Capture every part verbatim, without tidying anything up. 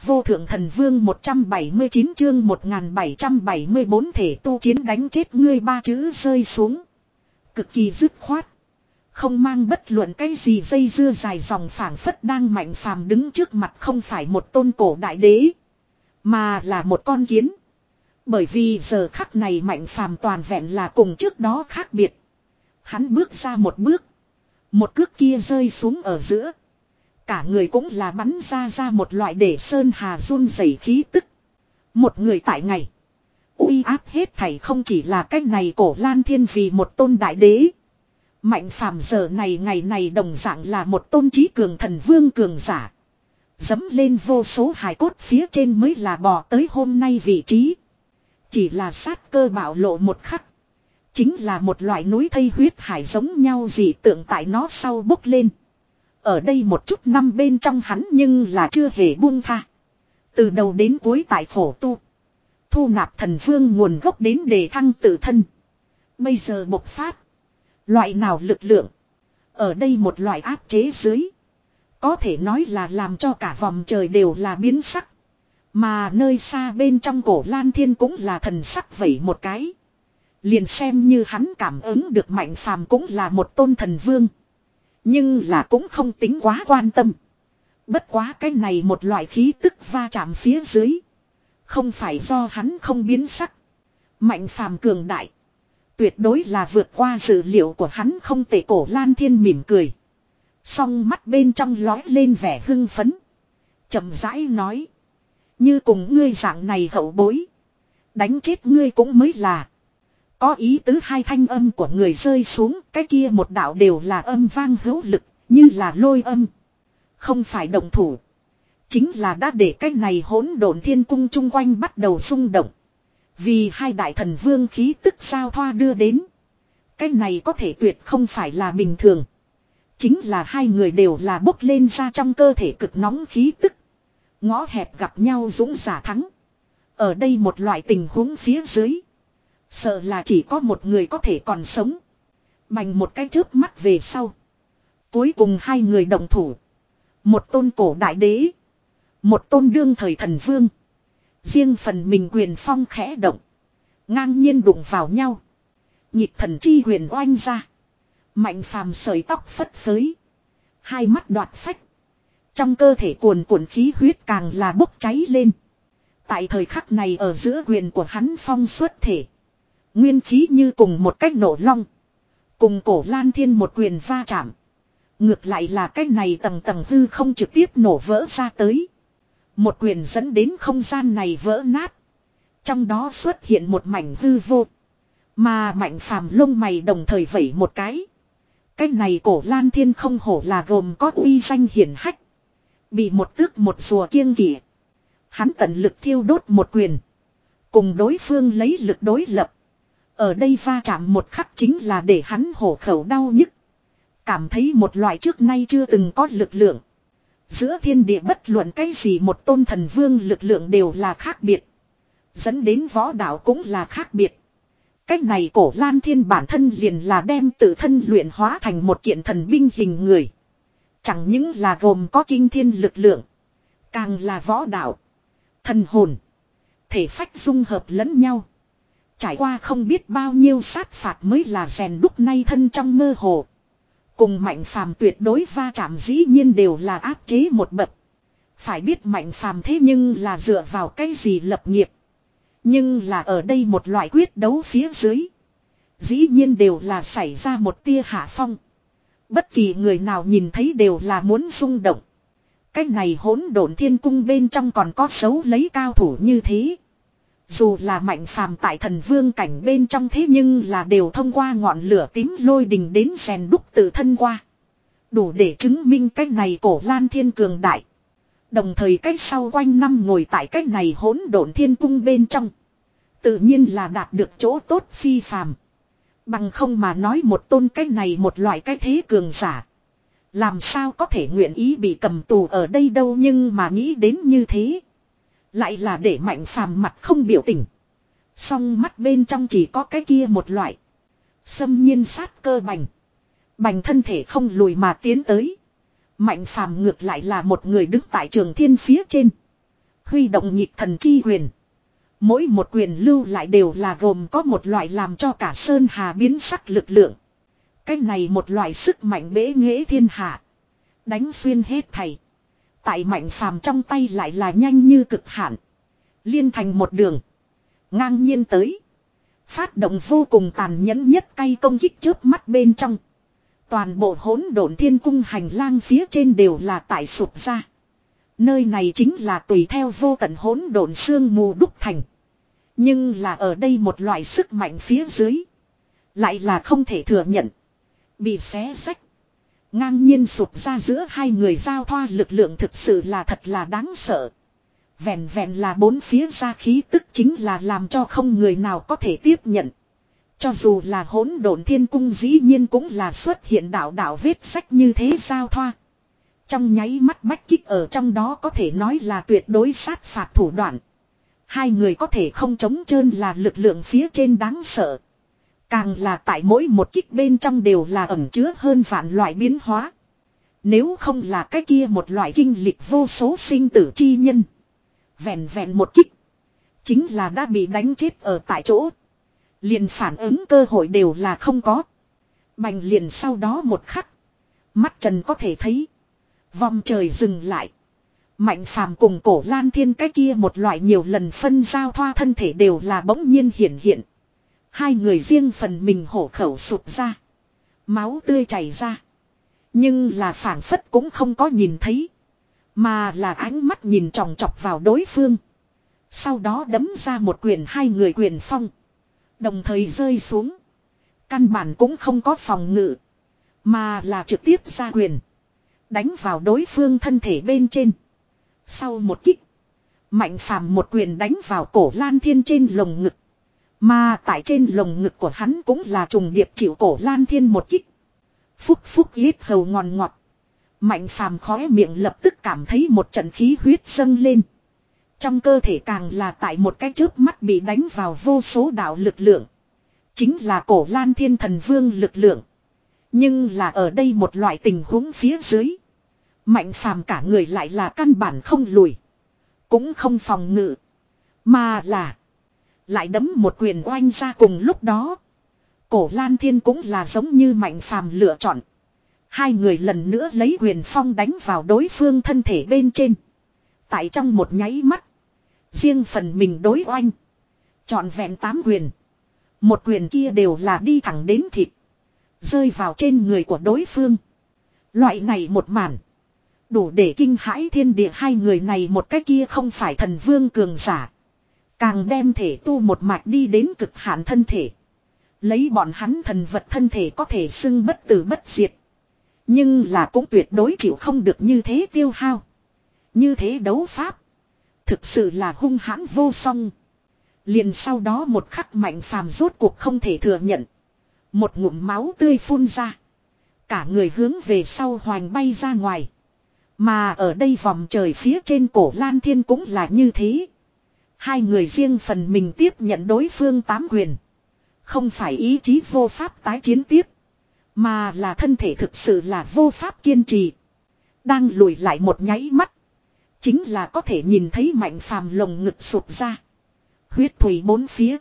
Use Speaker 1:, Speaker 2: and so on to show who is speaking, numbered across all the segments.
Speaker 1: vô thượng thần vương một trăm bảy mươi chín chương một nghìn bảy trăm bảy mươi bốn thể tu chiến đánh chết ngươi ba chữ rơi xuống. Cực kỳ dứt khoát. Không mang bất luận cái gì dây dưa dài dòng phảng phất đang Mạnh Phàm đứng trước mặt không phải một tôn cổ đại đế. Mà là một con kiến. Bởi vì giờ khắc này Mạnh Phàm toàn vẹn là cùng trước đó khác biệt. Hắn bước ra một bước. Một cước kia rơi xuống ở giữa. Cả người cũng là bắn ra ra một loại để sơn hà run rẩy khí tức. Một người tại ngày. Uy áp hết thảy không chỉ là cách này cổ Lan Thiên vì một tôn đại đế. Mạnh Phàm giờ này ngày này đồng dạng là một tôn trí cường thần vương cường giả. Dẫm lên vô số hài cốt phía trên mới là bò tới hôm nay vị trí. Chỉ là sát cơ bạo lộ một khắc. Chính là một loại núi thây huyết hải giống nhau dị tượng tại nó sau bốc lên. Ở đây một chút năm bên trong hắn nhưng là chưa hề buông tha. Từ đầu đến cuối tại phổ tu. Thu nạp thần vương nguồn gốc đến đề thăng tự thân. Bây giờ bộc phát. Loại nào lực lượng. Ở đây một loại áp chế dưới. Có thể nói là làm cho cả vòng trời đều là biến sắc. Mà nơi xa bên trong cổ Lan Thiên cũng là thần sắc vẩy một cái. Liền xem như hắn cảm ứng được Mạnh Phàm cũng là một tôn thần vương. Nhưng là cũng không tính quá quan tâm. Bất quá cái này một loại khí tức va chạm phía dưới. Không phải do hắn không biến sắc. Mạnh Phàm cường đại. Tuyệt đối là vượt qua dự liệu của hắn không tệ cổ Lan Thiên mỉm cười. Song mắt bên trong lói lên vẻ hưng phấn. Chậm rãi nói. Như cùng ngươi dạng này hậu bối. Đánh chết ngươi cũng mới là. Có ý tứ hai thanh âm của người rơi xuống. Cái kia một đạo đều là âm vang hữu lực. Như là lôi âm. Không phải động thủ. Chính là đã để cái này hỗn độn thiên cung chung quanh bắt đầu rung động. Vì hai đại thần vương khí tức giao thoa đưa đến. Cái này có thể tuyệt không phải là bình thường. Chính là hai người đều là bốc lên ra trong cơ thể cực nóng khí tức. Ngõ hẹp gặp nhau dũng giả thắng. Ở đây một loại tình huống phía dưới. Sợ là chỉ có một người có thể còn sống. Bành một cái chớp mắt về sau. Cuối cùng hai người đồng thủ. Một tôn cổ đại đế. Một tôn đương thời thần vương. Riêng phần mình quyền phong khẽ động. Ngang nhiên đụng vào nhau. Nhịp thần chi huyền oanh ra. Mạnh Phàm sợi tóc phất phới. Hai mắt đoạt phách. Trong cơ thể cuồn cuộn khí huyết càng là bốc cháy lên. Tại thời khắc này ở giữa quyền của hắn phong xuất thể. Nguyên khí như cùng một cách nổ long. Cùng cổ Lan Thiên một quyền va chạm. Ngược lại là cái này tầng tầng hư không trực tiếp nổ vỡ ra tới. Một quyền dẫn đến không gian này vỡ nát. Trong đó xuất hiện một mảnh hư vô. Mà Mạnh Phàm lông mày đồng thời vẩy một cái. Cái này cổ Lan Thiên không hổ là gồm có uy danh hiển hách. Bị một tước một rùa kiêng kỵ. Hắn tận lực thiêu đốt một quyền. Cùng đối phương lấy lực đối lập. Ở đây va chạm một khắc chính là để hắn hổ khẩu đau nhức. Cảm thấy một loại trước nay chưa từng có lực lượng. Giữa thiên địa bất luận cái gì một tôn thần vương lực lượng đều là khác biệt. Dẫn đến võ đạo cũng là khác biệt. Cách này cổ Lan Thiên bản thân liền là đem tự thân luyện hóa thành một kiện thần binh hình người. Chẳng những là gồm có kinh thiên lực lượng. Càng là võ đạo. Thần hồn. Thể phách dung hợp lẫn nhau. Trải qua không biết bao nhiêu sát phạt mới là rèn đúc nay thân trong mơ hồ. Cùng Mạnh Phàm tuyệt đối va chạm dĩ nhiên đều là áp chế một bậc. Phải biết Mạnh Phàm thế nhưng là dựa vào cái gì lập nghiệp. Nhưng là ở đây một loại quyết đấu phía dưới. Dĩ nhiên đều là xảy ra một tia hạ phong. Bất kỳ người nào nhìn thấy đều là muốn rung động. Cái này hỗn độn thiên cung bên trong còn có dấu lấy cao thủ như thế. Dù là Mạnh Phàm tại thần vương cảnh bên trong thế nhưng là đều thông qua ngọn lửa tím lôi đình đến rèn đúc tự thân qua. Đủ để chứng minh cái này cổ Lan Thiên cường đại. Đồng thời cái sau quanh năm ngồi tại cái này hỗn độn thiên cung bên trong. Tự nhiên là đạt được chỗ tốt phi phàm. Bằng không mà nói một tôn cái này một loại cái thế cường giả. Làm sao có thể nguyện ý bị cầm tù ở đây đâu nhưng mà nghĩ đến như thế. Lại là để Mạnh Phàm mặt không biểu tình. Song mắt bên trong chỉ có cái kia một loại. Xâm nhiên sát cơ bành. Bành thân thể không lùi mà tiến tới. Mạnh Phàm ngược lại là một người đứng tại trường thiên phía trên. Huy động nhịp thần chi quyền. Mỗi một quyền lưu lại đều là gồm có một loại làm cho cả sơn hà biến sắc lực lượng. Cái này một loại sức mạnh bế nghệ thiên hạ. Đánh xuyên hết thảy. Tại Mạnh Phàm trong tay lại là nhanh như cực hạn. Liên thành một đường. Ngang nhiên tới. Phát động vô cùng tàn nhẫn nhất cay công kích chớp mắt bên trong. Toàn bộ hỗn độn thiên cung hành lang phía trên đều là tại sụp ra. Nơi này chính là tùy theo vô tận hỗn độn sương mù đúc thành. Nhưng là ở đây một loại sức mạnh phía dưới. Lại là không thể thừa nhận. Bị xé rách. Ngang nhiên sụp ra giữa hai người giao thoa lực lượng thực sự là thật là đáng sợ. Vẹn vẹn là bốn phía ra khí tức chính là làm cho không người nào có thể tiếp nhận. Cho dù là hỗn độn thiên cung dĩ nhiên cũng là xuất hiện đạo đạo vết sách như thế giao thoa. Trong nháy mắt bách kích ở trong đó có thể nói là tuyệt đối sát phạt thủ đoạn. Hai người có thể không chống trơn là lực lượng phía trên đáng sợ. Càng là tại mỗi một kích bên trong đều là ẩn chứa hơn vạn loại biến hóa. Nếu không là cái kia một loại kinh lịch vô số sinh tử chi nhân. Vẹn vẹn một kích. Chính là đã bị đánh chết ở tại chỗ. Liền phản ứng cơ hội đều là không có. Bành liền sau đó một khắc. Mắt Trần có thể thấy. Vòng trời dừng lại. Mạnh Phàm cùng Cổ Lan Thiên cái kia một loại nhiều lần phân giao thoa thân thể đều là bỗng nhiên hiển hiện. Hai người riêng phần mình hổ khẩu sụp ra. Máu tươi chảy ra. Nhưng là phảng phất cũng không có nhìn thấy. Mà là ánh mắt nhìn tròng trọc vào đối phương. Sau đó đấm ra một quyền hai người quyền phong. Đồng thời rơi xuống. Căn bản cũng không có phòng ngự. Mà là trực tiếp ra quyền. Đánh vào đối phương thân thể bên trên. Sau một kích. Mạnh Phàm một quyền đánh vào Cổ Lan Thiên trên lồng ngực. Mà tại trên lồng ngực của hắn cũng là trùng điệp chịu Cổ Lan Thiên một kích. Phúc phúc yết hầu ngon ngọt. Mạnh Phàm khóe miệng lập tức cảm thấy một trận khí huyết dâng lên. Trong cơ thể càng là tại một cái chớp mắt bị đánh vào vô số đạo lực lượng. Chính là Cổ Lan Thiên thần vương lực lượng. Nhưng là ở đây một loại tình huống phía dưới. Mạnh Phàm cả người lại là căn bản không lùi. Cũng không phòng ngự. Mà là. Lại đấm một quyền oanh ra cùng lúc đó. Cổ Lan Thiên cũng là giống như Mạnh Phàm lựa chọn. Hai người lần nữa lấy quyền phong đánh vào đối phương thân thể bên trên. Tại trong một nháy mắt. Riêng phần mình đối oanh. Chọn vẹn tám quyền. Một quyền kia đều là đi thẳng đến thịt. Rơi vào trên người của đối phương. Loại này một màn. Đủ để kinh hãi thiên địa hai người này một cái kia không phải thần vương cường giả. Càng đem thể tu một mạch đi đến cực hạn thân thể. Lấy bọn hắn thần vật thân thể có thể xưng bất tử bất diệt. Nhưng là cũng tuyệt đối chịu không được như thế tiêu hao. Như thế đấu pháp. Thực sự là hung hãn vô song. Liền sau đó một khắc Mạnh Phàm rốt cuộc không thể thừa nhận. Một ngụm máu tươi phun ra. Cả người hướng về sau hoành bay ra ngoài. Mà ở đây vòng trời phía trên Cổ Lan Thiên cũng là như thế. Hai người riêng phần mình tiếp nhận đối phương tám quyền. Không phải ý chí vô pháp tái chiến tiếp. Mà là thân thể thực sự là vô pháp kiên trì. Đang lùi lại một nháy mắt. Chính là có thể nhìn thấy Mạnh Phàm lồng ngực sụp ra. Huyết thủy bốn phía.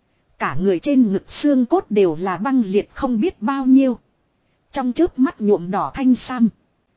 Speaker 1: Cả người trên ngực xương cốt đều là băng liệt không biết bao nhiêu. Trong chớp mắt nhuộm đỏ thanh sam.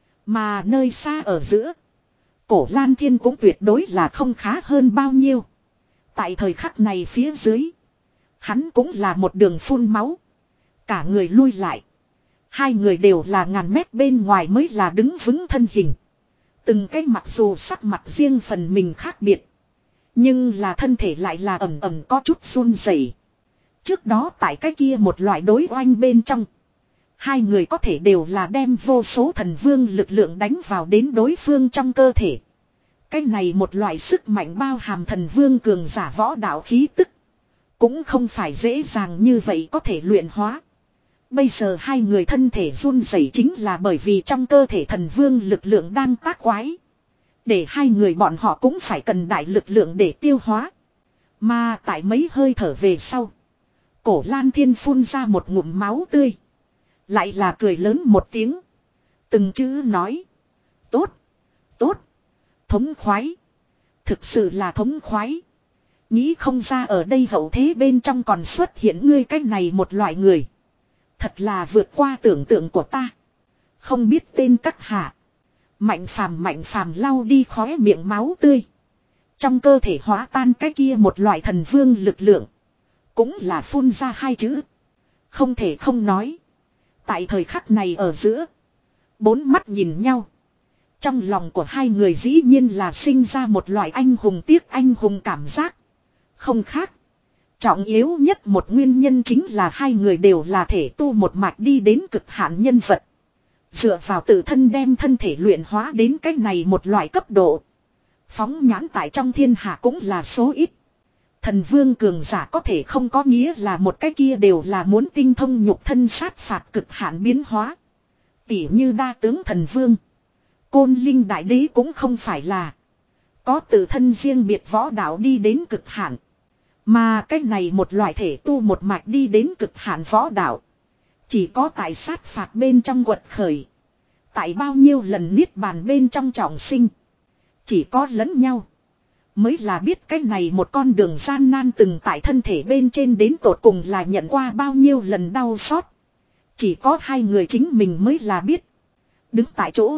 Speaker 1: Mà nơi xa ở giữa. Cổ Lan Thiên cũng tuyệt đối là không khá hơn bao nhiêu. Tại thời khắc này phía dưới. Hắn cũng là một đường phun máu. Cả người lui lại. Hai người đều là ngàn mét bên ngoài mới là đứng vững thân hình. Từng cái mặc dù sắc mặt riêng phần mình khác biệt. Nhưng là thân thể lại là ẩm ẩm có chút run rẩy. Trước đó tại cái kia một loại đối oanh bên trong. Hai người có thể đều là đem vô số thần vương lực lượng đánh vào đến đối phương trong cơ thể. Cái này một loại sức mạnh bao hàm thần vương cường giả võ đạo khí tức. Cũng không phải dễ dàng như vậy có thể luyện hóa. Bây giờ hai người thân thể run rẩy chính là bởi vì trong cơ thể thần vương lực lượng đang tác quái. Để hai người bọn họ cũng phải cần đại lực lượng để tiêu hóa. Mà tại mấy hơi thở về sau. Cổ Lan Thiên phun ra một ngụm máu tươi. Lại là cười lớn một tiếng. Từng chữ nói. Tốt. Tốt. Thống khoái. Thực sự là thống khoái. Nghĩ không ra ở đây hậu thế bên trong còn xuất hiện ngươi cách này một loại người. Thật là vượt qua tưởng tượng của ta. Không biết tên các hạ. Mạnh phàm mạnh phàm lau đi khóe miệng máu tươi. Trong cơ thể hóa tan cái kia một loại thần vương lực lượng. Cũng là phun ra hai chữ. Không thể không nói. Tại thời khắc này ở giữa. Bốn mắt nhìn nhau. Trong lòng của hai người dĩ nhiên là sinh ra một loại anh hùng tiếc anh hùng cảm giác. Không khác. Trọng yếu nhất một nguyên nhân chính là hai người đều là thể tu một mạch đi đến cực hạn nhân vật. Dựa vào tự thân đem thân thể luyện hóa đến cái này một loại cấp độ. Phóng nhãn tại trong thiên hạ cũng là số ít. Thần vương cường giả có thể không có nghĩa là một cái kia đều là muốn tinh thông nhục thân sát phạt cực hạn biến hóa. Tỉ như đa tướng thần vương. Côn linh đại đế cũng không phải là. Có tự thân riêng biệt võ đạo đi đến cực hạn. Mà cái này một loại thể tu một mạch đi đến cực hạn võ đạo. Chỉ có tại sát phạt bên trong quật khởi. Tại bao nhiêu lần niết bàn bên trong trọng sinh. Chỉ có lẫn nhau. Mới là biết cái này một con đường gian nan từng tại thân thể bên trên đến tột cùng là nhận qua bao nhiêu lần đau xót. Chỉ có hai người chính mình mới là biết. Đứng tại chỗ.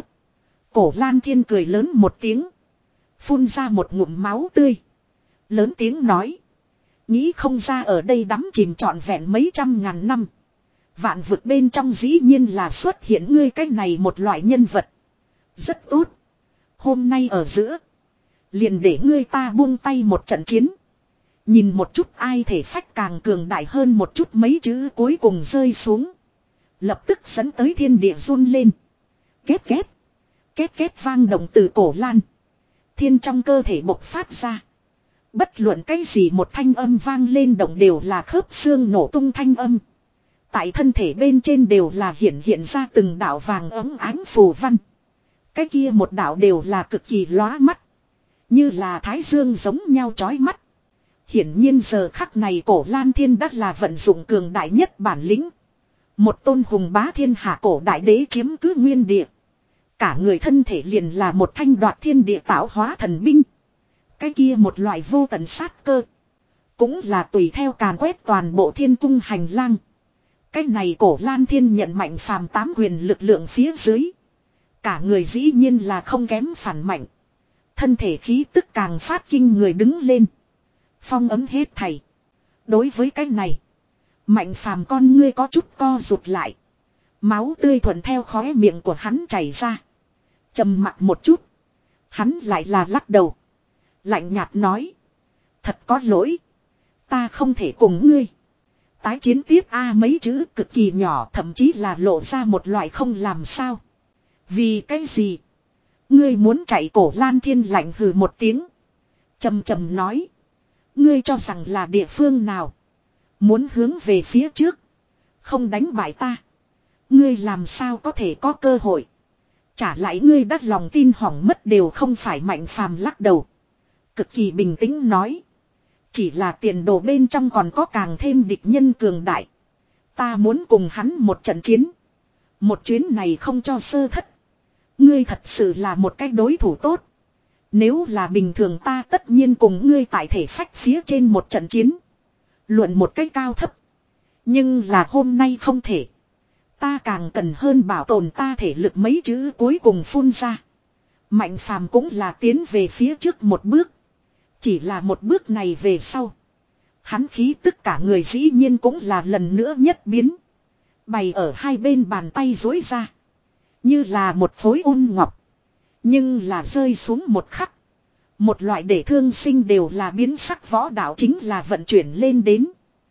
Speaker 1: Cổ Lan Thiên cười lớn một tiếng. Phun ra một ngụm máu tươi. Lớn tiếng nói. Nghĩ không ra ở đây đắm chìm trọn vẹn mấy trăm ngàn năm. Vạn vực bên trong dĩ nhiên là xuất hiện ngươi cái này một loại nhân vật. Rất tốt. Hôm nay ở giữa. Liền để ngươi ta buông tay một trận chiến. Nhìn một chút ai thể phách càng cường đại hơn một chút mấy chữ cuối cùng rơi xuống. Lập tức dẫn tới thiên địa run lên. Két két. Két két vang động từ cổ Lan Thiên trong cơ thể bộc phát ra. Bất luận cái gì một thanh âm vang lên động đều là khớp xương nổ tung thanh âm. Tại thân thể bên trên đều là hiện hiện ra từng đạo vàng ấm ánh phù văn. Cái kia một đạo đều là cực kỳ lóa mắt. Như là thái dương giống nhau chói mắt. Hiển nhiên giờ khắc này cổ Lan Thiên đã là vận dụng cường đại nhất bản lĩnh. Một tôn hùng bá thiên hạ cổ đại đế chiếm cứ nguyên địa. Cả người thân thể liền là một thanh đoạt thiên địa tạo hóa thần binh. Cái kia một loại vô tận sát cơ. Cũng là tùy theo càn quét toàn bộ thiên cung hành lang. Cái này cổ Lan Thiên nhận mạnh phàm tám quyền lực lượng phía dưới. Cả người dĩ nhiên là không kém phản mạnh. Thân thể khí tức càng phát kinh người đứng lên. Phong ấm hết thảy. Đối với cái này. Mạnh phàm con ngươi có chút co rụt lại. Máu tươi thuận theo khóe miệng của hắn chảy ra. Trầm mặt một chút. Hắn lại là lắc đầu. Lạnh nhạt nói. Thật có lỗi. Ta không thể cùng ngươi. Tái chiến tiếp a mấy chữ cực kỳ nhỏ thậm chí là lộ ra một loại không làm sao. Vì cái gì? Ngươi muốn chạy cổ Lan Thiên lạnh hừ một tiếng. Trầm trầm nói. Ngươi cho rằng là địa phương nào? Muốn hướng về phía trước. Không đánh bại ta. Ngươi làm sao có thể có cơ hội. Trả lại ngươi đắt lòng tin hỏng mất đều không phải mạnh phàm lắc đầu. Cực kỳ bình tĩnh nói. Chỉ là tiền đồ bên trong còn có càng thêm địch nhân cường đại. Ta muốn cùng hắn một trận chiến. Một chuyến này không cho sơ thất. Ngươi thật sự là một cái đối thủ tốt. Nếu là bình thường ta tất nhiên cùng ngươi tại thể phách phía trên một trận chiến. Luận một cái cao thấp. Nhưng là hôm nay không thể. Ta càng cần hơn bảo tồn ta thể lực mấy chữ cuối cùng phun ra. Mạnh phàm cũng là tiến về phía trước một bước. Chỉ là một bước này về sau. Hắn khí tức cả người dĩ nhiên cũng là lần nữa nhất biến. Bày ở hai bên bàn tay dối ra. Như là một khối ôn ngọc. Nhưng là rơi xuống một khắc. Một loại để thương sinh đều là biến sắc võ đạo chính là vận chuyển lên đến.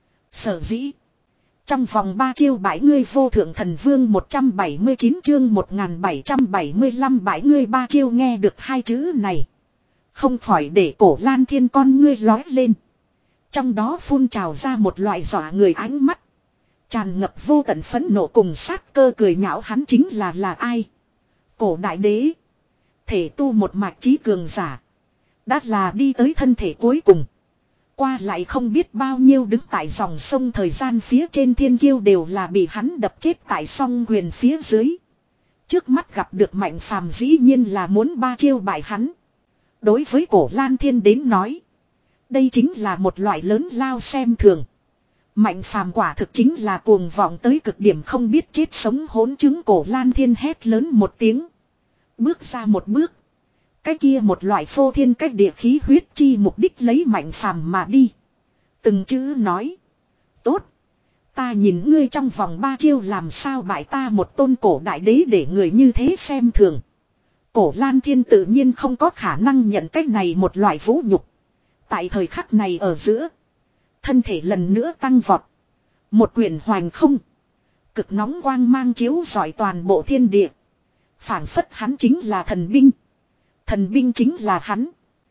Speaker 1: Sở dĩ. Trong vòng ba chiêu bãi ngươi vô thượng thần vương một trăm bảy mươi chín chương một nghìn bảy trăm bảy mươi lăm bãi ngươi ba chiêu nghe được hai chữ này. Không khỏi để cổ Lan Thiên con ngươi lói lên. Trong đó phun trào ra một loại dọa người ánh mắt. Tràn ngập vô tận phẫn nộ cùng sát cơ cười nhạo hắn chính là là ai. Cổ đại đế. Thể tu một mạch trí cường giả. Đã là đi tới thân thể cuối cùng. Qua lại không biết bao nhiêu đứng tại dòng sông thời gian phía trên thiên kiêu đều là bị hắn đập chết tại song huyền phía dưới. Trước mắt gặp được mạnh phàm dĩ nhiên là muốn ba chiêu bại hắn. Đối với cổ Lan Thiên đến nói. Đây chính là một loại lớn lao xem thường. Mạnh phàm quả thực chính là cuồng vọng tới cực điểm không biết chết sống hỗn chứng cổ Lan Thiên hét lớn một tiếng. Bước ra một bước. Cái kia một loại phô thiên cách địa khí huyết chi mục đích lấy mạnh phàm mà đi. Từng chữ nói. Tốt. Ta nhìn ngươi trong vòng ba chiêu làm sao bại ta một tôn cổ đại đế để người như thế xem thường. Cổ Lan Thiên tự nhiên không có khả năng nhận cách này một loại vũ nhục. Tại thời khắc này ở giữa. Thân thể lần nữa tăng vọt. Một quyền hoành không. Cực nóng quang mang chiếu rọi toàn bộ thiên địa. Phảng phất hắn chính là thần binh. Thần binh chính là hắn.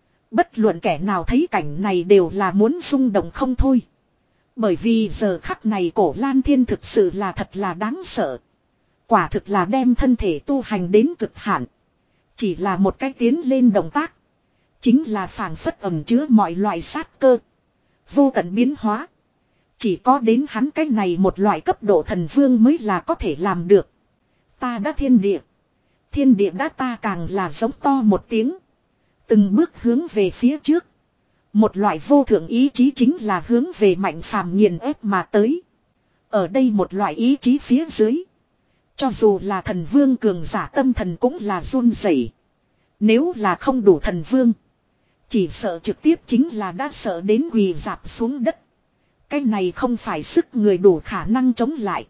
Speaker 1: Bất luận kẻ nào thấy cảnh này đều là muốn rung động không thôi. Bởi vì giờ khắc này cổ Lan Thiên thực sự là thật là đáng sợ. Quả thực là đem thân thể tu hành đến cực hạn. Chỉ là một cái tiến lên động tác. Chính là phảng phất ẩn chứa mọi loại sát cơ. Vô tận biến hóa. Chỉ có đến hắn cái này một loại cấp độ thần vương mới là có thể làm được. Ta đã thiên địa. Thiên địa đã ta càng là giống to một tiếng. Từng bước hướng về phía trước. Một loại vô thượng ý chí chính là hướng về mạnh phàm nghiền ép mà tới. Ở đây một loại ý chí phía dưới. Cho dù là thần vương cường giả tâm thần cũng là run rẩy. Nếu là không đủ thần vương. Chỉ sợ trực tiếp chính là đã sợ đến quỳ dạp xuống đất. Cái này không phải sức người đủ khả năng chống lại.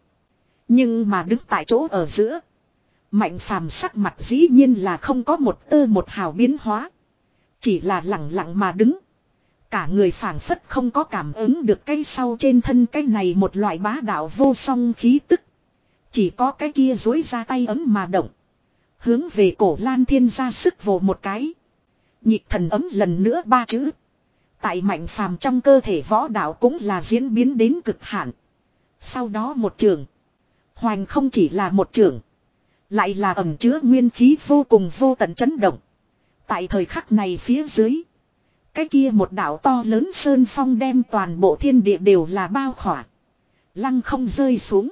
Speaker 1: Nhưng mà đứng tại chỗ ở giữa. Mạnh phàm sắc mặt dĩ nhiên là không có một tơ một hào biến hóa. Chỉ là lặng lặng mà đứng. Cả người phảng phất không có cảm ứng được cái sau trên thân cái này một loại bá đạo vô song khí tức. Chỉ có cái kia dối ra tay ấm mà động. Hướng về cổ Lan Thiên ra sức vồ một cái. Nhịp thần ấm lần nữa ba chữ. Tại mạnh phàm trong cơ thể võ đạo cũng là diễn biến đến cực hạn. Sau đó một trường. Hoành không chỉ là một trường. Lại là ẩm chứa nguyên khí vô cùng vô tận chấn động. Tại thời khắc này phía dưới. Cái kia một đạo to lớn sơn phong đem toàn bộ thiên địa đều là bao khỏa. Lăng không rơi xuống.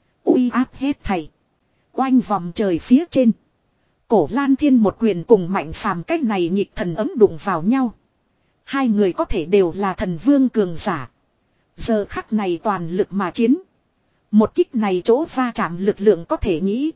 Speaker 1: Uy áp hết thảy. Oanh vòng trời phía trên. Cổ Lan Thiên một quyền cùng mạnh phàm cách này nhịp thần ấm đụng vào nhau. Hai người có thể đều là thần vương cường giả. Giờ khắc này toàn lực mà chiến. Một kích này chỗ va chạm lực lượng có thể nghĩ.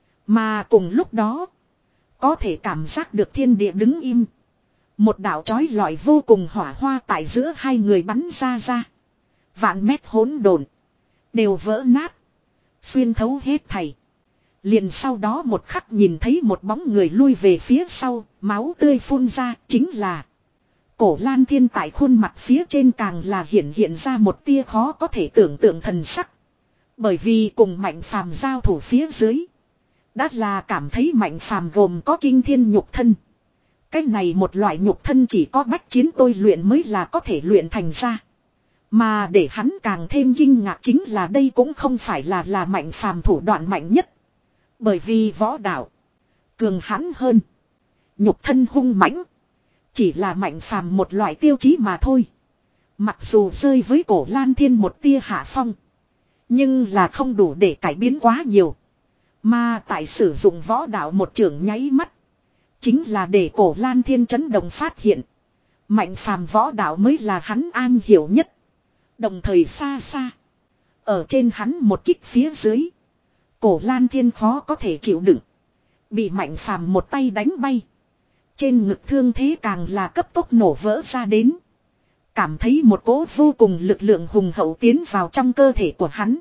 Speaker 1: Mà cùng lúc đó. Có thể cảm giác được thiên địa đứng im. Một đạo chói lọi vô cùng hỏa hoa tại giữa hai người bắn ra ra. Vạn mét hỗn độn. Đều vỡ nát. Xuyên thấu hết thảy. Liền sau đó một khắc nhìn thấy một bóng người lui về phía sau. Máu tươi phun ra chính là. Cổ Lan Thiên tại khuôn mặt phía trên càng là hiện hiện ra một tia khó có thể tưởng tượng thần sắc. Bởi vì cùng mạnh phàm giao thủ phía dưới. Đã là cảm thấy mạnh phàm gồm có kinh thiên nhục thân. Cái này một loại nhục thân chỉ có bách chiến tôi luyện mới là có thể luyện thành ra. Mà để hắn càng thêm kinh ngạc chính là đây cũng không phải là là mạnh phàm thủ đoạn mạnh nhất. Bởi vì võ đạo cường hãn hơn. Nhục thân hung mãnh. Chỉ là mạnh phàm một loại tiêu chí mà thôi. Mặc dù rơi với cổ Lan Thiên một tia hạ phong. Nhưng là không đủ để cải biến quá nhiều. Mà tại sử dụng võ đạo một trường nháy mắt. Chính là để cổ Lan Thiên chấn động phát hiện. Mạnh phàm võ đạo mới là hắn an hiểu nhất. Đồng thời xa xa. Ở trên hắn một kích phía dưới. Cổ Lan Thiên khó có thể chịu đựng. Bị mạnh phàm một tay đánh bay. Trên ngực thương thế càng là cấp tốc nổ vỡ ra đến. Cảm thấy một cỗ vô cùng lực lượng hùng hậu tiến vào trong cơ thể của hắn.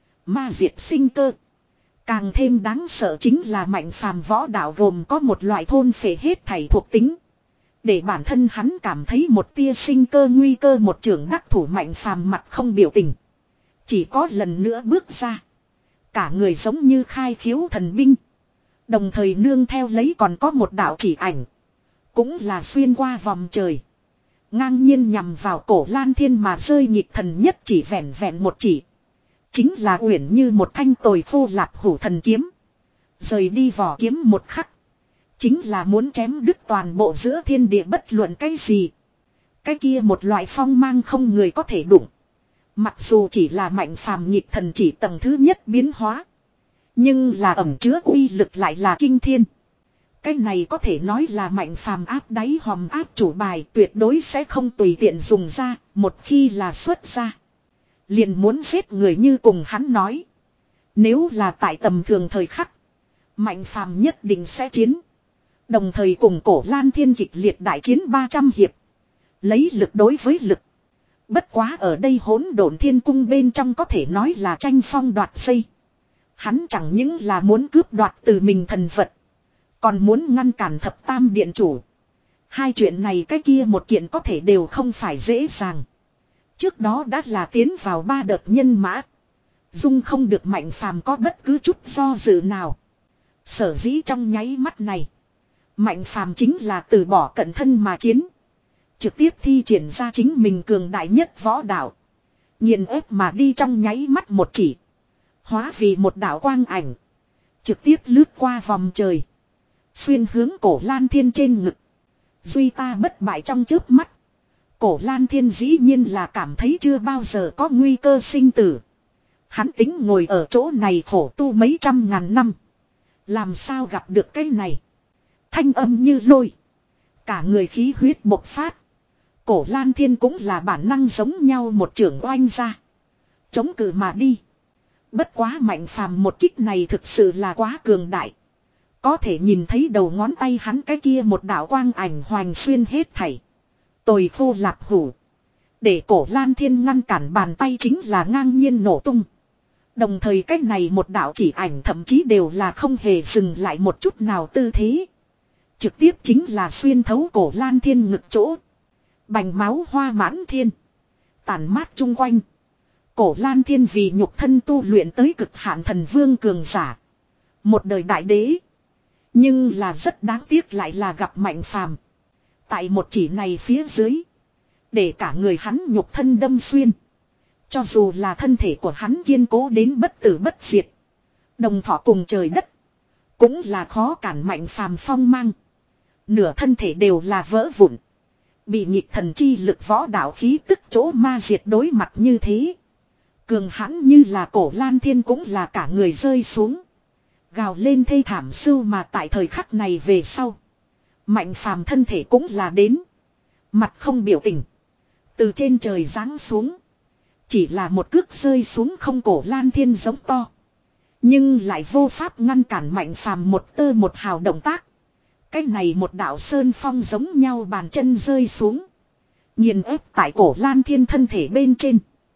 Speaker 1: Ma diệt sinh cơ. Càng thêm đáng sợ chính là mạnh phàm võ đạo gồm có một loại thôn phệ hết thảy thuộc tính. Để bản thân hắn cảm thấy một tia sinh cơ nguy cơ một trưởng đắc thủ mạnh phàm mặt không biểu tình. Chỉ có lần nữa bước ra. Cả người giống như khai khiếu thần binh. Đồng thời nương theo lấy còn có một đạo chỉ ảnh. Cũng là xuyên qua vòng trời. Ngang nhiên nhằm vào cổ Lan Thiên mà rơi nhịp thần nhất chỉ vẹn vẹn một chỉ. Chính là uyển như một thanh tồi khô lạp hủ thần kiếm. Rời đi vỏ kiếm một khắc. Chính là muốn chém đứt toàn bộ giữa thiên địa bất luận cái gì. Cái kia một loại phong mang không người có thể đụng. Mặc dù chỉ là mạnh phàm nhịp thần chỉ tầng thứ nhất biến hóa. Nhưng là ẩm chứa uy lực lại là kinh thiên. Cái này có thể nói là Mạnh Phàm áp đáy hòm áp chủ bài, tuyệt đối sẽ không tùy tiện dùng ra, một khi là xuất ra. Liền muốn giết người như cùng hắn nói. Nếu là tại tầm thường thời khắc, Mạnh Phàm nhất định sẽ chiến. Đồng thời cùng Cổ Lan Thiên kịch liệt đại chiến ba trăm hiệp. Lấy lực đối với lực. Bất quá ở đây Hỗn Độn Thiên Cung bên trong có thể nói là tranh phong đoạt xây. Hắn chẳng những là muốn cướp đoạt từ mình thần vật, còn muốn ngăn cản thập tam điện chủ. Hai chuyện này cái kia một kiện có thể đều không phải dễ dàng. Trước đó đã là tiến vào ba đợt nhân mã. Dung không được Mạnh Phàm có bất cứ chút do dự nào. Sở dĩ trong nháy mắt này, Mạnh Phàm chính là từ bỏ cận thân mà chiến. Trực tiếp thi triển ra chính mình cường đại nhất võ đạo. Nghiền ép mà đi trong nháy mắt một chỉ. Hóa vì một đạo quang ảnh. Trực tiếp lướt qua vòng trời. Xuyên hướng Cổ Lan Thiên trên ngực. Duy ta bất bại trong chớp mắt. Cổ Lan Thiên dĩ nhiên là cảm thấy chưa bao giờ có nguy cơ sinh tử. Hắn tính ngồi ở chỗ này khổ tu mấy trăm ngàn năm. Làm sao gặp được cái này. Thanh âm như lôi. Cả người khí huyết bộc phát. Cổ Lan Thiên cũng là bản năng giống nhau một trưởng oanh ra. Chống cự mà đi. Bất quá Mạnh Phàm một kích này thực sự là quá cường đại. Có thể nhìn thấy đầu ngón tay hắn cái kia một đạo quang ảnh hoành xuyên hết thảy. Tồi khô lạp hủ. Để Cổ Lan Thiên ngăn cản bàn tay chính là ngang nhiên nổ tung. Đồng thời cách này một đạo chỉ ảnh thậm chí đều là không hề dừng lại một chút nào tư thế. Trực tiếp chính là xuyên thấu Cổ Lan Thiên ngực chỗ. Bành máu hoa mãn thiên. Tàn mát chung quanh. Cổ Lan Thiên vì nhục thân tu luyện tới cực hạn thần vương cường giả. Một đời đại đế. Nhưng là rất đáng tiếc lại là gặp Mạnh Phàm. Tại một chỉ này phía dưới. Để cả người hắn nhục thân đâm xuyên. Cho dù là thân thể của hắn kiên cố đến bất tử bất diệt. Đồng thọ cùng trời đất. Cũng là khó cản Mạnh Phàm phong mang. Nửa thân thể đều là vỡ vụn. Bị nhịp thần chi lực võ đạo khí tức chỗ ma diệt đối mặt như thế. Cường hãn như là Cổ Lan Thiên cũng là cả người rơi xuống. Gào lên thê thảm sưu mà tại thời khắc này về sau. Mạnh Phàm thân thể cũng là đến. Mặt không biểu tình. Từ trên trời giáng xuống. Chỉ là một cước rơi xuống không Cổ Lan Thiên giống to. Nhưng lại vô pháp ngăn cản Mạnh Phàm một tơ một hào động tác. Cái này một đạo sơn phong giống nhau bàn chân rơi xuống. Nghiền ép tại Cổ Lan Thiên thân thể bên trên.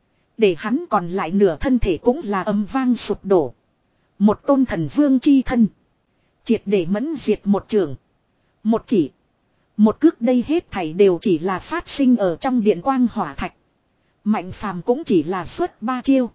Speaker 1: Để hắn còn lại nửa thân thể cũng là âm vang sụp đổ. Một tôn thần vương chi thân. Triệt để mẫn diệt một trường. Một chỉ. Một cước đây hết thảy đều chỉ là phát sinh ở trong điện quang hỏa thạch. Mạnh Phàm cũng chỉ là xuất ba chiêu.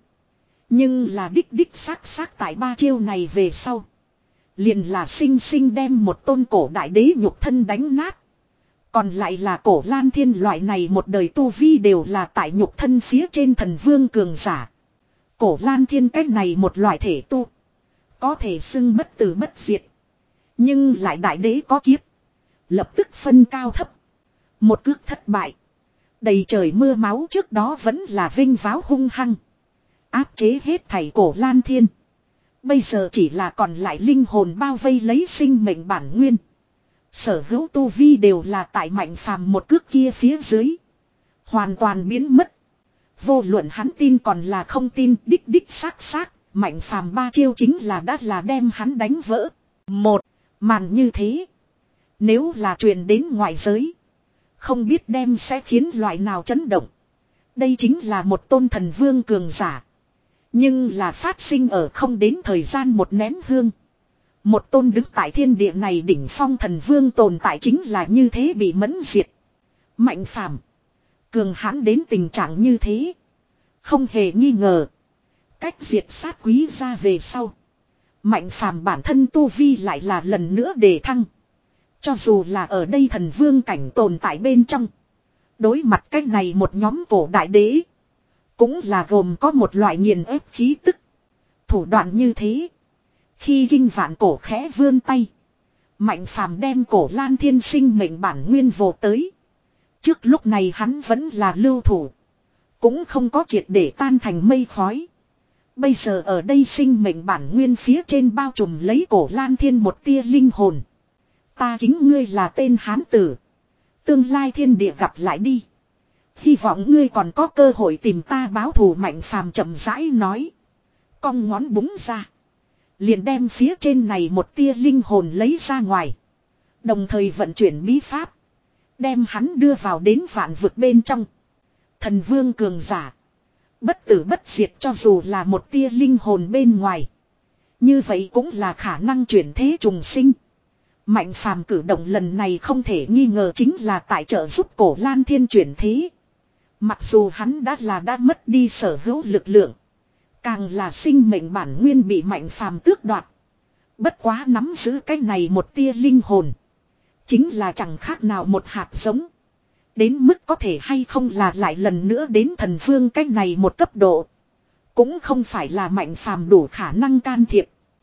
Speaker 1: Nhưng là đích đích xác xác tại ba chiêu này về sau. Liền là sinh sinh đem một tôn cổ đại đế nhục thân đánh nát. Còn lại là Cổ Lan Thiên loại này một đời tu vi đều là tại nhục thân phía trên thần vương cường giả. Cổ Lan Thiên cách này một loại thể tu. Có thể xưng bất tử bất diệt. Nhưng lại đại đế có kiếp. Lập tức phân cao thấp. Một cước thất bại. Đầy trời mưa máu trước đó vẫn là vinh váo hung hăng. Áp chế hết thảy Cổ Lan Thiên. Bây giờ chỉ là còn lại linh hồn bao vây lấy sinh mệnh bản nguyên. Sở hữu tu vi đều là tại Mạnh Phàm một cước kia phía dưới. Hoàn toàn biến mất. Vô luận hắn tin còn là không tin, đích đích xác xác. Mạnh Phàm ba chiêu chính là đã là đem hắn đánh vỡ. Một màn như thế. Nếu là truyền đến ngoại giới. Không biết đem sẽ khiến loại nào chấn động. Đây chính là một tôn thần vương cường giả. Nhưng là phát sinh ở không đến thời gian một nén hương. Một tôn đứng tại thiên địa này đỉnh phong thần vương tồn tại chính là như thế bị mẫn diệt. Mạnh Phàm cường hãn đến tình trạng như thế. Không hề nghi ngờ. Cách diệt sát quý ra về sau. Mạnh Phàm bản thân tu vi lại là lần nữa đề thăng. Cho dù là ở đây thần vương cảnh tồn tại bên trong. Đối mặt cách này một nhóm cổ đại đế. Cũng là gồm có một loại nghiền ép khí tức. Thủ đoạn như thế. Khi kinh vạn cổ khẽ vươn tay. Mạnh Phàm đem Cổ Lan Thiên sinh mệnh bản nguyên vô tới. Trước lúc này hắn vẫn là lưu thủ. Cũng không có triệt để tan thành mây khói. Bây giờ ở đây sinh mệnh bản nguyên phía trên bao trùm lấy Cổ Lan Thiên một tia linh hồn. Ta kính ngươi là tên hán tử. Tương lai thiên địa gặp lại đi. Hy vọng ngươi còn có cơ hội tìm ta báo thù. Mạnh phàm chậm rãi nói. Cong ngón búng ra. Liền đem phía trên này một tia linh hồn lấy ra ngoài. Đồng thời vận chuyển bí pháp. Đem hắn đưa vào đến vạn vực bên trong. Thần vương cường giả. Bất tử bất diệt cho dù là một tia linh hồn bên ngoài. Như vậy cũng là khả năng chuyển thế trùng sinh. Mạnh phàm cử động lần này không thể nghi ngờ chính là tại trợ giúp cổ Lan Thiên chuyển thế. Mặc dù hắn đã là đã mất đi sở hữu lực lượng. Càng là sinh mệnh bản nguyên bị mạnh phàm tước đoạt. Bất quá nắm giữ cái này một tia linh hồn. Chính là chẳng khác nào một hạt giống. Đến mức có thể hay không là lại lần nữa đến thần vương cái này một cấp độ. Cũng không phải là mạnh phàm đủ khả năng can thiệp.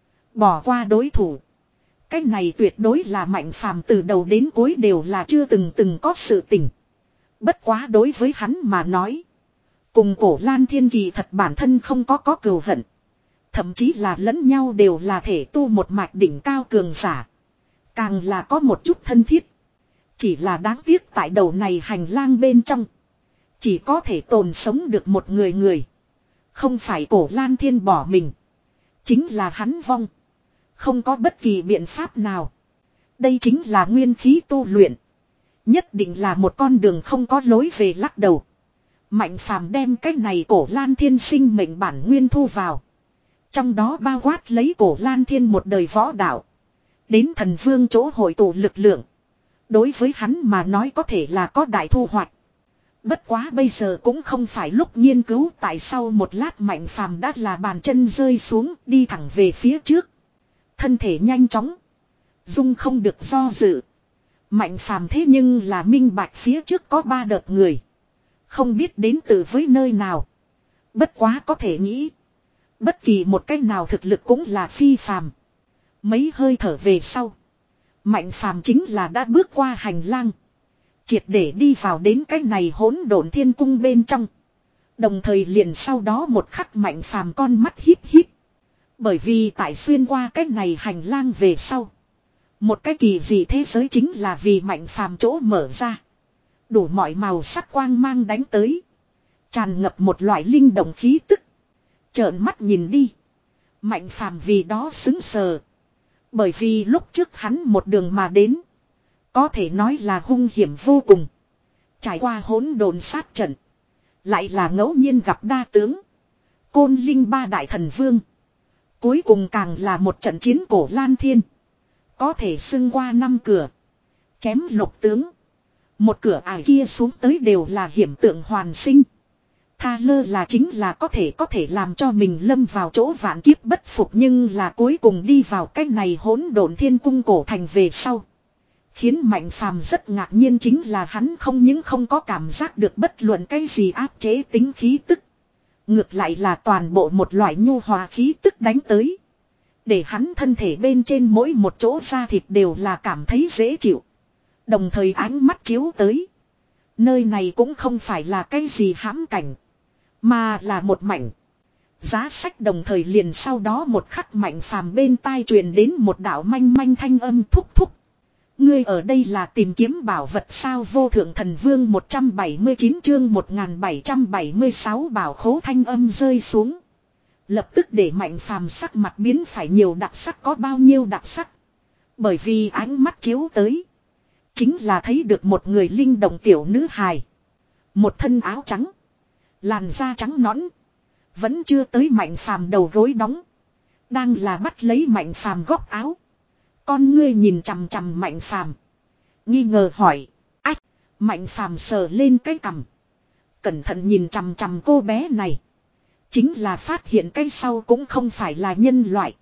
Speaker 1: Bỏ qua đối thủ. Cái này tuyệt đối là mạnh phàm từ đầu đến cuối đều là chưa từng từng có sự tình. Bất quá đối với hắn mà nói. Cùng cổ Lan Thiên kỳ thật bản thân không có có cừu hận. Thậm chí là lẫn nhau đều là thể tu một mạch đỉnh cao cường giả. Càng là có một chút thân thiết. Chỉ là đáng tiếc tại đầu này hành lang bên trong. Chỉ có thể tồn sống được một người người. Không phải cổ Lan Thiên bỏ mình. Chính là hắn vong. Không có bất kỳ biện pháp nào. Đây chính là nguyên khí tu luyện. Nhất định là một con đường không có lối về lắc đầu. Mạnh phàm đem cái này cổ Lan Thiên sinh mệnh bản nguyên thu vào. Trong đó bao quát lấy cổ Lan Thiên một đời võ đạo. Đến thần vương chỗ hội tụ lực lượng. Đối với hắn mà nói có thể là có đại thu hoạch. Bất quá bây giờ cũng không phải lúc nghiên cứu. Tại sau một lát mạnh phàm đã là bàn chân rơi xuống đi thẳng về phía trước. Thân thể nhanh chóng. Dung không được do dự. Mạnh phàm thế nhưng là minh bạch phía trước có ba đợt người. Không biết đến từ với nơi nào. Bất quá có thể nghĩ. Bất kỳ một cách nào thực lực cũng là phi phàm. Mấy hơi thở về sau. Mạnh phàm chính là đã bước qua hành lang. Triệt để đi vào đến cái này hỗn độn thiên cung bên trong. Đồng thời liền sau đó một khắc mạnh phàm con mắt híp híp. Bởi vì tại xuyên qua cái này hành lang về sau. Một cái kỳ dị thế giới chính là vì mạnh phàm chỗ mở ra. Đủ mọi màu sắc quang mang đánh tới. Tràn ngập một loại linh động khí tức. Trợn mắt nhìn đi. Mạnh phàm vì đó xứng sờ. Bởi vì lúc trước hắn một đường mà đến. Có thể nói là hung hiểm vô cùng. Trải qua hỗn độn sát trận. Lại là ngẫu nhiên gặp đa tướng. Côn Linh ba đại thần vương. Cuối cùng càng là một trận chiến cổ Lan Thiên. Có thể xưng qua năm cửa. Chém lục tướng. Một cửa ải kia xuống tới đều là hiểm tượng hoàn sinh. Tha lơ là chính là có thể có thể làm cho mình lâm vào chỗ vạn kiếp bất phục. Nhưng là cuối cùng đi vào cái này hỗn độn thiên cung cổ thành về sau. Khiến mạnh phàm rất ngạc nhiên chính là hắn không những không có cảm giác được bất luận cái gì áp chế tính khí tức. Ngược lại là toàn bộ một loại nhu hòa khí tức đánh tới. Để hắn thân thể bên trên mỗi một chỗ da thịt đều là cảm thấy dễ chịu. Đồng thời ánh mắt chiếu tới. Nơi này cũng không phải là cái gì hãm cảnh. Mà là một mảnh. Giá sách đồng thời liền sau đó một khắc mạnh phàm bên tai truyền đến một đạo manh manh thanh âm thúc thúc. Ngươi ở đây là tìm kiếm bảo vật sao vô thượng thần vương một trăm bảy mươi chín chương một nghìn bảy trăm bảy mươi sáu bảo khố thanh âm rơi xuống. Lập tức để mạnh phàm sắc mặt biến phải nhiều đặc sắc có bao nhiêu đặc sắc. Bởi vì ánh mắt chiếu tới. Chính là thấy được một người linh động tiểu nữ hài. Một thân áo trắng. Làn da trắng nõn. Vẫn chưa tới mạnh phàm đầu gối đóng. Đang là bắt lấy mạnh phàm góc áo. Con ngươi nhìn chằm chằm mạnh phàm. Nghi ngờ hỏi. Ách. Mạnh phàm sờ lên cái cằm. Cẩn thận nhìn chằm chằm cô bé này. Chính là phát hiện cái sau cũng không phải là nhân loại.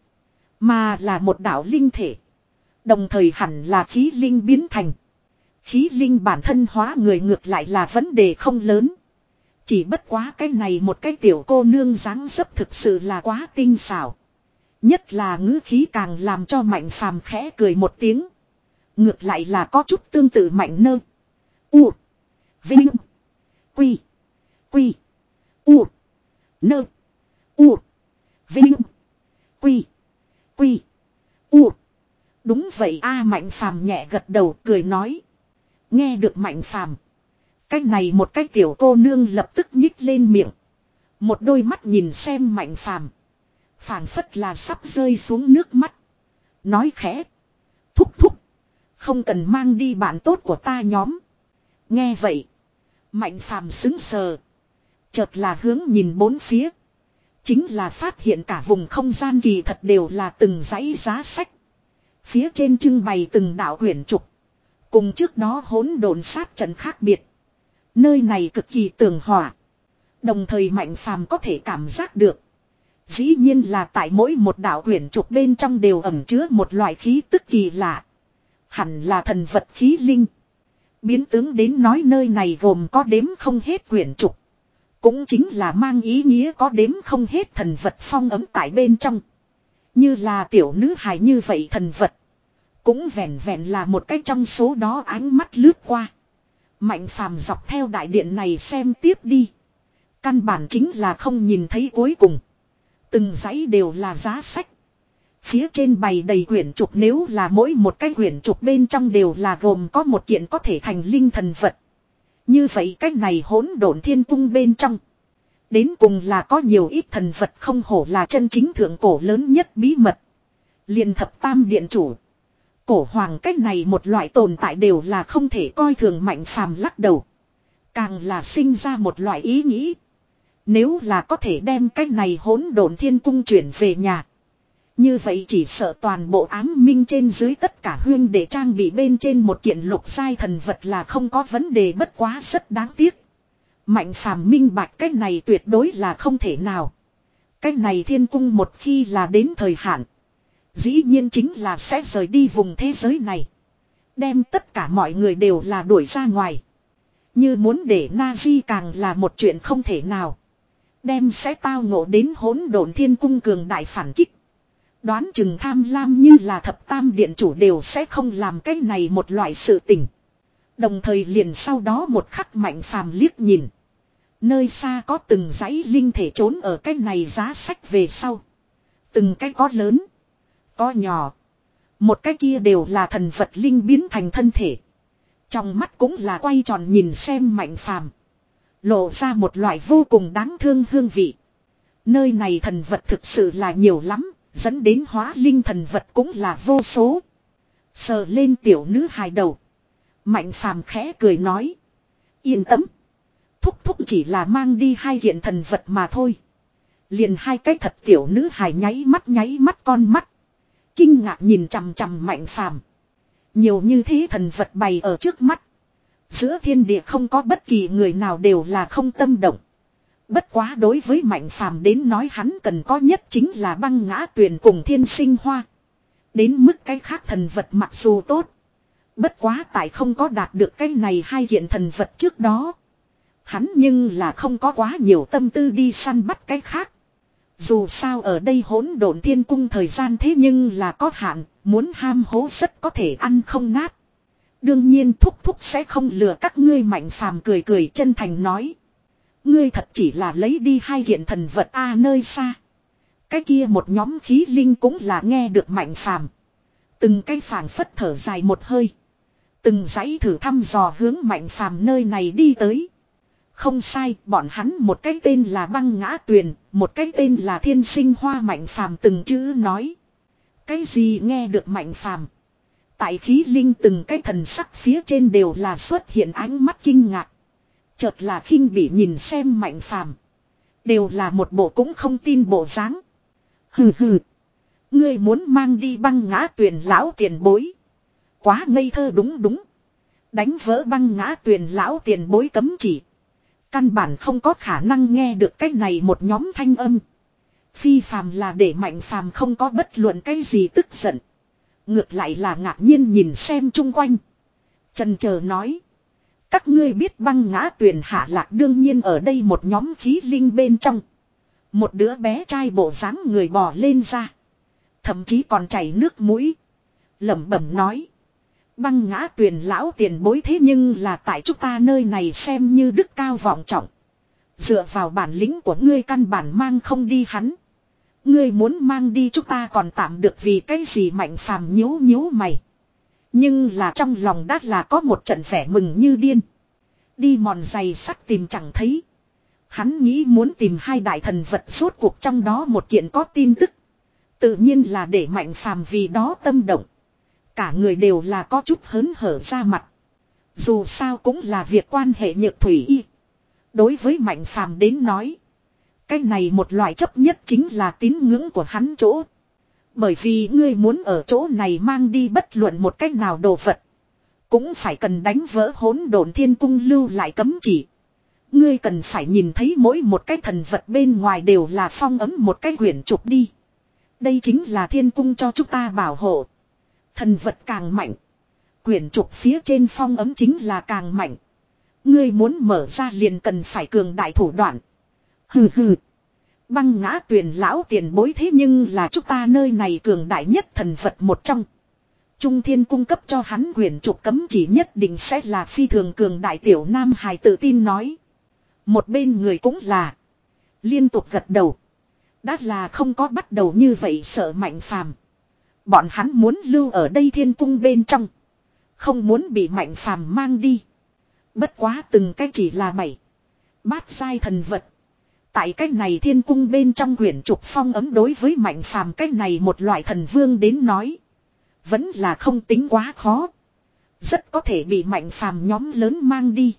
Speaker 1: Mà là một đạo linh thể. Đồng thời hẳn là khí linh biến thành. Khí linh bản thân hóa người ngược lại là vấn đề không lớn. Chỉ bất quá cái này một cái tiểu cô nương dáng dấp thực sự là quá tinh xảo. Nhất là ngữ khí càng làm cho mạnh phàm khẽ cười một tiếng. Ngược lại là có chút tương tự mạnh nơ. U. Vinh. Quy. Quy. U. Nơ. U. Vinh. Quy. Quy. U. Đúng vậy a Mạnh Phàm nhẹ gật đầu cười nói. Nghe được Mạnh Phàm, cái này một cái tiểu cô nương lập tức nhích lên miệng. Một đôi mắt nhìn xem Mạnh Phàm, phảng phất là sắp rơi xuống nước mắt. Nói khẽ. Thúc thúc. Không cần mang đi bạn tốt của ta nhóm. Nghe vậy. Mạnh Phàm sững sờ. Chợt là hướng nhìn bốn phía. Chính là phát hiện cả vùng không gian kỳ thật đều là từng dãy giá sách. Phía trên trưng bày từng đạo quyển trục. Cùng trước đó hỗn độn sát trận khác biệt. Nơi này cực kỳ tường hòa. Đồng thời Mạnh Phàm có thể cảm giác được. Dĩ nhiên là tại mỗi một đạo quyển trục bên trong đều ẩn chứa một loại khí tức kỳ lạ. Hẳn là thần vật khí linh. Biến tướng đến nói nơi này gồm có đếm không hết quyển trục. Cũng chính là mang ý nghĩa có đếm không hết thần vật phong ấm tại bên trong. Như là tiểu nữ hài như vậy thần vật. Cũng vẹn vẹn là một cái trong số đó ánh mắt lướt qua. Mạnh Phàm dọc theo đại điện này xem tiếp đi. Căn bản chính là không nhìn thấy cuối cùng. Từng dãy đều là giá sách. Phía trên bày đầy quyển trục, nếu là mỗi một cái quyển trục bên trong đều là gồm có một kiện có thể thành linh thần vật. Như vậy cái này hỗn độn thiên cung bên trong. Đến cùng là có nhiều ít thần vật không hổ là chân chính thượng cổ lớn nhất bí mật. Liền thập tam điện chủ. Cổ hoàng cách này một loại tồn tại đều là không thể coi thường. Mạnh Phàm lắc đầu. Càng là sinh ra một loại ý nghĩ. Nếu là có thể đem cái này hỗn độn thiên cung chuyển về nhà. Như vậy chỉ sợ toàn bộ ám minh trên dưới tất cả huyên để trang bị bên trên một kiện lục giai thần vật là không có vấn đề, bất quá rất đáng tiếc. Mạnh Phàm minh bạch cái này tuyệt đối là không thể nào. Cái này thiên cung một khi là đến thời hạn. Dĩ nhiên chính là sẽ rời đi vùng thế giới này. Đem tất cả mọi người đều là đuổi ra ngoài. Như muốn để Nazi càng là một chuyện không thể nào. Đem sẽ tao ngộ đến hỗn độn thiên cung cường đại phản kích. Đoán chừng tham lam như là thập tam điện chủ đều sẽ không làm cái này một loại sự tình. Đồng thời liền sau đó một khắc Mạnh Phàm liếc nhìn. Nơi xa có từng dãy linh thể trốn ở cái này giá sách về sau. Từng cái có lớn, có nhỏ. Một cái kia đều là thần vật linh biến thành thân thể. Trong mắt cũng là quay tròn nhìn xem Mạnh Phàm. Lộ ra một loại vô cùng đáng thương hương vị. Nơi này thần vật thực sự là nhiều lắm. Dẫn đến hóa linh thần vật cũng là vô số. Sờ lên tiểu nữ hài đầu. Mạnh Phàm khẽ cười nói. Yên tâm. Thúc thúc chỉ là mang đi hai kiện thần vật mà thôi. Liền hai cái thật tiểu nữ hài nháy mắt nháy mắt con mắt. Kinh ngạc nhìn chằm chằm Mạnh Phàm. Nhiều như thế thần vật bày ở trước mắt. Giữa thiên địa không có bất kỳ người nào đều là không tâm động. Bất quá đối với Mạnh Phàm đến nói hắn cần có nhất chính là băng ngã tuyền cùng thiên sinh hoa. Đến mức cái khác thần vật mặc dù tốt. Bất quá tại không có đạt được cái này hai kiện thần vật trước đó. Hắn nhưng là không có quá nhiều tâm tư đi săn bắt cái khác. Dù sao ở đây hỗn độn thiên cung thời gian thế nhưng là có hạn, muốn ham hố rất có thể ăn không nát. Đương nhiên thúc thúc sẽ không lừa các ngươi. Mạnh Phàm cười cười chân thành nói. Ngươi thật chỉ là lấy đi hai kiện thần vật a à, nơi xa. Cái kia một nhóm khí linh cũng là nghe được Mạnh Phàm. Từng cái phảng phất thở dài một hơi. Từng dãy thử thăm dò hướng Mạnh Phàm nơi này đi tới. Không sai, bọn hắn một cái tên là băng ngã tuyền, một cái tên là thiên sinh hoa. Mạnh Phàm từng chữ nói. Cái gì nghe được Mạnh Phàm? Tại khí linh từng cái thần sắc phía trên đều là xuất hiện ánh mắt kinh ngạc. Chợt là khinh bỉ nhìn xem Mạnh Phàm. Đều là một bộ cũng không tin bộ dáng. Hừ hừ. Ngươi muốn mang đi băng ngã tuyền lão tiền bối. Quá ngây thơ đúng đúng. Đánh vỡ băng ngã tuyền lão tiền bối cấm chỉ. Căn bản không có khả năng nghe được cái này một nhóm thanh âm. Phi phàm là để Mạnh Phàm không có bất luận cái gì tức giận. Ngược lại là ngạc nhiên nhìn xem chung quanh. Chần chờ nói. Các ngươi biết băng ngã tuyền hạ lạc đương nhiên ở đây một nhóm khí linh bên trong. Một đứa bé trai bộ dáng người bò lên ra. Thậm chí còn chảy nước mũi. Lẩm bẩm nói. Băng ngã tuyền lão tiền bối thế nhưng là tại chúng ta nơi này xem như đức cao vọng trọng. Dựa vào bản lĩnh của ngươi căn bản mang không đi hắn. Ngươi muốn mang đi chúng ta còn tạm được vì cái gì? Mạnh Phàm nhíu nhíu mày. Nhưng là trong lòng đã là có một trận vẻ mừng như điên. Đi mòn giày sắt tìm chẳng thấy. Hắn nghĩ muốn tìm hai đại thần vật rốt cuộc trong đó một kiện có tin tức. Tự nhiên là để Mạnh Phàm vì đó tâm động. Cả người đều là có chút hớn hở ra mặt. Dù sao cũng là việc quan hệ nhược thủy y. Đối với Mạnh Phàm đến nói. Cái này một loại chấp nhất chính là tín ngưỡng của hắn chỗ. Bởi vì ngươi muốn ở chỗ này mang đi bất luận một cách nào đồ vật. Cũng phải cần đánh vỡ hỗn độn thiên cung lưu lại cấm chỉ. Ngươi cần phải nhìn thấy mỗi một cái thần vật bên ngoài đều là phong ấm một cái quyển trục đi. Đây chính là thiên cung cho chúng ta bảo hộ. Thần vật càng mạnh. Quyển trục phía trên phong ấm chính là càng mạnh. Ngươi muốn mở ra liền cần phải cường đại thủ đoạn. Hừ hừ. Băng ngã tuyển lão tiền bối thế nhưng là chúng ta nơi này cường đại nhất thần vật một trong. Trung thiên cung cấp cho hắn quyển trục cấm chỉ nhất định sẽ là phi thường cường đại tiểu nam hài tự tin nói. Một bên người cũng là. Liên tục gật đầu. Đã là không có bắt đầu như vậy sợ Mạnh Phàm. Bọn hắn muốn lưu ở đây thiên cung bên trong. Không muốn bị Mạnh Phàm mang đi. Bất quá từng cái chỉ là bảy. Bát giai thần vật. Tại cái này thiên cung bên trong quyển trục phong ấm đối với Mạnh Phàm cái này một loại thần vương đến nói. Vẫn là không tính quá khó. Rất có thể bị Mạnh Phàm nhóm lớn mang đi.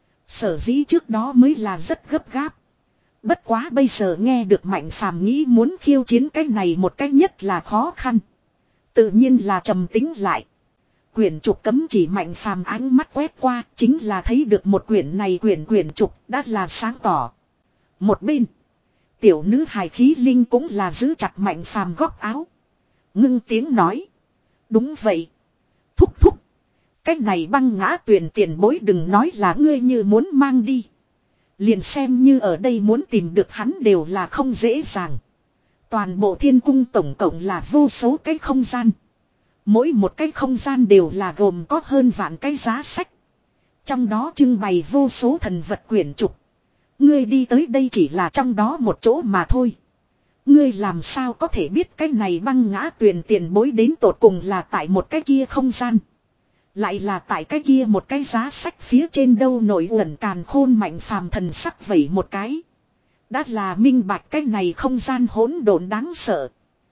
Speaker 1: Sở dĩ trước đó mới là rất gấp gáp. Bất quá bây giờ nghe được Mạnh Phàm nghĩ muốn khiêu chiến cái này một cách nhất là khó khăn. Tự nhiên là trầm tính lại. Quyển trục cấm chỉ Mạnh Phàm ánh mắt quét qua chính là thấy được một quyển này quyển quyển trục đã là sáng tỏ. Một bên. Tiểu nữ hài khí linh cũng là giữ chặt Mạnh Phàm góc áo. Ngưng tiếng nói. Đúng vậy. Thúc thúc. Cái này băng ngã tuyển tiền bối đừng nói là ngươi như muốn mang đi. Liền xem như ở đây muốn tìm được hắn đều là không dễ dàng. Toàn bộ thiên cung tổng cộng là vô số cái không gian. Mỗi một cái không gian đều là gồm có hơn vạn cái giá sách. Trong đó trưng bày vô số thần vật quyển trục. Ngươi đi tới đây chỉ là trong đó một chỗ mà thôi. Ngươi làm sao có thể biết cái này băng ngã tuyển tiền bối đến tột cùng là tại một cái kia không gian. Lại là tại cái kia một cái giá sách phía trên đâu nổi uẩn càn khôn Mạnh Phàm thần sắc vẩy một cái. Đã là minh bạch cái này không gian hỗn độn đáng sợ.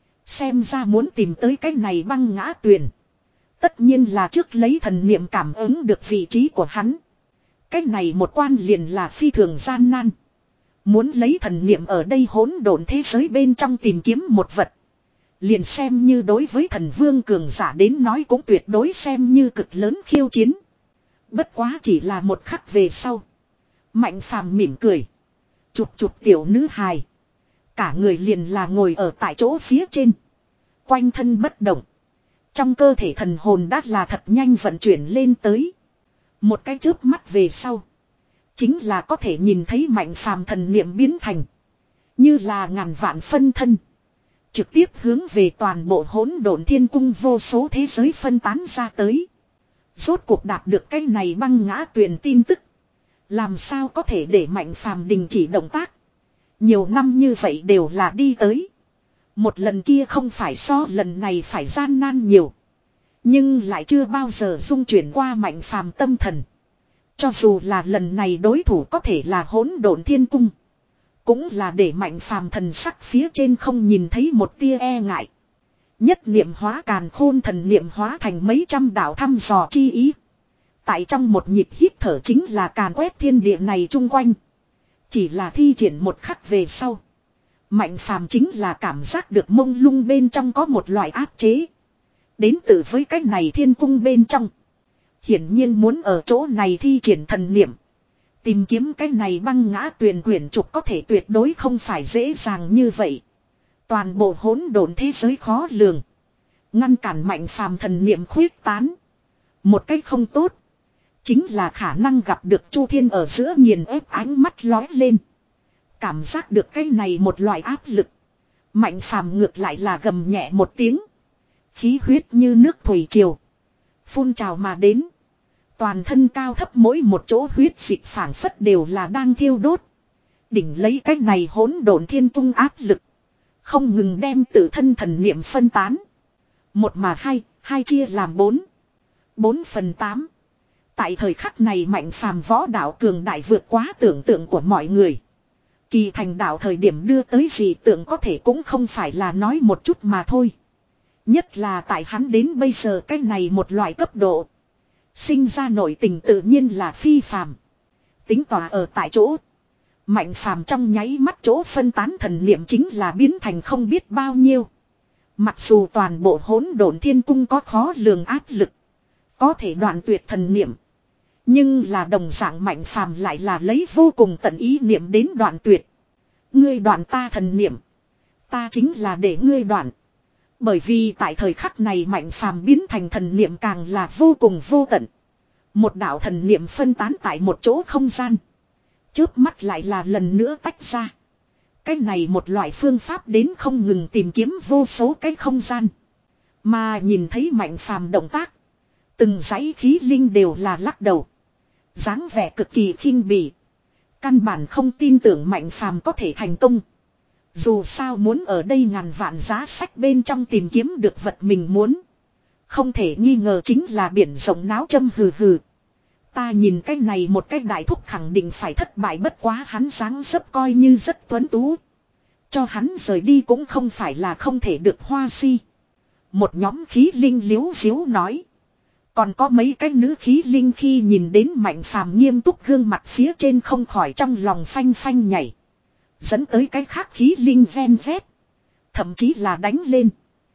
Speaker 1: Xem ra muốn tìm tới cái này băng ngã tuyển. Tất nhiên là trước lấy thần niệm cảm ứng được vị trí của hắn. Cái này một quan liền là phi thường gian nan. Muốn lấy thần niệm ở đây hỗn độn thế giới bên trong tìm kiếm một vật. Liền xem như đối với thần vương cường giả đến nói cũng tuyệt đối xem như cực lớn khiêu chiến. Bất quá chỉ là một khắc về sau. Mạnh Phàm mỉm cười. Chụp chụp tiểu nữ hài. Cả người liền là ngồi ở tại chỗ phía trên. Quanh thân bất động. Trong cơ thể thần hồn đã là thật nhanh vận chuyển lên tới. Một cái chớp mắt về sau. Chính là có thể nhìn thấy Mạnh Phàm thần niệm biến thành. Như là ngàn vạn phân thân. Trực tiếp hướng về toàn bộ hỗn độn thiên cung vô số thế giới phân tán ra tới. Rốt cuộc đạt được cái này băng ngã tuyển tin tức. Làm sao có thể để Mạnh Phàm đình chỉ động tác. Nhiều năm như vậy đều là đi tới. Một lần kia không phải so lần này phải gian nan nhiều. Nhưng lại chưa bao giờ dung chuyển qua Mạnh Phàm tâm thần. Cho dù là lần này đối thủ có thể là hỗn độn thiên cung. Cũng là để Mạnh Phàm thần sắc phía trên không nhìn thấy một tia e ngại. Nhất niệm hóa càn khôn thần niệm hóa thành mấy trăm đạo thăm dò chi ý. Tại trong một nhịp hít thở chính là càn quét thiên địa này chung quanh. Chỉ là thi triển một khắc về sau. Mạnh Phàm chính là cảm giác được mông lung bên trong có một loại áp chế. Đến từ với cái này thiên cung bên trong. Hiển nhiên muốn ở chỗ này thi triển thần niệm. Tìm kiếm cái này băng ngã tuyển quyển trục có thể tuyệt đối không phải dễ dàng như vậy. Toàn bộ hỗn độn thế giới khó lường. Ngăn cản Mạnh Phàm thần niệm khuyết tán. Một cách không tốt. Chính là khả năng gặp được Chu Thiên ở giữa nghiền ép ánh mắt lói lên. Cảm giác được cái này một loại áp lực. Mạnh Phàm ngược lại là gầm nhẹ một tiếng. Khí huyết như nước thủy triều. Phun trào mà đến. Toàn thân cao thấp mỗi một chỗ huyết dịch phảng phất đều là đang thiêu đốt. Đỉnh lấy cái này hỗn độn thiên cung áp lực. Không ngừng đem tự thân thần niệm phân tán. Một mà hai, hai chia làm bốn. bốn phần tám. Tại thời khắc này Mạnh Phàm võ đạo cường đại vượt quá tưởng tượng của mọi người. Kỳ thành đạo thời điểm đưa tới dị tượng có thể cũng không phải là nói một chút mà thôi. Nhất là tại hắn đến bây giờ cái này một loại cấp độ. Sinh ra nội tình tự nhiên là phi phàm. Tính tỏa ở tại chỗ. Mạnh Phàm trong nháy mắt chỗ phân tán thần niệm chính là biến thành không biết bao nhiêu. Mặc dù toàn bộ hỗn độn thiên cung có khó lường áp lực. Có thể đoạn tuyệt thần niệm. Nhưng là đồng dạng Mạnh Phàm lại là lấy vô cùng tận ý niệm đến đoạn tuyệt. Ngươi đoạn ta thần niệm. Ta chính là để ngươi đoạn. Bởi vì tại thời khắc này Mạnh Phàm biến thành thần niệm càng là vô cùng vô tận. Một đạo thần niệm phân tán tại một chỗ không gian. Chớp mắt lại là lần nữa tách ra. Cái này một loại phương pháp đến không ngừng tìm kiếm vô số cái không gian. Mà nhìn thấy Mạnh Phàm động tác. Từng dãy khí linh đều là lắc đầu. Dáng vẻ cực kỳ khinh bỉ. Căn bản không tin tưởng Mạnh Phàm có thể thành công. Dù sao muốn ở đây ngàn vạn giá sách bên trong tìm kiếm được vật mình muốn. Không thể nghi ngờ chính là biển rộng náo châm hừ hừ. Ta nhìn cái này một cái đại thúc khẳng định phải thất bại bất quá hắn dáng dấp coi như rất tuấn tú. Cho hắn rời đi cũng không phải là không thể được hoa si. Một nhóm khí linh liếu diếu nói. Còn có mấy cái nữ khí linh khi nhìn đến Mạnh Phàm nghiêm túc gương mặt phía trên không khỏi trong lòng phanh phanh nhảy. Dẫn tới cái khác khí linh ven vét. Thậm chí là đánh lên.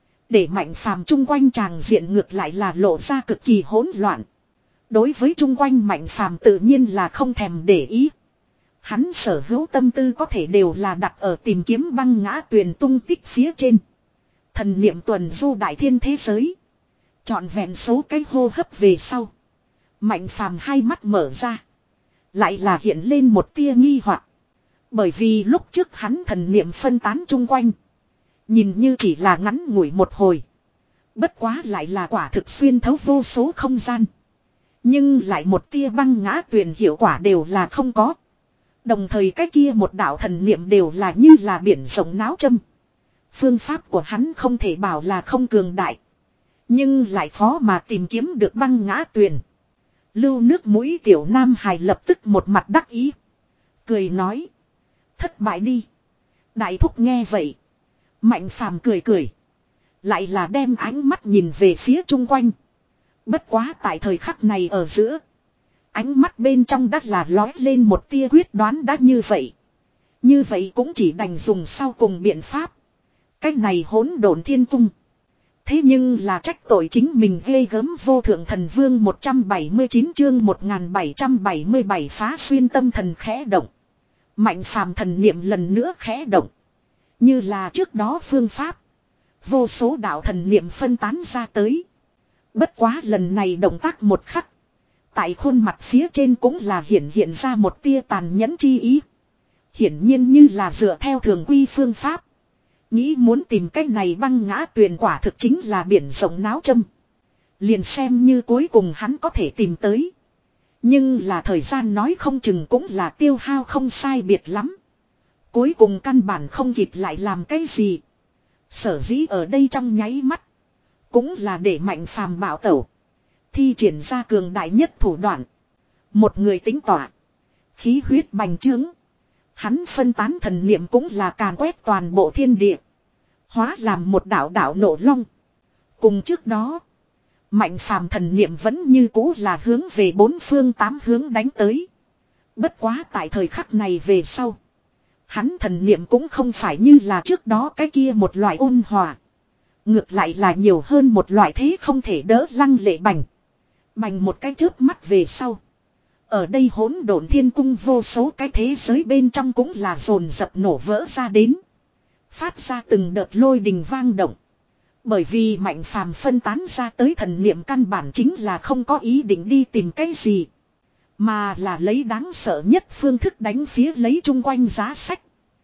Speaker 1: Để Mạnh Phàm chung quanh tràng diện ngược lại là lộ ra cực kỳ hỗn loạn. Đối với chung quanh Mạnh Phàm tự nhiên là không thèm để ý. Hắn sở hữu tâm tư có thể đều là đặt ở tìm kiếm băng ngã tuyền tung tích phía trên. Thần niệm tuần du đại thiên thế giới. Chọn vẹn số cái hô hấp về sau. Mạnh Phàm hai mắt mở ra. Lại là hiện lên một tia nghi hoặc. Bởi vì lúc trước hắn thần niệm phân tán chung quanh. Nhìn như chỉ là ngắn ngủi một hồi. Bất quá lại là quả thực xuyên thấu vô số không gian. Nhưng lại một tia băng ngã tuyền hiệu quả đều là không có. Đồng thời cái kia một đạo thần niệm đều là như là biển rộng náo châm. Phương pháp của hắn không thể bảo là không cường đại. Nhưng lại khó mà tìm kiếm được băng ngã tuyền. Lưu nước mũi tiểu nam hài lập tức một mặt đắc ý. Cười nói. Thất bại đi. Đại thúc nghe vậy. Mạnh Phàm cười cười. Lại là đem ánh mắt nhìn về phía chung quanh. Bất quá tại thời khắc này ở giữa. Ánh mắt bên trong đất là lói lên một tia quyết đoán đã như vậy. Như vậy cũng chỉ đành dùng sau cùng biện pháp. Cách này hỗn độn thiên cung. Thế nhưng là trách tội chính mình ghê gớm vô thượng thần vương một trăm bảy mươi chín chương một nghìn bảy trăm bảy mươi bảy phá xuyên tâm thần khẽ động. Mạnh Phàm thần niệm lần nữa khẽ động. Như là trước đó phương pháp. Vô số đạo thần niệm phân tán ra tới. Bất quá lần này động tác một khắc. Tại khuôn mặt phía trên cũng là hiện hiện ra một tia tàn nhẫn chi ý. Hiển nhiên như là dựa theo thường quy phương pháp. Nghĩ muốn tìm cách này băng ngã tuyền quả thực chính là biển rộng náo châm. Liền xem như cuối cùng hắn có thể tìm tới. Nhưng là thời gian nói không chừng cũng là tiêu hao không sai biệt lắm. Cuối cùng căn bản không kịp lại làm cái gì. Sở dĩ ở đây trong nháy mắt. Cũng là để Mạnh Phàm bảo tẩu. Thi triển ra cường đại nhất thủ đoạn. Một người tính tỏa. Khí huyết bành trướng. Hắn phân tán thần niệm cũng là càn quét toàn bộ thiên địa. Hóa làm một đạo đạo nổ long. Cùng trước đó. Mạnh Phàm thần niệm vẫn như cũ là hướng về bốn phương tám hướng đánh tới. Bất quá tại thời khắc này về sau. Hắn thần niệm cũng không phải như là trước đó cái kia một loại ôn hòa. Ngược lại là nhiều hơn một loại thế không thể đỡ lăng lệ bành. Bành một cái chớp mắt về sau. Ở đây hỗn độn thiên cung vô số cái thế giới bên trong cũng là dồn dập nổ vỡ ra đến. Phát ra từng đợt lôi đình vang động. Bởi vì Mạnh Phàm phân tán ra tới thần niệm căn bản chính là không có ý định đi tìm cái gì. Mà là lấy đáng sợ nhất phương thức đánh phía lấy chung quanh giá sách.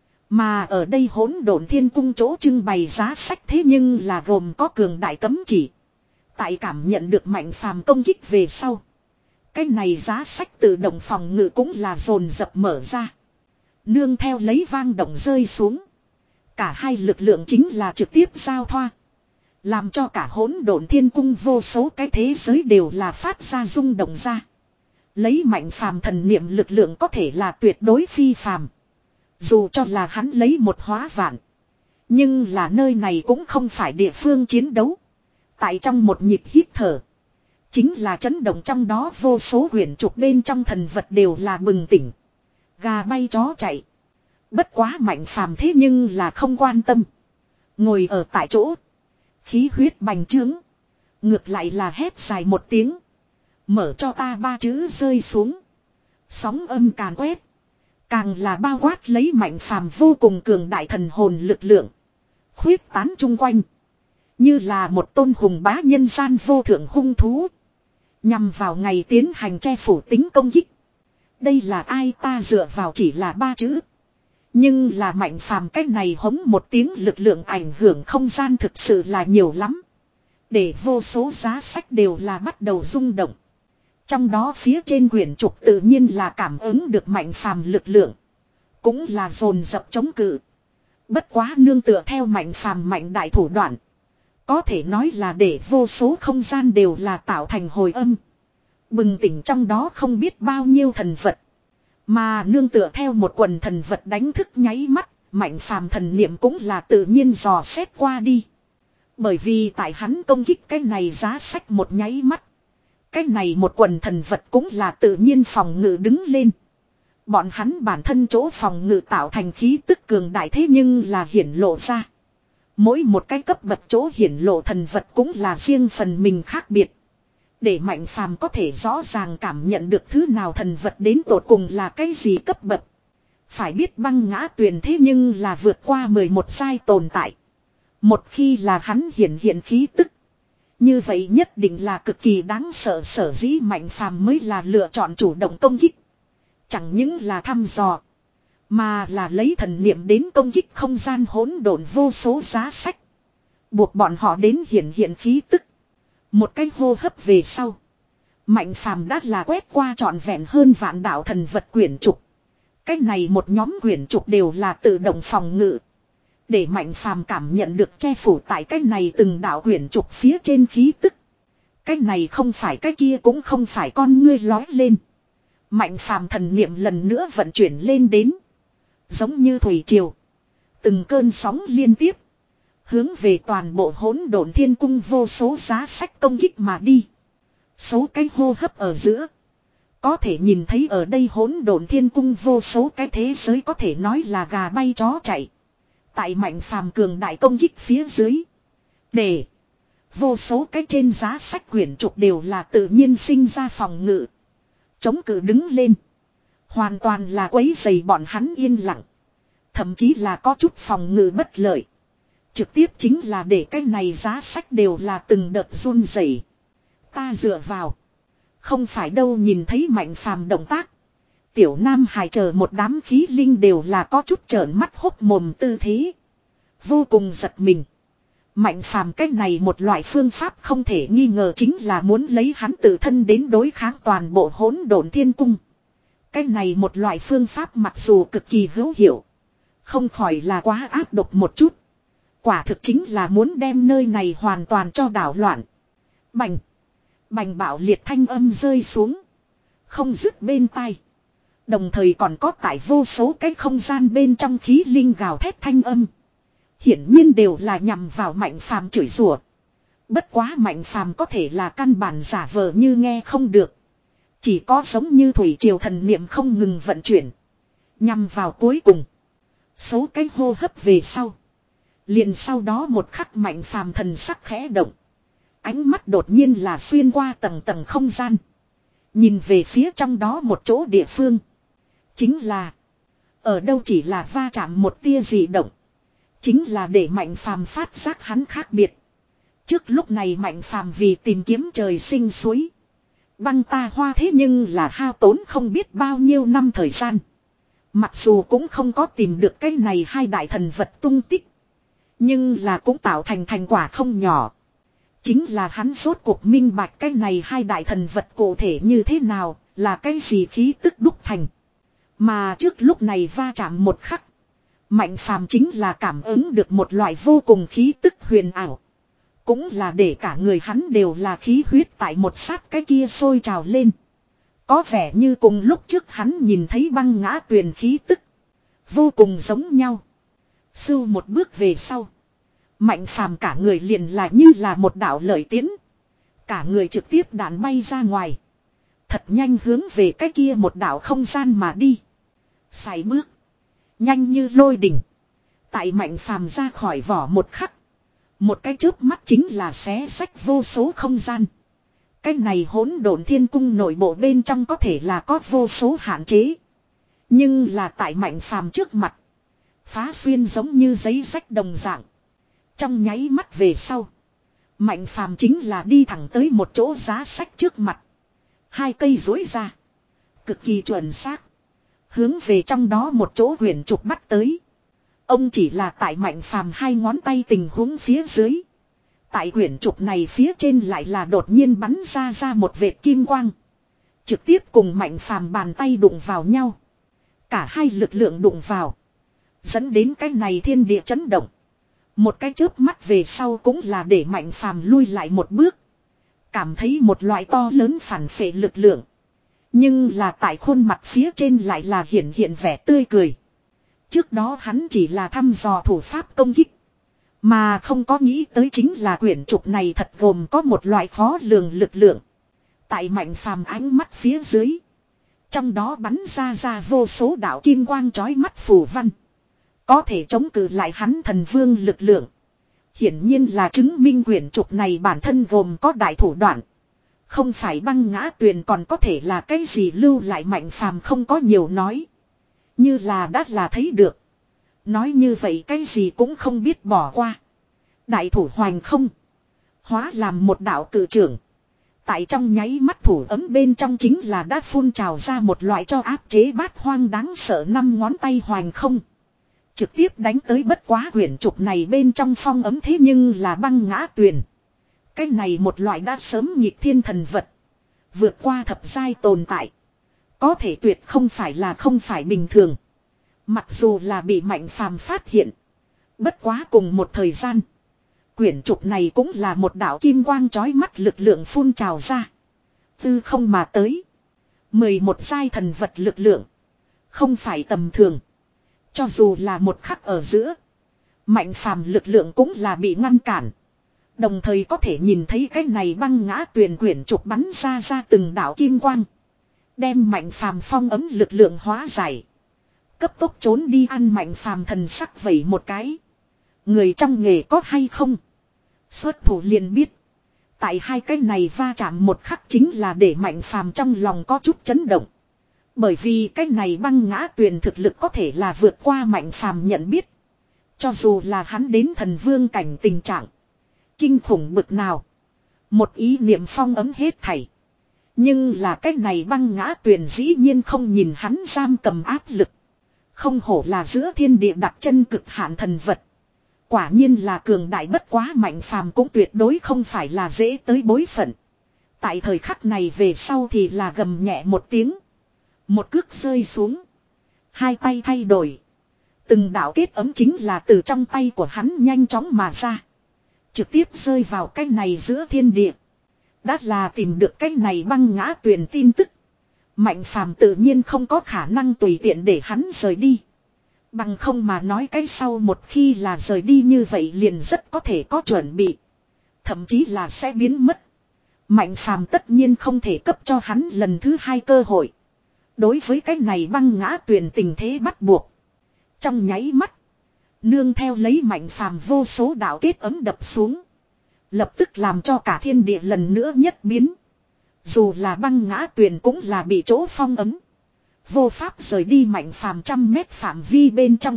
Speaker 1: Mà ở đây hỗn độn thiên cung chỗ trưng bày giá sách thế nhưng là gồm có cường đại cấm chỉ. Tại cảm nhận được Mạnh Phàm công kích về sau. Cái này giá sách tự động phòng ngự cũng là dồn dập mở ra. Nương theo lấy vang động rơi xuống. Cả hai lực lượng chính là trực tiếp giao thoa. Làm cho cả hỗn độn thiên cung vô số cái thế giới đều là phát ra rung động ra. Lấy mạnh phàm thần niệm lực lượng có thể là tuyệt đối phi phàm. Dù cho là hắn lấy một hóa vạn. Nhưng là nơi này cũng không phải địa phương chiến đấu. Tại trong một nhịp hít thở. Chính là chấn động trong đó vô số huyền trục bên trong thần vật đều là bừng tỉnh. Gà bay chó chạy. Bất quá mạnh phàm thế nhưng là không quan tâm. Ngồi ở tại chỗ. Khí huyết bành trướng. Ngược lại là hét dài một tiếng. Mở cho ta ba chữ rơi xuống. Sóng âm càn quét. Càng là bao quát lấy mạnh phàm vô cùng cường đại thần hồn lực lượng. Khuyết tán chung quanh. Như là một tôn hùng bá nhân gian vô thượng hung thú. Nhằm vào ngày tiến hành che phủ tính công kích. Đây là ai ta dựa vào chỉ là ba chữ. Nhưng là mạnh phàm cách này hống một tiếng lực lượng ảnh hưởng không gian thực sự là nhiều lắm. Để vô số giá sách đều là bắt đầu rung động. Trong đó phía trên quyển trục tự nhiên là cảm ứng được mạnh phàm lực lượng. Cũng là dồn dập chống cự. Bất quá nương tựa theo mạnh phàm mạnh đại thủ đoạn. Có thể nói là để vô số không gian đều là tạo thành hồi âm. Bừng tỉnh trong đó không biết bao nhiêu thần vật. Mà nương tựa theo một quần thần vật đánh thức nháy mắt. Mạnh phàm thần niệm cũng là tự nhiên dò xét qua đi. Bởi vì tại hắn công kích cái này giá sách một nháy mắt. Cái này một quần thần vật cũng là tự nhiên phòng ngự đứng lên. Bọn hắn bản thân chỗ phòng ngự tạo thành khí tức cường đại thế nhưng là hiển lộ ra. Mỗi một cái cấp bậc chỗ hiển lộ thần vật cũng là riêng phần mình khác biệt. Để mạnh phàm có thể rõ ràng cảm nhận được thứ nào thần vật đến tột cùng là cái gì cấp bậc. Phải biết băng ngã tuyền thế nhưng là vượt qua mười một giai tồn tại. Một khi là hắn hiển hiện khí tức. Như vậy nhất định là cực kỳ đáng sợ, sở dĩ mạnh phàm mới là lựa chọn chủ động công kích. Chẳng những là thăm dò. Mà là lấy thần niệm đến công kích không gian hỗn độn vô số giá sách. Buộc bọn họ đến hiển hiện khí tức. Một cái hô hấp về sau. Mạnh phàm đã là quét qua trọn vẹn hơn vạn đạo thần vật quyển trục. Cái này một nhóm quyển trục đều là tự động phòng ngự. Để mạnh phàm cảm nhận được che phủ tại cái này từng đạo quyển trục phía trên khí tức. Cái này không phải cái kia cũng không phải con ngươi lói lên. Mạnh phàm thần niệm lần nữa vận chuyển lên đến. Giống như thủy triều. Từng cơn sóng liên tiếp. Hướng về toàn bộ hỗn độn thiên cung vô số giá sách công kích mà đi. Số cái hô hấp ở giữa. Có thể nhìn thấy ở đây hỗn độn thiên cung vô số cái thế giới có thể nói là gà bay chó chạy. Tại mạnh phàm cường đại công kích phía dưới. Để. Vô số cái trên giá sách quyển trục đều là tự nhiên sinh ra phòng ngự. Chống cự đứng lên. Hoàn toàn là quấy rầy bọn hắn yên lặng. Thậm chí là có chút phòng ngự bất lợi. Trực tiếp chính là để cái này giá sách đều là từng đợt run rẩy. Ta dựa vào. Không phải đâu, nhìn thấy mạnh phàm động tác. Tiểu Nam Hải chờ một đám khí linh đều là có chút trợn mắt hốc mồm tư thế. Vô cùng giật mình. Mạnh phàm cách này một loại phương pháp không thể nghi ngờ chính là muốn lấy hắn tự thân đến đối kháng toàn bộ hỗn độn thiên cung. Cái này một loại phương pháp mặc dù cực kỳ hữu hiệu. Không khỏi là quá áp độc một chút. Quả thực chính là muốn đem nơi này hoàn toàn cho đảo loạn. Bành. Bành bạo liệt thanh âm rơi xuống. Không dứt bên tai. Đồng thời còn có tại vô số cái không gian bên trong khí linh gào thét thanh âm. Hiển nhiên đều là nhằm vào mạnh phàm chửi rủa. Bất quá mạnh phàm có thể là căn bản giả vờ như nghe không được. Chỉ có giống như thủy triều thần niệm không ngừng vận chuyển. Nhằm vào cuối cùng. Số cái hô hấp về sau. Liền sau đó một khắc mạnh phàm thần sắc khẽ động. Ánh mắt đột nhiên là xuyên qua tầng tầng không gian. Nhìn về phía trong đó một chỗ địa phương. Chính là. Ở đâu chỉ là va chạm một tia dị động. Chính là để mạnh phàm phát giác hắn khác biệt. Trước lúc này mạnh phàm vì tìm kiếm trời sinh suối. Băng ta hoa thế nhưng là hao tốn không biết bao nhiêu năm thời gian. Mặc dù cũng không có tìm được cái này hai đại thần vật tung tích. Nhưng là cũng tạo thành thành quả không nhỏ. Chính là hắn rốt cuộc minh bạch cái này hai đại thần vật cụ thể như thế nào, là cái gì khí tức đúc thành. Mà trước lúc này va chạm một khắc. Mạnh phàm chính là cảm ứng được một loại vô cùng khí tức huyền ảo. Cũng là để cả người hắn đều là khí huyết tại một sát cái kia sôi trào lên. Có vẻ như cùng lúc trước hắn nhìn thấy băng ngã tuyền khí tức. Vô cùng giống nhau. Sưu một bước về sau. Mạnh phàm cả người liền là như là một đạo lợi tiến. Cả người trực tiếp đạn bay ra ngoài. Thật nhanh hướng về cái kia một đạo không gian mà đi. Sải bước. Nhanh như lôi đỉnh. Tại mạnh phàm ra khỏi vỏ một khắc. Một cái chớp mắt chính là xé xách vô số không gian. Cái này hỗn độn thiên cung nội bộ bên trong có thể là có vô số hạn chế. Nhưng là tại mạnh phàm trước mặt. Phá xuyên giống như giấy rách đồng dạng. Trong nháy mắt về sau. Mạnh phàm chính là đi thẳng tới một chỗ giá sách trước mặt. Hai cây dối ra. Cực kỳ chuẩn xác. Hướng về trong đó một chỗ huyền trục bắt tới. Ông chỉ là tại mạnh phàm hai ngón tay tình huống phía dưới. Tại quyển trục này phía trên lại là đột nhiên bắn ra ra một vệt kim quang. Trực tiếp cùng mạnh phàm bàn tay đụng vào nhau. Cả hai lực lượng đụng vào. Dẫn đến cái này thiên địa chấn động. Một cái chớp mắt về sau cũng là để mạnh phàm lui lại một bước. Cảm thấy một loại to lớn phản phệ lực lượng. Nhưng là tại khuôn mặt phía trên lại là hiện hiện vẻ tươi cười. Trước đó hắn chỉ là thăm dò thủ pháp công kích. Mà không có nghĩ tới chính là quyển trục này thật gồm có một loại khó lường lực lượng. Tại mạnh phàm ánh mắt phía dưới. Trong đó bắn ra ra vô số đạo kim quang chói mắt phù văn. Có thể chống cự lại hắn thần vương lực lượng. Hiển nhiên là chứng minh quyển trục này bản thân gồm có đại thủ đoạn. Không phải băng ngã tuyền còn có thể là cái gì lưu lại mạnh phàm không có nhiều nói. Như là đã là thấy được. Nói như vậy cái gì cũng không biết bỏ qua. Đại thủ hoành không. Hóa làm một đạo cự trưởng. Tại trong nháy mắt thủ ấm bên trong chính là đã phun trào ra một loại cho áp chế bát hoang đáng sợ năm ngón tay hoành không. Trực tiếp đánh tới bất quá quyển trục này bên trong phong ấm thế nhưng là băng ngã tuyền. Cái này một loại đã sớm nhịp thiên thần vật. Vượt qua thập giai tồn tại. Có thể tuyệt không phải là không phải bình thường. Mặc dù là bị mạnh phàm phát hiện. Bất quá cùng một thời gian. Quyển trục này cũng là một đạo kim quang chói mắt lực lượng phun trào ra. Tư không mà tới. mười một giai thần vật lực lượng. Không phải tầm thường. Cho dù là một khắc ở giữa. Mạnh phàm lực lượng cũng là bị ngăn cản. Đồng thời có thể nhìn thấy cái này băng ngã tuyền quyển trục bắn ra ra từng đạo kim quang. Đem mạnh phàm phong ấm lực lượng hóa giải. Cấp tốc trốn đi ăn mạnh phàm thần sắc vẩy một cái. Người trong nghề có hay không? Xuất thủ liền biết. Tại hai cái này va chạm một khắc chính là để mạnh phàm trong lòng có chút chấn động. Bởi vì cái này băng ngã tuyền thực lực có thể là vượt qua mạnh phàm nhận biết. Cho dù là hắn đến thần vương cảnh tình trạng. Kinh khủng bực nào. Một ý niệm phong ấm hết thảy. Nhưng là cái này băng ngã tuyền dĩ nhiên không nhìn hắn giam cầm áp lực. Không hổ là giữa thiên địa đặt chân cực hạn thần vật. Quả nhiên là cường đại bất quá mạnh phàm cũng tuyệt đối không phải là dễ tới bối phận. Tại thời khắc này về sau thì là gầm nhẹ một tiếng. Một cước rơi xuống. Hai tay thay đổi. Từng đạo kết ấm chính là từ trong tay của hắn nhanh chóng mà ra. Trực tiếp rơi vào cái này giữa thiên địa. Đã là tìm được cái này băng ngã tuyền tin tức. Mạnh phàm tự nhiên không có khả năng tùy tiện để hắn rời đi. Bằng không mà nói cái sau một khi là rời đi như vậy liền rất có thể có chuẩn bị. Thậm chí là sẽ biến mất. Mạnh phàm tất nhiên không thể cấp cho hắn lần thứ hai cơ hội. Đối với cái này băng ngã tuyền tình thế bắt buộc. Trong nháy mắt. Nương theo lấy mạnh phàm vô số đạo kết ấm đập xuống. Lập tức làm cho cả thiên địa lần nữa nhất biến. Dù là băng ngã tuyền cũng là bị chỗ phong ấm. Vô pháp rời đi mạnh phàm trăm mét phạm vi bên trong.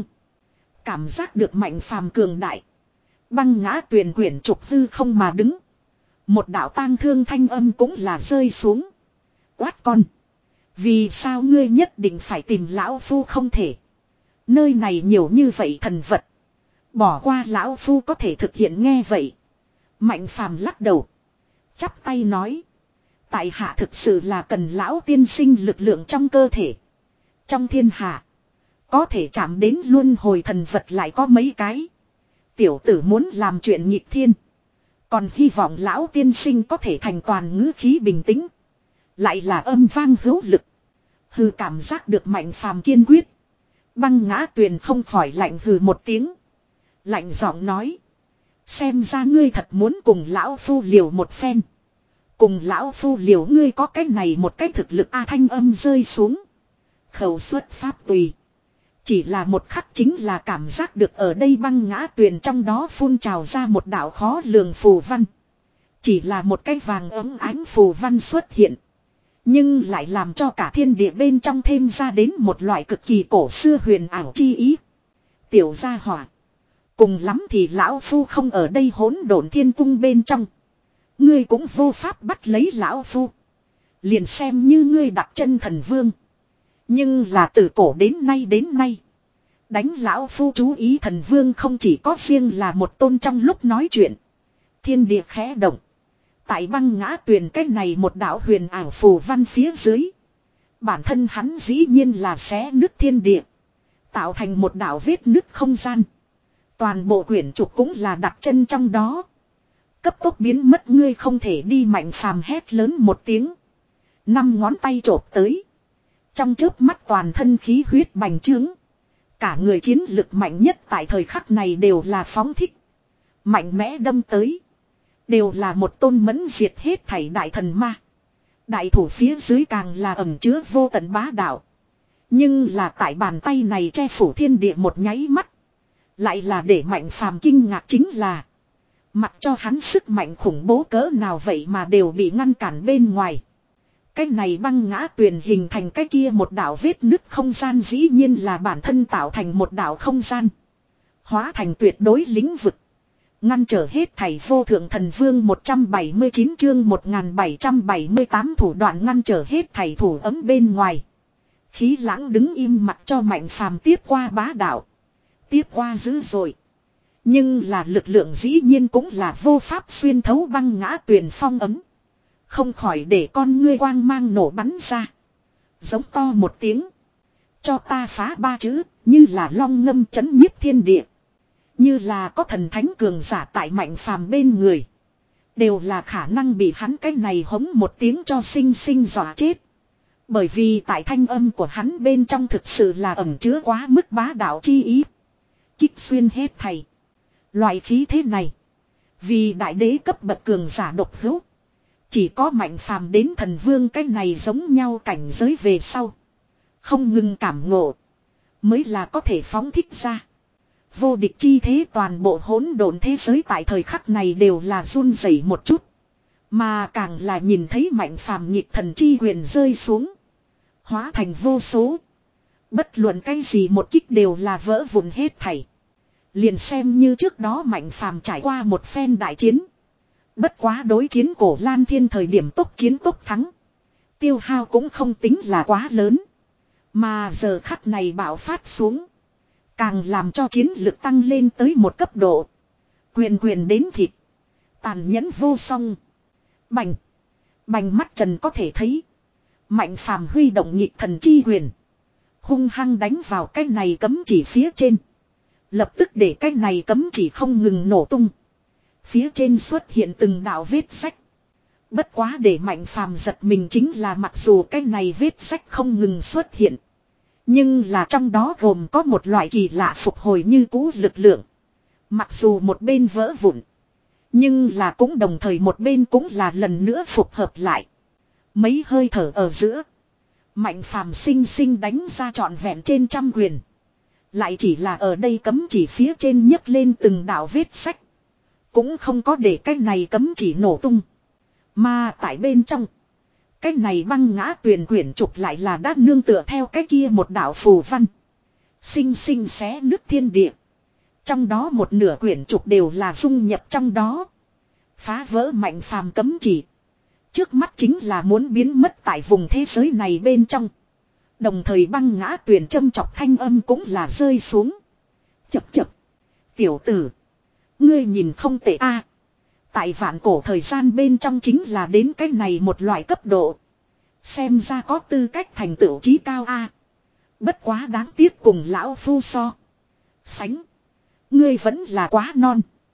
Speaker 1: Cảm giác được mạnh phàm cường đại. Băng ngã tuyền quyển trục hư không mà đứng. Một đạo tang thương thanh âm cũng là rơi xuống. Quát con. Vì sao ngươi nhất định phải tìm lão phu không thể. Nơi này nhiều như vậy thần vật. Bỏ qua lão phu có thể thực hiện nghe vậy. Mạnh phàm lắc đầu. Chắp tay nói. Tại hạ thực sự là cần lão tiên sinh lực lượng trong cơ thể. Trong thiên hạ. Có thể chạm đến luân hồi thần vật lại có mấy cái. Tiểu tử muốn làm chuyện nghịch thiên. Còn hy vọng lão tiên sinh có thể thành toàn ngữ khí bình tĩnh. Lại là âm vang hữu lực. Hừ, cảm giác được Mạnh Phàm kiên quyết. Băng Ngã Tuyền không khỏi lạnh hừ một tiếng. Lạnh giọng nói. Xem ra ngươi thật muốn cùng lão phu liều một phen. Cùng lão phu liều, ngươi có cái này một cái thực lực a. Thanh âm rơi xuống. Khẩu xuất pháp tùy. Chỉ là một khắc chính là cảm giác được ở đây Băng Ngã Tuyền trong đó phun trào ra một đạo khó lường phù văn. Chỉ là một cái vàng ấm ánh phù văn xuất hiện. Nhưng lại làm cho cả thiên địa bên trong thêm ra đến một loại cực kỳ cổ xưa huyền ảo chi ý. Tiểu gia hỏa. Cùng lắm thì lão phu không ở đây hỗn độn thiên cung bên trong. Ngươi cũng vô pháp bắt lấy lão phu. Liền xem như ngươi đặt chân thần vương. Nhưng là từ cổ đến nay đến nay. Đánh lão phu chú ý thần vương không chỉ có riêng là một tôn trong lúc nói chuyện. Thiên địa khẽ động. Tại Băng Ngã Tuyền cái này một đạo huyền ảo phù văn phía dưới. Bản thân hắn dĩ nhiên là xé nứt thiên địa. Tạo thành một đạo vết nứt không gian. Toàn bộ quyển trục cũng là đặt chân trong đó. Cấp tốc biến mất, ngươi không thể đi. Mạnh Phàm hét lớn một tiếng. Năm ngón tay chộp tới. Trong chớp mắt toàn thân khí huyết bành trướng. Cả người chiến lực mạnh nhất tại thời khắc này đều là phóng thích. Mạnh mẽ đâm tới. Đều là một tôn mẫn diệt hết thảy đại thần ma. Đại thủ phía dưới càng là ẩn chứa vô tận bá đạo. Nhưng là tại bàn tay này che phủ thiên địa một nháy mắt. Lại là để Mạnh Phàm kinh ngạc chính là. Mặc cho hắn sức mạnh khủng bố cỡ nào vậy mà đều bị ngăn cản bên ngoài. Cái này Băng Ngã Tuyền hình thành cái kia một đạo vết nứt không gian dĩ nhiên là bản thân tạo thành một đạo không gian. Hóa thành tuyệt đối lĩnh vực. Ngăn trở hết thảy vô thượng thần vương. Một trăm bảy mươi chín chương một nghìn bảy trăm bảy mươi tám thủ đoạn ngăn trở hết thảy thủ ấm bên ngoài. Khí lãng đứng im mặt cho Mạnh Phàm tiếp qua bá đạo. Tiếp qua dữ dội. Nhưng là lực lượng dĩ nhiên cũng là vô pháp xuyên thấu Băng Ngã Tuyền phong ấm. Không khỏi để con ngươi quang mang nổ bắn ra. Giống to một tiếng. Cho ta phá, ba chữ như là long ngâm chấn nhiếp thiên địa. Như là có thần thánh cường giả tại Mạnh Phàm bên người. Đều là khả năng bị hắn cái này hống một tiếng cho sinh sinh dọa chết. Bởi vì tại thanh âm của hắn bên trong thực sự là ẩn chứa quá mức bá đạo chi ý. Kích xuyên hết thầy. Loại khí thế này. Vì đại đế cấp bậc cường giả độc hữu. Chỉ có Mạnh Phàm đến thần vương cái này giống nhau cảnh giới về sau. Không ngừng cảm ngộ. Mới là có thể phóng thích ra. Vô địch chi thế, toàn bộ hỗn độn thế giới tại thời khắc này đều là run rẩy một chút. Mà càng là nhìn thấy Mạnh Phàm nhịp thần chi huyền rơi xuống. Hóa thành vô số. Bất luận cái gì một kích đều là vỡ vụn hết thảy. Liền xem như trước đó Mạnh Phàm trải qua một phen đại chiến. Bất quá đối chiến Cổ Lan Thiên thời điểm tốc chiến tốc thắng. Tiêu hao cũng không tính là quá lớn. Mà giờ khắc này bạo phát xuống. Càng làm cho chiến lực tăng lên tới một cấp độ. Quyền quyền đến thịt. Tàn nhẫn vô song. Bành. Bành, mắt trần có thể thấy. Mạnh Phàm huy động nhịp thần chi huyền. Hung hăng đánh vào cái này cấm chỉ phía trên. Lập tức để cái này cấm chỉ không ngừng nổ tung. Phía trên xuất hiện từng đạo vết sách. Bất quá để Mạnh Phàm giật mình chính là mặc dù cái này vết sách không ngừng xuất hiện. Nhưng là trong đó gồm có một loại kỳ lạ phục hồi như cũ lực lượng. Mặc dù một bên vỡ vụn. Nhưng là cũng đồng thời một bên cũng là lần nữa phục hợp lại. Mấy hơi thở ở giữa. Mạnh Phàm sinh sinh đánh ra trọn vẹn trên trăm quyền. Lại chỉ là ở đây cấm chỉ phía trên nhấc lên từng đạo vết sách. Cũng không có để cái này cấm chỉ nổ tung. Mà tại bên trong. Cái này Băng Ngã Tuyền quyển trục lại là đã nương tựa theo cái kia một đạo phù văn. Sinh sinh xé nứt thiên địa. Trong đó một nửa quyển trục đều là dung nhập trong đó. Phá vỡ Mạnh Phàm cấm chỉ. Trước mắt chính là muốn biến mất tại vùng thế giới này bên trong. Đồng thời Băng Ngã Tuyền châm chọc thanh âm cũng là rơi xuống. Chập chập. Tiểu tử. Ngươi nhìn không tệ a. Tại vạn cổ thời gian bên trong chính là đến cái này một loại cấp độ. Xem ra có tư cách thành tựu chí cao a. Bất quá đáng tiếc cùng lão phu so. Sánh. Ngươi vẫn là quá non.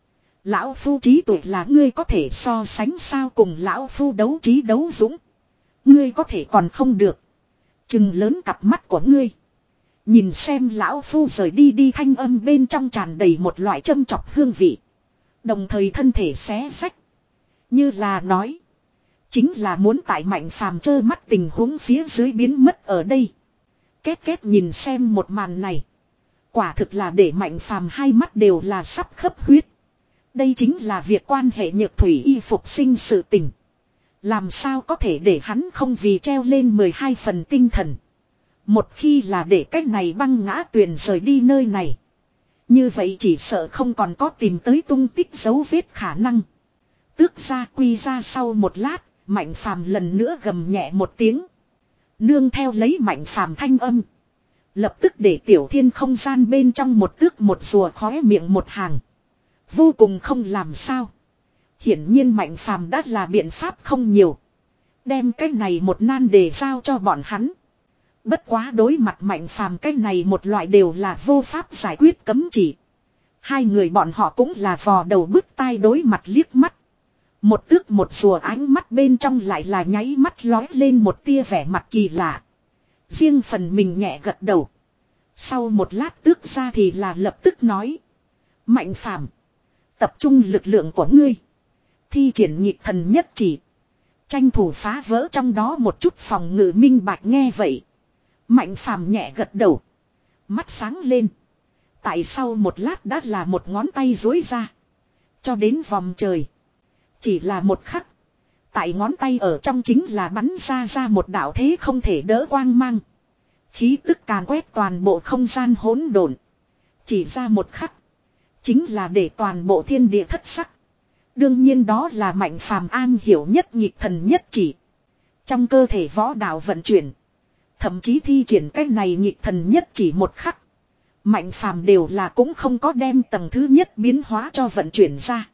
Speaker 1: Lão phu trí tuệ là ngươi có thể so sánh sao, cùng lão phu đấu trí đấu dũng. Ngươi có thể còn không được. Chừng lớn cặp mắt của ngươi. Nhìn xem lão phu rời đi đi, thanh âm bên trong tràn đầy một loại châm chọc hương vị. Đồng thời thân thể xé xách. Như là nói. Chính là muốn tại Mạnh Phàm trơ mắt tình huống phía dưới biến mất ở đây. Két két nhìn xem một màn này. Quả thực là để Mạnh Phàm hai mắt đều là sắp khấp huyết. Đây chính là việc quan hệ nhược thủy y phục sinh sự tình. Làm sao có thể để hắn không vì treo lên mười hai phần tinh thần. Một khi là để cách này băng ngã tuyền rời đi nơi này. Như vậy chỉ sợ không còn có tìm tới tung tích dấu vết khả năng. Tước ra quy ra sau một lát, Mạnh Phàm lần nữa gầm nhẹ một tiếng. Nương theo lấy Mạnh Phàm thanh âm. Lập tức để Tiểu Thiên không gian bên trong một tước một rùa khóe miệng một hàng. Vô cùng không làm sao. Hiển nhiên Mạnh Phàm đã là biện pháp không nhiều. Đem cái này một nan đề giao cho bọn hắn. Bất quá đối mặt Mạnh Phàm cái này một loại đều là vô pháp giải quyết cấm chỉ. Hai người bọn họ cũng là vò đầu bứt tai đối mặt liếc mắt. Một tước một rùa ánh mắt bên trong lại là nháy mắt lói lên một tia vẻ mặt kỳ lạ. Riêng phần mình nhẹ gật đầu. Sau một lát tước ra thì là lập tức nói. Mạnh Phàm, tập trung lực lượng của ngươi. Thi triển nhịp thần nhất chỉ. Tranh thủ phá vỡ trong đó một chút phòng ngự minh bạch nghe vậy. Mạnh Phàm nhẹ gật đầu. Mắt sáng lên. Tại sau một lát đã là một ngón tay duỗi ra. Cho đến vòng trời. Chỉ là một khắc. Tại ngón tay ở trong chính là bắn ra ra một đạo thế không thể đỡ quang mang. Khí tức càn quét toàn bộ không gian hỗn độn. Chỉ ra một khắc. Chính là để toàn bộ thiên địa thất sắc. Đương nhiên đó là Mạnh Phàm an hiểu nhất nhịp thần nhất chỉ. Trong cơ thể võ đạo vận chuyển. Thậm chí thi triển cách này nhịp thần nhất chỉ một khắc. Mạnh Phàm đều là cũng không có đem tầng thứ nhất biến hóa cho vận chuyển ra.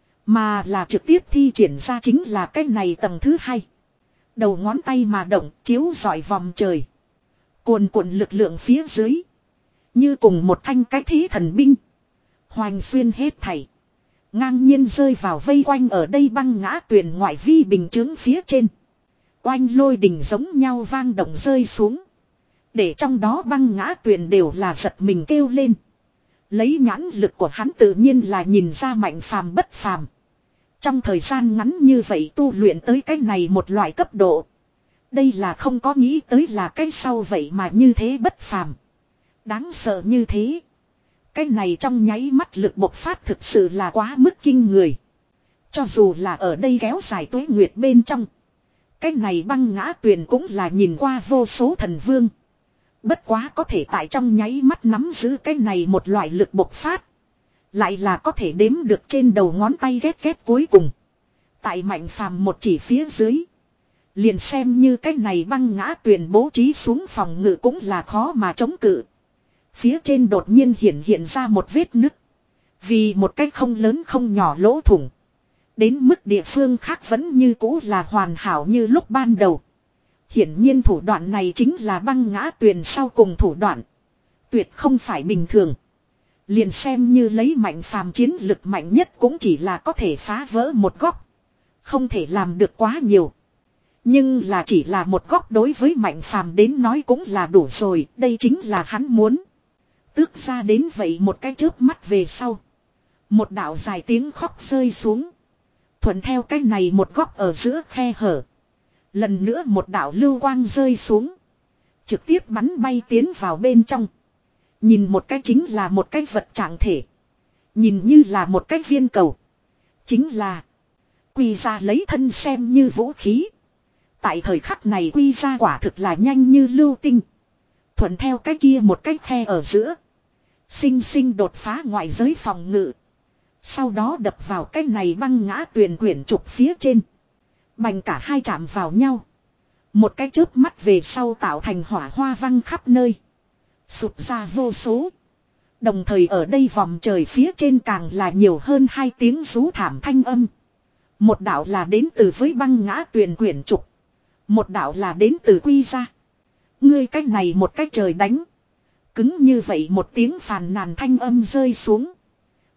Speaker 1: Mà là trực tiếp thi triển ra chính là cách này tầng thứ hai. Đầu ngón tay mà động chiếu rọi vòng trời. Cuồn cuộn lực lượng phía dưới. Như cùng một thanh cái thế thần binh. Hoành xuyên hết thảy. Ngang nhiên rơi vào vây quanh ở đây băng ngã tuyền ngoại vi bình chướng phía trên. Oanh lôi đình giống nhau vang động rơi xuống. Để trong đó băng ngã tuyền đều là giật mình kêu lên. Lấy nhãn lực của hắn tự nhiên là nhìn ra Mạnh Phàm bất phàm. Trong thời gian ngắn như vậy tu luyện tới cái này một loại cấp độ. Đây là không có nghĩ tới là cái sau vậy mà như thế bất phàm. Đáng sợ như thế. Cái này trong nháy mắt lực bộc phát thực sự là quá mức kinh người. Cho dù là ở đây kéo dài tuế nguyệt bên trong. Cái này băng ngã tuyền cũng là nhìn qua vô số thần vương. Bất quá có thể tại trong nháy mắt nắm giữ cái này một loại lực bộc phát. Lại là có thể đếm được trên đầu ngón tay ghét ghét cuối cùng. Tại Mạnh Phàm một chỉ phía dưới. Liền xem như cái này băng ngã tuyền bố trí xuống phòng ngự cũng là khó mà chống cự. Phía trên đột nhiên hiện hiện ra một vết nứt. Vì một cái không lớn không nhỏ lỗ thủng. Đến mức địa phương khác vẫn như cũ là hoàn hảo như lúc ban đầu. Hiển nhiên thủ đoạn này chính là băng ngã tuyền sau cùng thủ đoạn. Tuyệt không phải bình thường. Liền xem như lấy Mạnh Phàm chiến lực mạnh nhất cũng chỉ là có thể phá vỡ một góc. Không thể làm được quá nhiều. Nhưng là chỉ là một góc đối với Mạnh Phàm đến nói cũng là đủ rồi. Đây chính là hắn muốn. Tước ra đến vậy một cái chớp mắt về sau. Một đạo dài tiếng khóc rơi xuống. Thuận theo cái này một góc ở giữa khe hở. Lần nữa một đạo lưu quang rơi xuống. Trực tiếp bắn bay tiến vào bên trong. Nhìn một cái chính là một cái vật trạng thể. Nhìn như là một cái viên cầu. Chính là quy ra lấy thân xem như vũ khí. Tại thời khắc này quy ra quả thực là nhanh như lưu tinh. Thuận theo cái kia một cái khe ở giữa. Sinh sinh đột phá ngoại giới phòng ngự. Sau đó đập vào cái này băng ngã tuyền quyển trục phía trên. Bành cả hai chạm vào nhau. Một cái chớp mắt về sau tạo thành hỏa hoa văng khắp nơi. Sụt ra vô số. Đồng thời ở đây vòng trời phía trên càng là nhiều hơn hai tiếng rú thảm thanh âm. Một đạo là đến từ với băng ngã tuyền quyển trục. Một đạo là đến từ quy ra. Ngươi cách này một cách trời đánh. Cứng như vậy một tiếng phàn nàn thanh âm rơi xuống.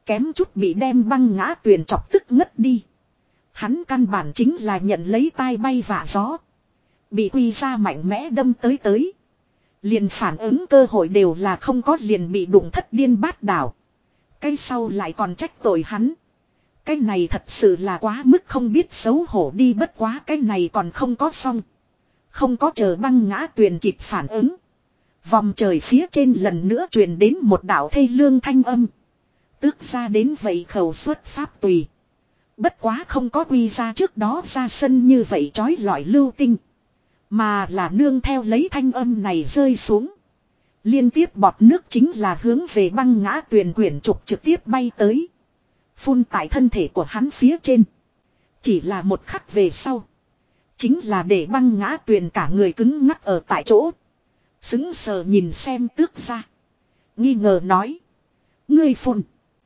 Speaker 1: Kém chút bị đem băng ngã tuyền chọc tức ngất đi. Hắn căn bản chính là nhận lấy tai bay vạ gió. Bị quy ra mạnh mẽ đâm tới tới. Liền phản ứng cơ hội đều là không có, liền bị đụng thất điên bát đảo. Cái sau lại còn trách tội hắn. Cái này thật sự là quá mức không biết xấu hổ đi, bất quá cái này còn không có xong. Không có chờ băng ngã tuyền kịp phản ứng. Vòng trời phía trên lần nữa truyền đến một đạo thê lương thanh âm. Tước ra đến vậy khẩu xuất pháp tùy. Bất quá không có quy ra trước đó ra sân như vậy trói lọi lưu tinh. Mà là nương theo lấy thanh âm này rơi xuống. Liên tiếp bọt nước chính là hướng về băng ngã tuyền quyển trục trực tiếp bay tới. Phun tại thân thể của hắn phía trên. Chỉ là một khắc về sau. Chính là để băng ngã tuyền cả người cứng ngắc ở tại chỗ. Sững sờ nhìn xem tước ra. Nghi ngờ nói. Ngươi phun.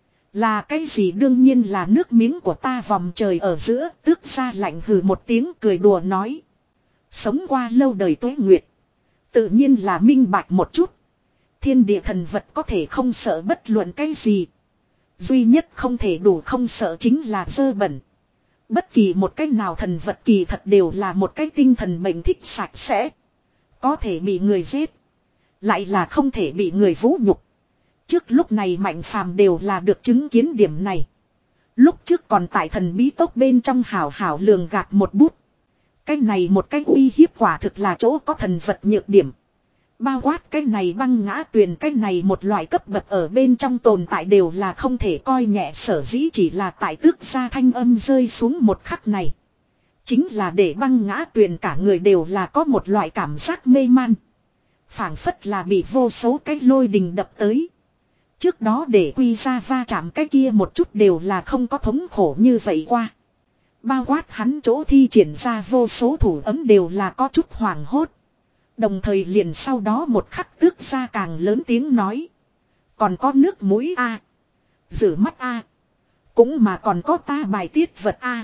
Speaker 1: Là cái gì? Đương nhiên là nước miếng của ta. Vòng trời ở giữa tước ra lạnh hừ một tiếng cười đùa nói. Sống qua lâu đời tuế nguyệt. Tự nhiên là minh bạch một chút. Thiên địa thần vật có thể không sợ bất luận cái gì. Duy nhất không thể đủ không sợ chính là dơ bẩn. Bất kỳ một cái nào thần vật kỳ thật đều là một cái tinh thần bệnh thích sạch sẽ. Có thể bị người giết. Lại là không thể bị người vũ nhục. Trước lúc này Mạnh Phàm đều là được chứng kiến điểm này. Lúc trước còn tại thần bí tốc bên trong hào hào lường gạt một bút. Cái này một cái uy hiếp quả thực là chỗ có thần vật nhược điểm. Bao quát cái này băng ngã tuyền, cái này một loại cấp bậc ở bên trong tồn tại đều là không thể coi nhẹ, sở dĩ chỉ là tại tước ra thanh âm rơi xuống một khắc này. Chính là để băng ngã tuyền cả người đều là có một loại cảm giác mê man. Phảng phất là bị vô số cái lôi đình đập tới. Trước đó để quy ra va chạm cái kia một chút đều là không có thống khổ như vậy qua. Bao quát hắn chỗ thi triển ra vô số thủ ấm đều là có chút hoảng hốt. Đồng thời liền sau đó một khắc tước ra càng lớn tiếng nói. Còn có nước mũi a, à. Rửa mắt a, à. Cũng mà còn có ta bài tiết vật a. À.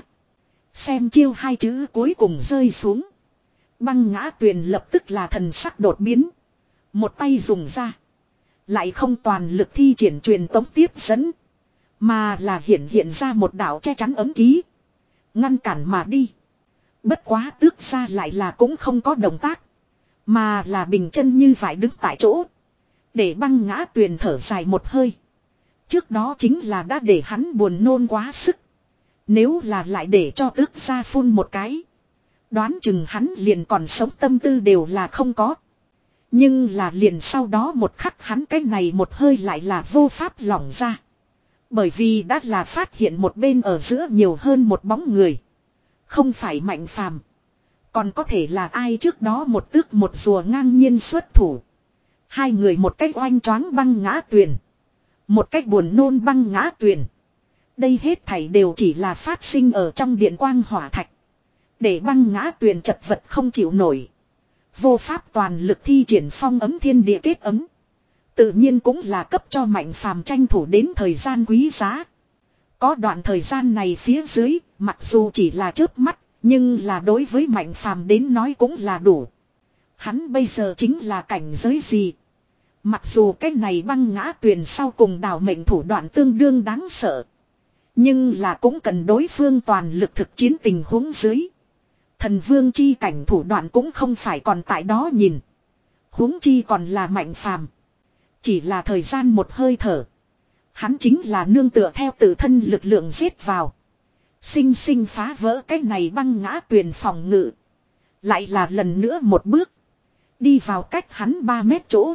Speaker 1: Xem chiêu hai chữ cuối cùng rơi xuống. Băng ngã tuyền lập tức là thần sắc đột biến. Một tay dùng ra. Lại không toàn lực thi triển truyền tống tiếp dẫn. Mà là hiện hiện ra một đạo che chắn ấm ký. Ngăn cản mà đi. Bất quá tước ra lại là cũng không có động tác. Mà là bình chân như vải đứng tại chỗ. Để băng ngã tuyền thở dài một hơi. Trước đó chính là đã để hắn buồn nôn quá sức. Nếu là lại để cho tước ra phun một cái. Đoán chừng hắn liền còn sống tâm tư đều là không có. Nhưng là liền sau đó một khắc hắn cái này một hơi lại là vô pháp lỏng ra. Bởi vì đã là phát hiện một bên ở giữa nhiều hơn một bóng người. Không phải Mạnh Phàm, còn có thể là ai trước đó một tước một rùa ngang nhiên xuất thủ. Hai người một cách oanh choáng băng ngã tuyền. Một cách buồn nôn băng ngã tuyền. Đây hết thảy đều chỉ là phát sinh ở trong điện quang hỏa thạch. Để băng ngã tuyền chật vật không chịu nổi. Vô pháp toàn lực thi triển phong ấm thiên địa kết ấm. Tự nhiên cũng là cấp cho Mạnh Phàm tranh thủ đến thời gian quý giá. Có đoạn thời gian này phía dưới, mặc dù chỉ là chớp mắt, nhưng là đối với Mạnh Phàm đến nói cũng là đủ. Hắn bây giờ chính là cảnh giới gì? Mặc dù cái này băng ngã tuyền sau cùng đào mệnh thủ đoạn tương đương đáng sợ. Nhưng là cũng cần đối phương toàn lực thực chiến tình huống dưới. Thần vương chi cảnh thủ đoạn cũng không phải còn tại đó nhìn. Huống chi còn là Mạnh Phàm. Chỉ là thời gian một hơi thở. Hắn chính là nương tựa theo tự thân lực lượng giết vào. Sinh sinh phá vỡ cái này băng ngã tuyền phòng ngự. Lại là lần nữa một bước. Đi vào cách hắn ba mét chỗ.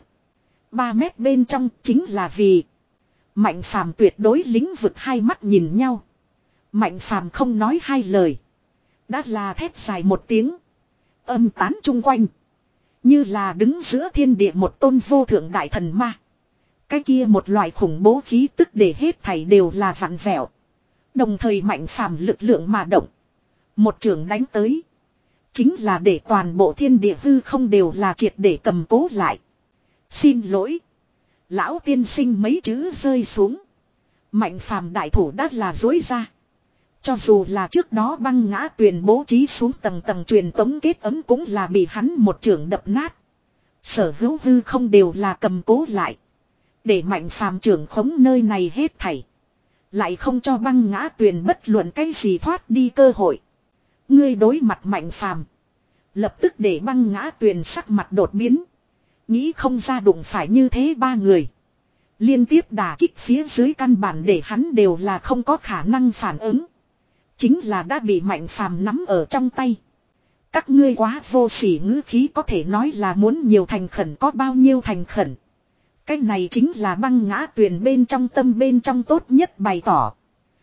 Speaker 1: ba mét bên trong chính là vì Mạnh Phàm tuyệt đối lĩnh vực hai mắt nhìn nhau. Mạnh Phàm không nói hai lời. Đã là thét dài một tiếng. Âm tán chung quanh. Như là đứng giữa thiên địa một tôn vô thượng đại thần ma. Cái kia một loại khủng bố khí tức để hết thảy đều là vặn vẹo. Đồng thời Mạnh Phàm lực lượng mà động. Một trường đánh tới. Chính là để toàn bộ thiên địa hư không đều là triệt để cầm cố lại. Xin lỗi. Lão tiên sinh mấy chữ rơi xuống. Mạnh Phàm đại thủ đã là dối ra. Cho dù là trước đó băng ngã tuyền bố trí xuống tầng tầng truyền tống kết ấm cũng là bị hắn một trường đập nát. Sở hữu hư không đều là cầm cố lại. Để Mạnh Phàm trưởng khống nơi này hết thảy. Lại không cho băng ngã tuyền bất luận cái gì thoát đi cơ hội. Ngươi đối mặt Mạnh Phàm, lập tức để băng ngã tuyền sắc mặt đột biến. Nghĩ không ra đụng phải như thế ba người. Liên tiếp đả kích phía dưới căn bản để hắn đều là không có khả năng phản ứng. Chính là đã bị Mạnh Phàm nắm ở trong tay. Các ngươi quá vô sỉ, ngữ khí có thể nói là muốn nhiều thành khẩn có bao nhiêu thành khẩn. Cái này chính là băng ngã tuyền bên trong tâm bên trong tốt nhất bày tỏ.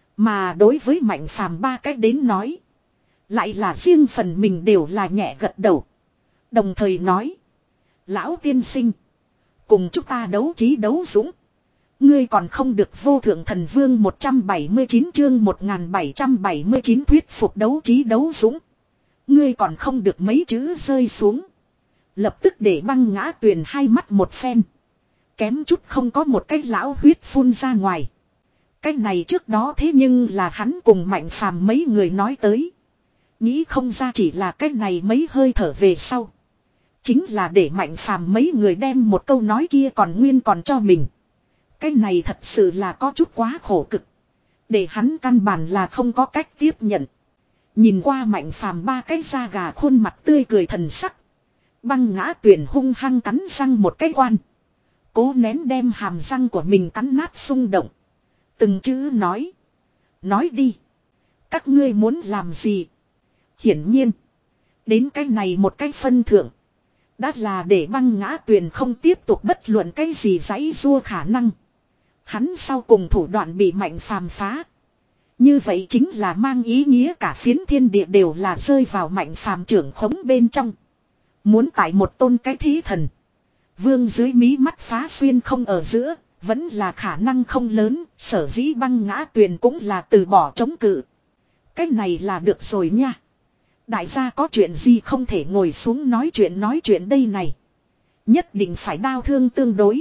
Speaker 1: Mà đối với Mạnh Phàm ba cách đến nói, lại là riêng phần mình đều là nhẹ gật đầu. Đồng thời nói: lão tiên sinh, cùng chúng ta đấu trí đấu dũng. Ngươi còn không được vô thượng thần vương. Một trăm bảy mươi chín chương một nghìn bảy trăm bảy mươi chín thuyết phục đấu trí đấu dũng. Ngươi còn không được mấy chữ rơi xuống. Lập tức để băng ngã tuyền hai mắt một phen. Kém chút không có một cái lão huyết phun ra ngoài. Cái này trước đó thế nhưng là hắn cùng Mạnh Phàm mấy người nói tới. Nghĩ không ra chỉ là cái này mấy hơi thở về sau. Chính là để Mạnh Phàm mấy người đem một câu nói kia còn nguyên còn cho mình. Cái này thật sự là có chút quá khổ cực. Để hắn căn bản là không có cách tiếp nhận. Nhìn qua Mạnh Phàm ba cái da gà khuôn mặt tươi cười thần sắc. Băng ngã tuyền hung hăng cắn răng một cái quan. Cố nén đem hàm răng của mình cắn nát xung động. Từng chữ nói. Nói đi. Các ngươi muốn làm gì? Hiển nhiên. Đến cái này một cái phân thượng. Đã là để băng ngã tuyền không tiếp tục bất luận cái gì giãy giụa khả năng. Hắn sau cùng thủ đoạn bị Mạnh Phàm phá. Như vậy chính là mang ý nghĩa cả phiến thiên địa đều là rơi vào Mạnh Phàm trưởng khống bên trong. Muốn tại một tôn cái thí thần. Vương dưới mí mắt phá xuyên không ở giữa. Vẫn là khả năng không lớn. Sở dĩ băng ngã tuyền cũng là từ bỏ chống cự. Cái này là được rồi nha. Đại gia có chuyện gì không thể ngồi xuống nói chuyện nói chuyện đây này. Nhất định phải đau thương tương đối.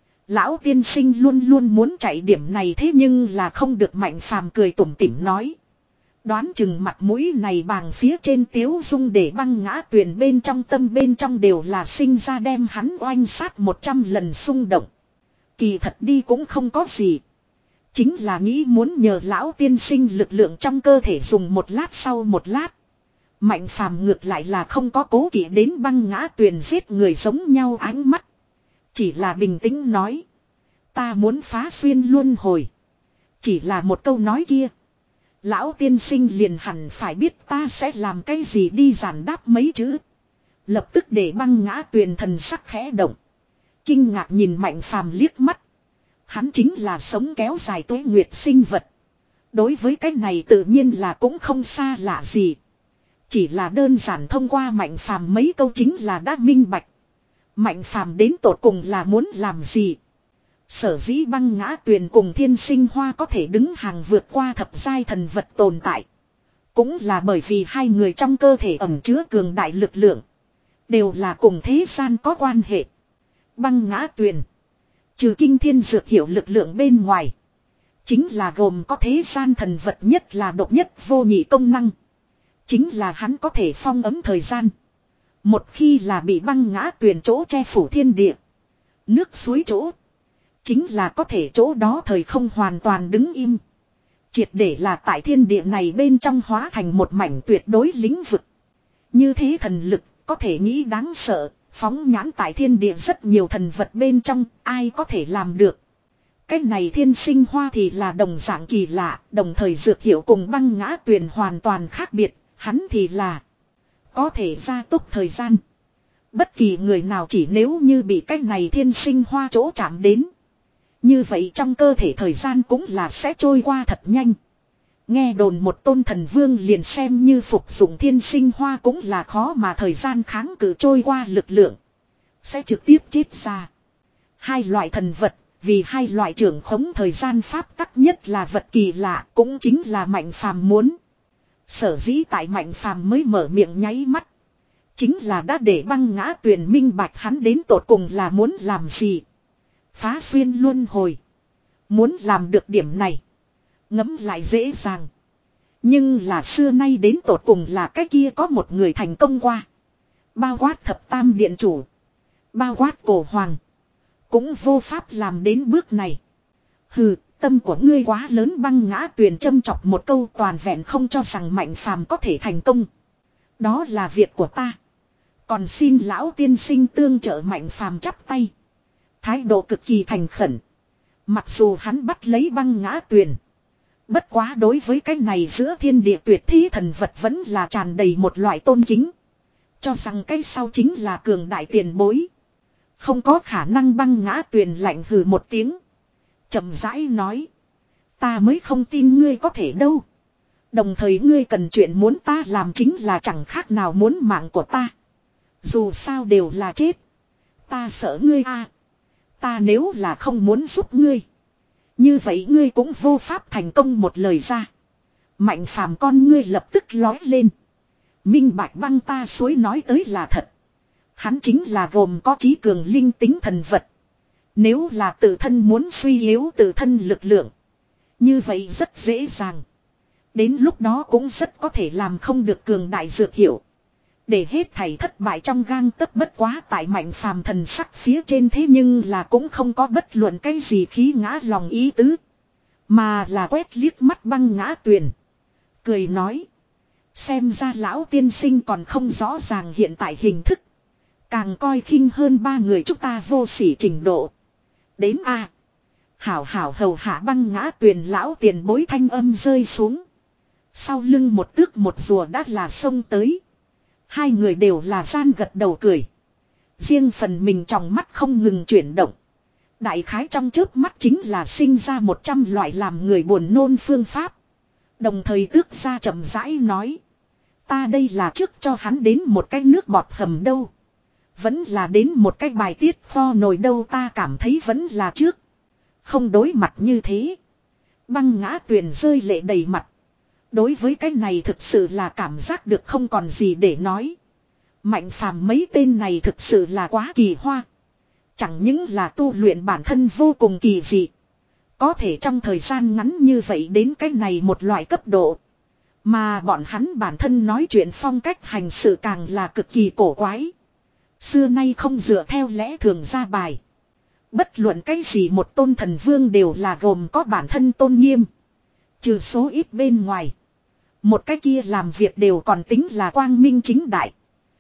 Speaker 1: Lão tiên sinh luôn luôn muốn chạy điểm này thế nhưng là không được. Mạnh Phàm cười tủm tỉm nói. Đoán chừng mặt mũi này bàng phía trên tiếu dung để băng ngã tuyền bên trong tâm bên trong đều là sinh ra đem hắn oanh sát một trăm lần xung động. Kỳ thật đi cũng không có gì. Chính là nghĩ muốn nhờ lão tiên sinh lực lượng trong cơ thể dùng một lát sau một lát. Mạnh Phàm ngược lại là không có cố kỵ đến băng ngã tuyền giết người giống nhau ánh mắt. Chỉ là bình tĩnh nói. Ta muốn phá xuyên luân hồi. Chỉ là một câu nói kia. Lão tiên sinh liền hẳn phải biết ta sẽ làm cái gì đi giản đáp mấy chữ. Lập tức để băng ngã tuyền thần sắc khẽ động. Kinh ngạc nhìn Mạnh Phàm liếc mắt. Hắn chính là sống kéo dài tuế nguyệt sinh vật. Đối với cái này tự nhiên là cũng không xa lạ gì. Chỉ là đơn giản thông qua Mạnh Phàm mấy câu chính là đã minh bạch. Mạnh Phàm đến tột cùng là muốn làm gì. Sở dĩ băng ngã tuyền cùng thiên sinh hoa có thể đứng hàng vượt qua thập giai thần vật tồn tại. Cũng là bởi vì hai người trong cơ thể ẩn chứa cường đại lực lượng. Đều là cùng thế gian có quan hệ. Băng ngã tuyền. Trừ kinh thiên dược hiểu lực lượng bên ngoài. Chính là gồm có thế gian thần vật nhất là độc nhất vô nhị công năng. Chính là hắn có thể phong ấm thời gian. Một khi là bị băng ngã tuyền chỗ che phủ thiên địa. Nước suối chỗ. Chính là có thể chỗ đó thời không hoàn toàn đứng im. Triệt để là tại thiên địa này bên trong hóa thành một mảnh tuyệt đối lĩnh vực. Như thế thần lực có thể nghĩ đáng sợ. Phóng nhãn tại thiên địa rất nhiều thần vật bên trong. Ai có thể làm được. Cái này thiên sinh hoa thì là đồng dạng kỳ lạ. Đồng thời dược hiệu cùng băng ngã tuyền hoàn toàn khác biệt. Hắn thì là có thể gia tốc thời gian. Bất kỳ người nào chỉ nếu như bị cái này thiên sinh hoa chỗ chạm đến. Như vậy trong cơ thể thời gian cũng là sẽ trôi qua thật nhanh. Nghe đồn một tôn thần vương liền xem như phục dụng thiên sinh hoa cũng là khó mà thời gian kháng cự trôi qua lực lượng. Sẽ trực tiếp chết ra. Hai loại thần vật, vì hai loại trưởng khống thời gian pháp tắc nhất là vật kỳ lạ cũng chính là Mạnh Phàm muốn. Sở dĩ tại Mạnh Phàm mới mở miệng nháy mắt. Chính là đã để băng ngã tuyền minh bạch hắn đến tột cùng là muốn làm gì. Phá xuyên luân hồi. Muốn làm được điểm này. Ngẫm lại dễ dàng. Nhưng là xưa nay đến tột cùng là cái kia có một người thành công qua. Bao quát thập tam điện chủ. Bao quát cổ hoàng. Cũng vô pháp làm đến bước này. Hừ, Tâm của ngươi quá lớn, Băng Ngã Tuyền châm chọc một câu, toàn vẹn không cho rằng Mạnh Phàm có thể thành công. Đó là việc của ta. Còn xin lão tiên sinh tương trợ. Mạnh Phàm chắp tay. Thái độ cực kỳ thành khẩn. Mặc dù hắn bắt lấy Băng Ngã Tuyền. Bất quá đối với cái này giữa thiên địa tuyệt thế thần vật vẫn là tràn đầy một loại tôn kính. Cho rằng cái sau chính là cường đại tiền bối. Không có khả năng. Băng Ngã Tuyền lạnh hừ một tiếng. Chậm rãi nói. Ta mới không tin ngươi có thể đâu. Đồng thời ngươi cần chuyện muốn ta làm chính là chẳng khác nào muốn mạng của ta. Dù sao đều là chết. Ta sợ ngươi a. Ta nếu là không muốn giúp ngươi. Như vậy ngươi cũng vô pháp thành công. Một lời ra. Mạnh Phàm con ngươi lập tức lói lên. Minh bạch băng ta suối nói tới là thật. Hắn chính là gồm có trí cường linh tính thần vật. Nếu là tự thân muốn suy yếu tự thân lực lượng. Như vậy rất dễ dàng. Đến lúc đó cũng rất có thể làm không được cường đại dược hiệu. Để hết thảy thất bại trong gang tấc. Bất quá tại Mạnh Phàm thần sắc phía trên thế nhưng là cũng không có bất luận cái gì khí ngã lòng ý tứ. Mà là quét liếc mắt Băng Ngã Tuyền. Cười nói. Xem ra lão tiên sinh còn không rõ ràng hiện tại hình thức. Càng coi khinh hơn ba người chúng ta vô sỉ trình độ. Đến a à. Hảo hảo hầu hạ Băng Ngã Tuyền lão tiền bối thanh âm rơi xuống. Sau lưng một tước một rùa đã là xông tới. Hai người đều là gian gật đầu cười. Riêng phần mình trong mắt không ngừng chuyển động. Đại khái trong chớp mắt chính là sinh ra một trăm loại làm người buồn nôn phương pháp. Đồng thời tước ra chậm rãi nói. Ta đây là trước cho hắn đến một cái nước bọt hầm đâu. Vẫn là đến một cái bài tiết kho nồi đâu, ta cảm thấy vẫn là trước. Không đối mặt như thế. Băng Ngã Tuyền rơi lệ đầy mặt. Đối với cái này thực sự là cảm giác được không còn gì để nói. Mạnh Phàm mấy tên này thực sự là quá kỳ hoa. Chẳng những là tu luyện bản thân vô cùng kỳ dị. Có thể trong thời gian ngắn như vậy đến cái này một loại cấp độ. Mà bọn hắn bản thân nói chuyện phong cách hành sự càng là cực kỳ cổ quái. Xưa nay không dựa theo lẽ thường ra bài. Bất luận cái gì một tôn thần vương đều là gồm có bản thân tôn nghiêm. Trừ số ít bên ngoài. Một cái kia làm việc đều còn tính là quang minh chính đại.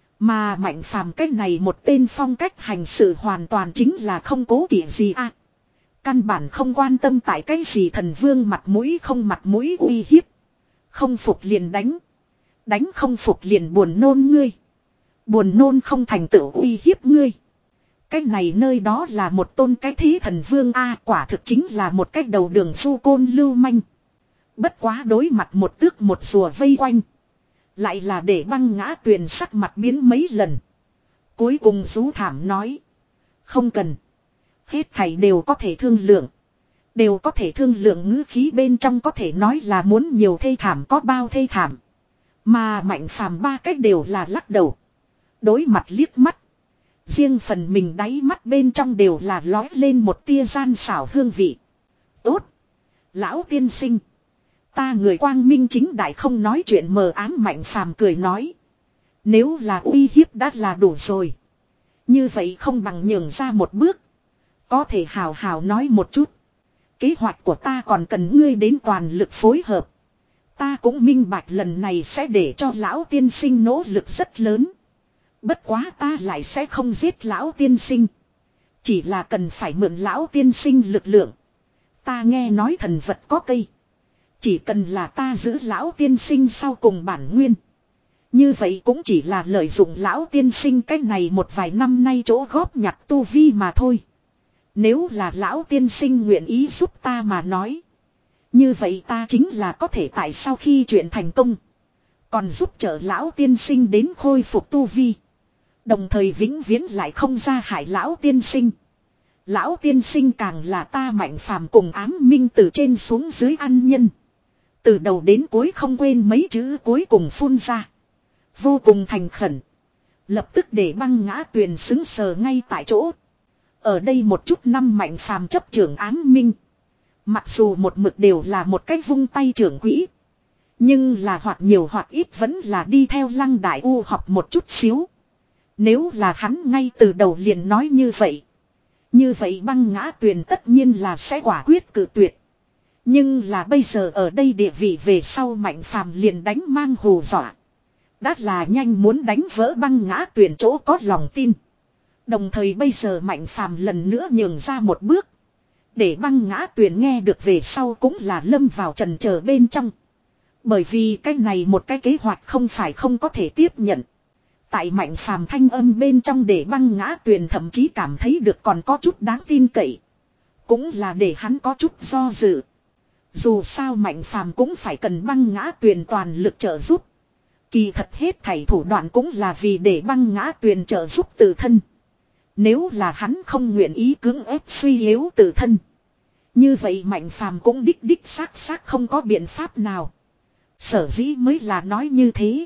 Speaker 1: Mà Mạnh Phàm cái này một tên phong cách hành sự hoàn toàn chính là không cố kỵ gì à. Căn bản không quan tâm tại cái gì thần vương mặt mũi không mặt mũi uy hiếp. Không phục liền đánh. Đánh không phục liền buồn nôn ngươi. Buồn nôn không thành tựu uy hiếp ngươi. Cái này nơi đó là một tôn cái thí thần vương a, quả thực chính là một cái đầu đường du côn lưu manh. Bất quá đối mặt một tước một rùa vây quanh. Lại là để Băng Ngã Tuyền sắc mặt biến mấy lần. Cuối cùng rú thảm nói. Không cần. Hết thảy đều có thể thương lượng. Đều có thể thương lượng, ngữ khí bên trong có thể nói là muốn nhiều thê thảm có bao thê thảm. Mà Mạnh Phàm ba cách đều là lắc đầu. Đối mặt liếc mắt. Riêng phần mình đáy mắt bên trong đều là lói lên một tia gian xảo hương vị. Tốt. Lão tiên sinh. Ta người quang minh chính đại không nói chuyện mờ ám. Mạnh Phàm cười nói. Nếu là uy hiếp đã là đủ rồi. Như vậy không bằng nhường ra một bước. Có thể hào hào nói một chút. Kế hoạch của ta còn cần ngươi đến toàn lực phối hợp. Ta cũng minh bạch lần này sẽ để cho lão tiên sinh nỗ lực rất lớn. Bất quá ta lại sẽ không giết lão tiên sinh. Chỉ là cần phải mượn lão tiên sinh lực lượng. Ta nghe nói thần vật có cây. Chỉ cần là ta giữ lão tiên sinh sau cùng bản nguyên. Như vậy cũng chỉ là lợi dụng lão tiên sinh cách này một vài năm nay chỗ góp nhặt tu vi mà thôi. Nếu là lão tiên sinh nguyện ý giúp ta mà nói. Như vậy ta chính là có thể tại sau khi chuyện thành công. Còn giúp trợ lão tiên sinh đến khôi phục tu vi. Đồng thời vĩnh viễn lại không ra hại lão tiên sinh. Lão tiên sinh càng là ta Mạnh Phàm cùng ám minh từ trên xuống dưới ăn nhân. Từ đầu đến cuối không quên mấy chữ cuối cùng phun ra. Vô cùng thành khẩn. Lập tức để Băng Ngã Tuyền xứng sờ ngay tại chỗ. Ở đây một chút năm Mạnh Phàm chấp trưởng ám minh. Mặc dù một mực đều là một cách vung tay trưởng quỹ. Nhưng là hoặc nhiều hoặc ít vẫn là đi theo Lăng Đại U học một chút xíu. Nếu là hắn ngay từ đầu liền nói như vậy. Như vậy Băng Ngã Tuyền tất nhiên là sẽ quả quyết cự tuyệt. Nhưng là bây giờ ở đây địa vị về sau Mạnh Phàm liền đánh mang hù dọa. Đã là nhanh muốn đánh vỡ băng ngã tuyển chỗ có lòng tin. Đồng thời bây giờ Mạnh Phàm lần nữa nhường ra một bước. Để băng ngã tuyển nghe được về sau cũng là lâm vào trần chờ bên trong. Bởi vì cái này một cái kế hoạch không phải không có thể tiếp nhận. Tại Mạnh Phàm thanh âm bên trong để băng ngã tuyển thậm chí cảm thấy được còn có chút đáng tin cậy. Cũng là để hắn có chút do dự. Dù sao Mạnh Phàm cũng phải cần băng ngã tuyển toàn lực trợ giúp. Kỳ thật hết thảy thủ đoạn cũng là vì để băng ngã tuyển trợ giúp tự thân. Nếu là hắn không nguyện ý cưỡng ép suy yếu tự thân. Như vậy Mạnh Phàm cũng đích đích xác xác không có biện pháp nào. Sở dĩ mới là nói như thế.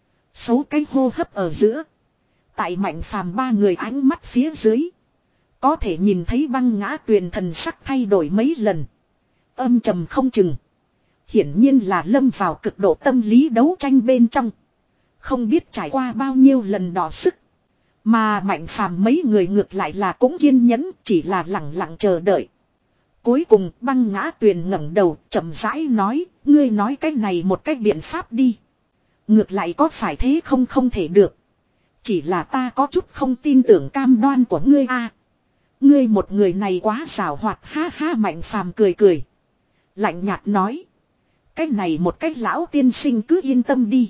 Speaker 1: Số cái hô hấp ở giữa. Tại Mạnh Phàm ba người ánh mắt phía dưới. Có thể nhìn thấy băng ngã tuyền thần sắc thay đổi mấy lần. Âm trầm không chừng. Hiển nhiên là lâm vào cực độ tâm lý đấu tranh bên trong. Không biết trải qua bao nhiêu lần đỏ sức. Mà Mạnh Phàm mấy người ngược lại là cũng kiên nhẫn, chỉ là lặng lặng chờ đợi. Cuối cùng băng ngã tuyền ngẩng đầu chậm rãi nói, ngươi nói cái này một cách biện pháp đi. Ngược lại có phải thế không không thể được. Chỉ là ta có chút không tin tưởng cam đoan của ngươi a. Ngươi một người này quá xảo hoạt, ha ha. Mạnh Phàm cười cười. Lạnh nhạt nói. Cái này một cách lão tiên sinh cứ yên tâm đi.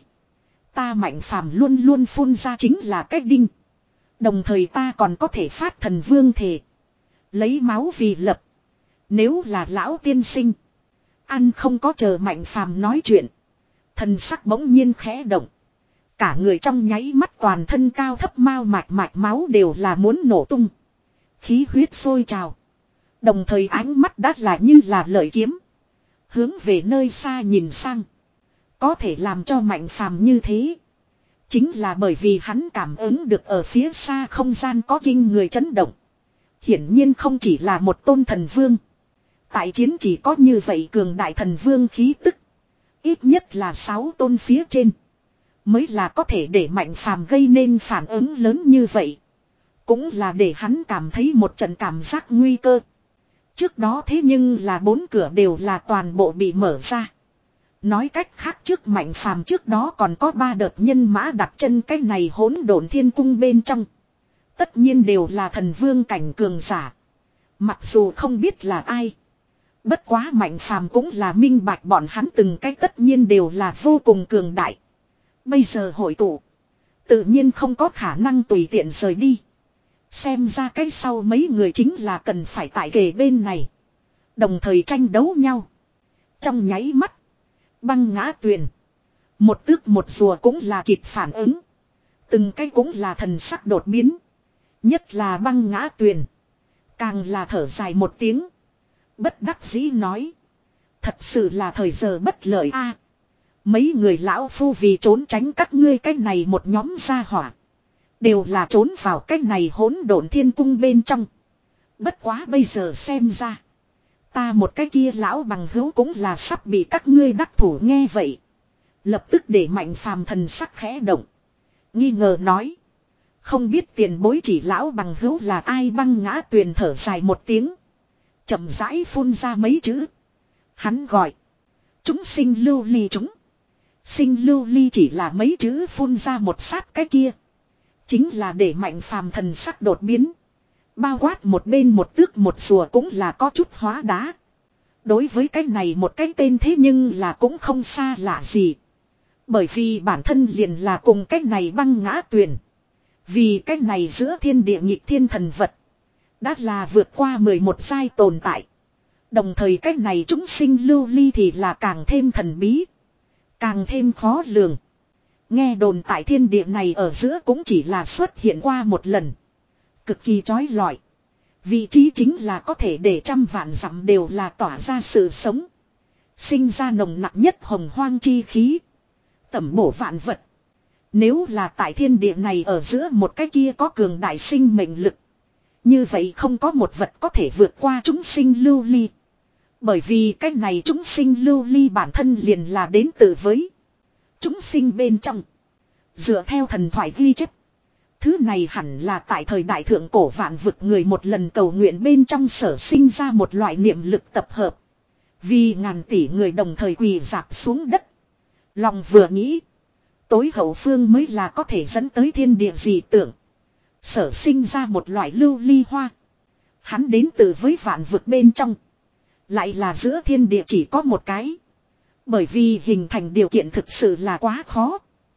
Speaker 1: Ta Mạnh Phàm luôn luôn phun ra chính là cách đinh. Đồng thời ta còn có thể phát thần vương thể. Lấy máu vì lập. Nếu là lão tiên sinh. Ăn không có chờ Mạnh Phàm nói chuyện. Thần sắc bỗng nhiên khẽ động. Cả người trong nháy mắt toàn thân cao thấp mao mạch mạch máu đều là muốn nổ tung. Khí huyết sôi trào. Đồng thời ánh mắt đắt là như là lợi kiếm. Hướng về nơi xa nhìn sang. Có thể làm cho Mạnh Phàm như thế. Chính là bởi vì hắn cảm ứng được ở phía xa không gian có kinh người chấn động. Hiển nhiên không chỉ là một tôn thần vương. Tại chiến chỉ có như vậy cường đại thần vương khí tức. Ít nhất là sáu tôn phía trên. Mới là có thể để Mạnh Phàm gây nên phản ứng lớn như vậy. Cũng là để hắn cảm thấy một trận cảm giác nguy cơ. Trước đó thế nhưng là bốn cửa đều là toàn bộ bị mở ra. Nói cách khác trước Mạnh Phàm trước đó còn có ba đợt nhân mã đặt chân cái này hỗn độn thiên cung bên trong. Tất nhiên đều là thần vương cảnh cường giả. Mặc dù không biết là ai. Bất quá Mạnh Phàm cũng là minh bạch bọn hắn từng cái tất nhiên đều là vô cùng cường đại. Bây giờ hội tụ. Tự nhiên không có khả năng tùy tiện rời đi. Xem ra cái sau mấy người chính là cần phải tại kề bên này. Đồng thời tranh đấu nhau. Trong nháy mắt. Băng ngã tuyền. Một tước một rùa cũng là kịp phản ứng. Từng cái cũng là thần sắc đột biến. Nhất là băng ngã tuyền. Càng là thở dài một tiếng. Bất đắc dĩ nói. Thật sự là thời giờ bất lợi a. Mấy người lão phu vì trốn tránh các ngươi cái này một nhóm gia hỏa. Đều là trốn vào cái này hỗn độn thiên cung bên trong. Bất quá bây giờ xem ra. Ta một cái kia lão bằng hữu cũng là sắp bị các ngươi đắc thủ nghe vậy. Lập tức để Mạnh Phàm thần sắc khẽ động. Nghi ngờ nói. Không biết tiền bối chỉ lão bằng hữu là ai. Băng ngã tuyền thở dài một tiếng. Chậm rãi phun ra mấy chữ. Hắn gọi. Chúng sinh lưu ly chúng. Sinh lưu ly chỉ là mấy chữ phun ra một sát cái kia. Chính là để Mạnh Phàm thần sắc đột biến. Bao quát một bên một tước một rùa cũng là có chút hóa đá. Đối với cái này một cái tên thế nhưng là cũng không xa lạ gì. Bởi vì bản thân liền là cùng cái này băng ngã tuyền. Vì cái này giữa thiên địa nhịp thiên thần vật. Đã là vượt qua mười một giai tồn tại. Đồng thời cái này chúng sinh lưu ly thì là càng thêm thần bí. Càng thêm khó lường. Nghe đồn tại thiên địa này ở giữa cũng chỉ là xuất hiện qua một lần. Cực kỳ chói lọi. Vị trí chính là có thể để trăm vạn dặm đều là tỏa ra sự sống. Sinh ra nồng nặng nhất hồng hoang chi khí. Tẩm bổ vạn vật. Nếu là tại thiên địa này ở giữa một cái kia có cường đại sinh mệnh lực. Như vậy không có một vật có thể vượt qua chúng sinh lưu ly. Bởi vì cái này chúng sinh lưu ly bản thân liền là đến từ với chúng sinh bên trong. Dựa theo thần thoại ghi chép. Thứ này hẳn là tại thời đại thượng cổ vạn vực người một lần cầu nguyện bên trong sở sinh ra một loại niệm lực tập hợp. Vì ngàn tỷ người đồng thời quỳ dạp xuống đất. Lòng vừa nghĩ. Tối hậu phương mới là có thể dẫn tới thiên địa dị tượng. Sở sinh ra một loại lưu ly hoa. Hắn đến từ với vạn vực bên trong. Lại là giữa thiên địa chỉ có một cái. Bởi vì hình thành điều kiện thực sự là quá khó.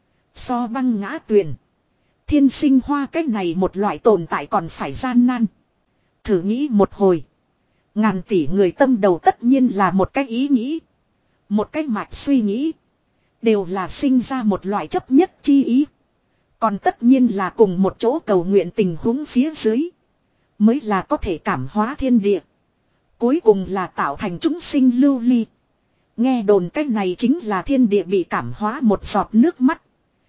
Speaker 1: So băng ngã tuyền. Thiên sinh hoa cái này một loại tồn tại còn phải gian nan. Thử nghĩ một hồi. Ngàn tỷ người tâm đầu tất nhiên là một cái ý nghĩ. Một cái mạch suy nghĩ. Đều là sinh ra một loại chấp nhất chi ý. Còn tất nhiên là cùng một chỗ cầu nguyện tình huống phía dưới. Mới là có thể cảm hóa thiên địa. Cuối cùng là tạo thành chúng sinh lưu ly. Nghe đồn cái này chính là thiên địa bị cảm hóa một giọt nước mắt.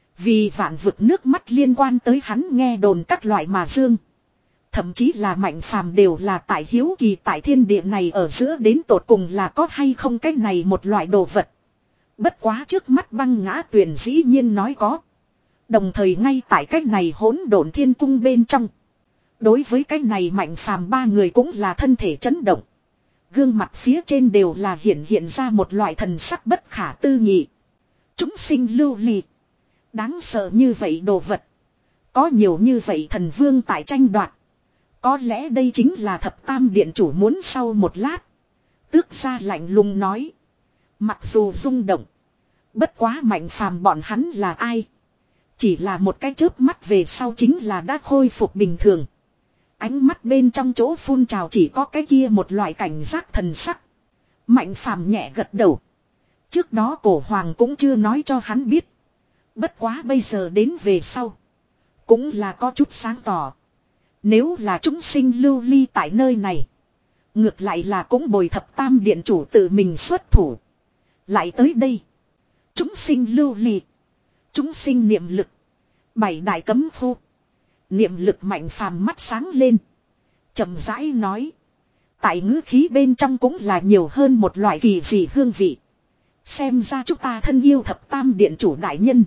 Speaker 1: Vì vạn vực nước mắt liên quan tới hắn nghe đồn các loại mà dương. Thậm chí là mạnh phàm đều là tại hiếu kỳ tại thiên địa này ở giữa đến tột cùng là có hay không cái này một loại đồ vật. Bất quá trước mắt băng ngã tuyền dĩ nhiên nói có. Đồng thời ngay tại cái này hỗn độn thiên cung bên trong. Đối với cái này mạnh phàm ba người cũng là thân thể chấn động. Gương mặt phía trên đều là hiện hiện ra một loại thần sắc bất khả tư nghị. Chúng sinh lưu ly. Đáng sợ như vậy đồ vật. Có nhiều như vậy thần vương tại tranh đoạt. Có lẽ đây chính là thập tam điện chủ muốn sau một lát. Tước ra lạnh lùng nói. Mặc dù rung động. Bất quá mạnh phàm bọn hắn là ai. Chỉ là một cái chớp mắt về sau chính là đã khôi phục bình thường. Ánh mắt bên trong chỗ phun trào chỉ có cái kia một loại cảnh giác thần sắc. Mạnh phàm nhẹ gật đầu. Trước đó cổ hoàng cũng chưa nói cho hắn biết. Bất quá bây giờ đến về sau. Cũng là có chút sáng tỏ. Nếu là chúng sinh lưu ly tại nơi này. Ngược lại là cũng bồi thập tam điện chủ tự mình xuất thủ. Lại tới đây. Chúng sinh lưu ly. Chúng sinh niệm lực. Bảy đại cấm khu. Niệm lực mạnh phàm mắt sáng lên. Chậm rãi nói. Tại ngữ khí bên trong cũng là nhiều hơn một loại kỳ dị hương vị. Xem ra chúng ta thân yêu thập tam điện chủ đại nhân.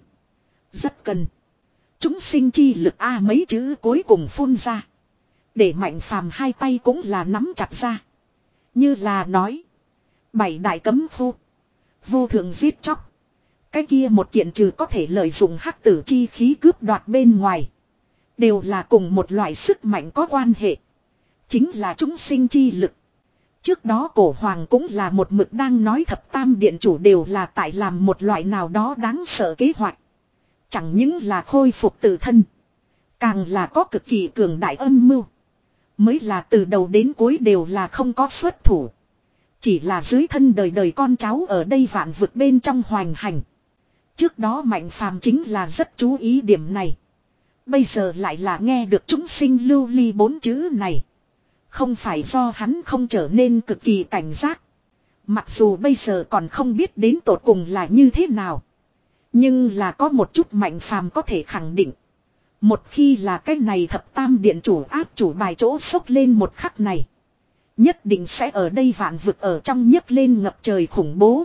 Speaker 1: Rất cần. Chúng sinh chi lực A mấy chữ cuối cùng phun ra. Để mạnh phàm hai tay cũng là nắm chặt ra. Như là nói. Bảy đại cấm khu. Vô thượng giết chóc. Cái kia một kiện trừ có thể lợi dụng hắc tử chi khí cướp đoạt bên ngoài. Đều là cùng một loại sức mạnh có quan hệ. Chính là chúng sinh chi lực. Trước đó cổ hoàng cũng là một mực đang nói thập tam điện chủ đều là tại làm một loại nào đó đáng sợ kế hoạch. Chẳng những là khôi phục tự thân. Càng là có cực kỳ cường đại âm mưu. Mới là từ đầu đến cuối đều là không có xuất thủ. Chỉ là dưới thân đời đời con cháu ở đây vạn vực bên trong hoành hành. Trước đó mạnh phàm chính là rất chú ý điểm này. Bây giờ lại là nghe được chúng sinh lưu ly bốn chữ này. Không phải do hắn không trở nên cực kỳ cảnh giác. Mặc dù bây giờ còn không biết đến tột cùng là như thế nào. Nhưng là có một chút mạnh phàm có thể khẳng định. Một khi là cái này thập tam điện chủ áp chủ bài chỗ sốc lên một khắc này. Nhất định sẽ ở đây vạn vực ở trong nhấc lên ngập trời khủng bố.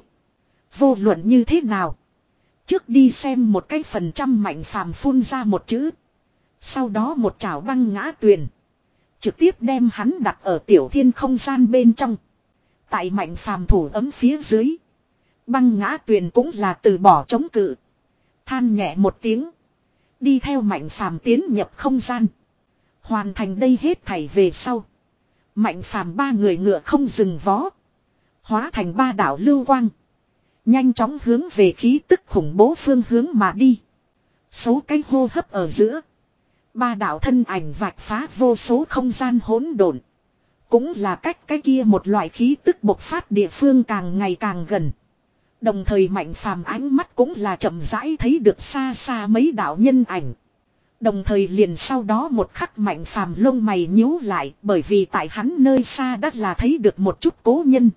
Speaker 1: Vô luận như thế nào. Trước đi xem một cái phần trăm mạnh phàm phun ra một chữ. Sau đó một chảo băng ngã tuyền. Trực tiếp đem hắn đặt ở tiểu thiên không gian bên trong. Tại mạnh phàm thủ ấm phía dưới. Băng ngã tuyền cũng là từ bỏ chống cự. Than nhẹ một tiếng. Đi theo mạnh phàm tiến nhập không gian. Hoàn thành đây hết thảy về sau. Mạnh phàm ba người ngựa không dừng vó. Hóa thành ba đảo lưu quang. Nhanh chóng hướng về khí tức khủng bố phương hướng mà đi. Số cái hô hấp ở giữa. Ba đạo thân ảnh vạch phá vô số không gian hỗn độn. Cũng là cách cái kia một loại khí tức bộc phát địa phương càng ngày càng gần. Đồng thời mạnh phàm ánh mắt cũng là chậm rãi thấy được xa xa mấy đạo nhân ảnh. Đồng thời liền sau đó một khắc mạnh phàm lông mày nhíu lại bởi vì tại hắn nơi xa đã là thấy được một chút cố nhân.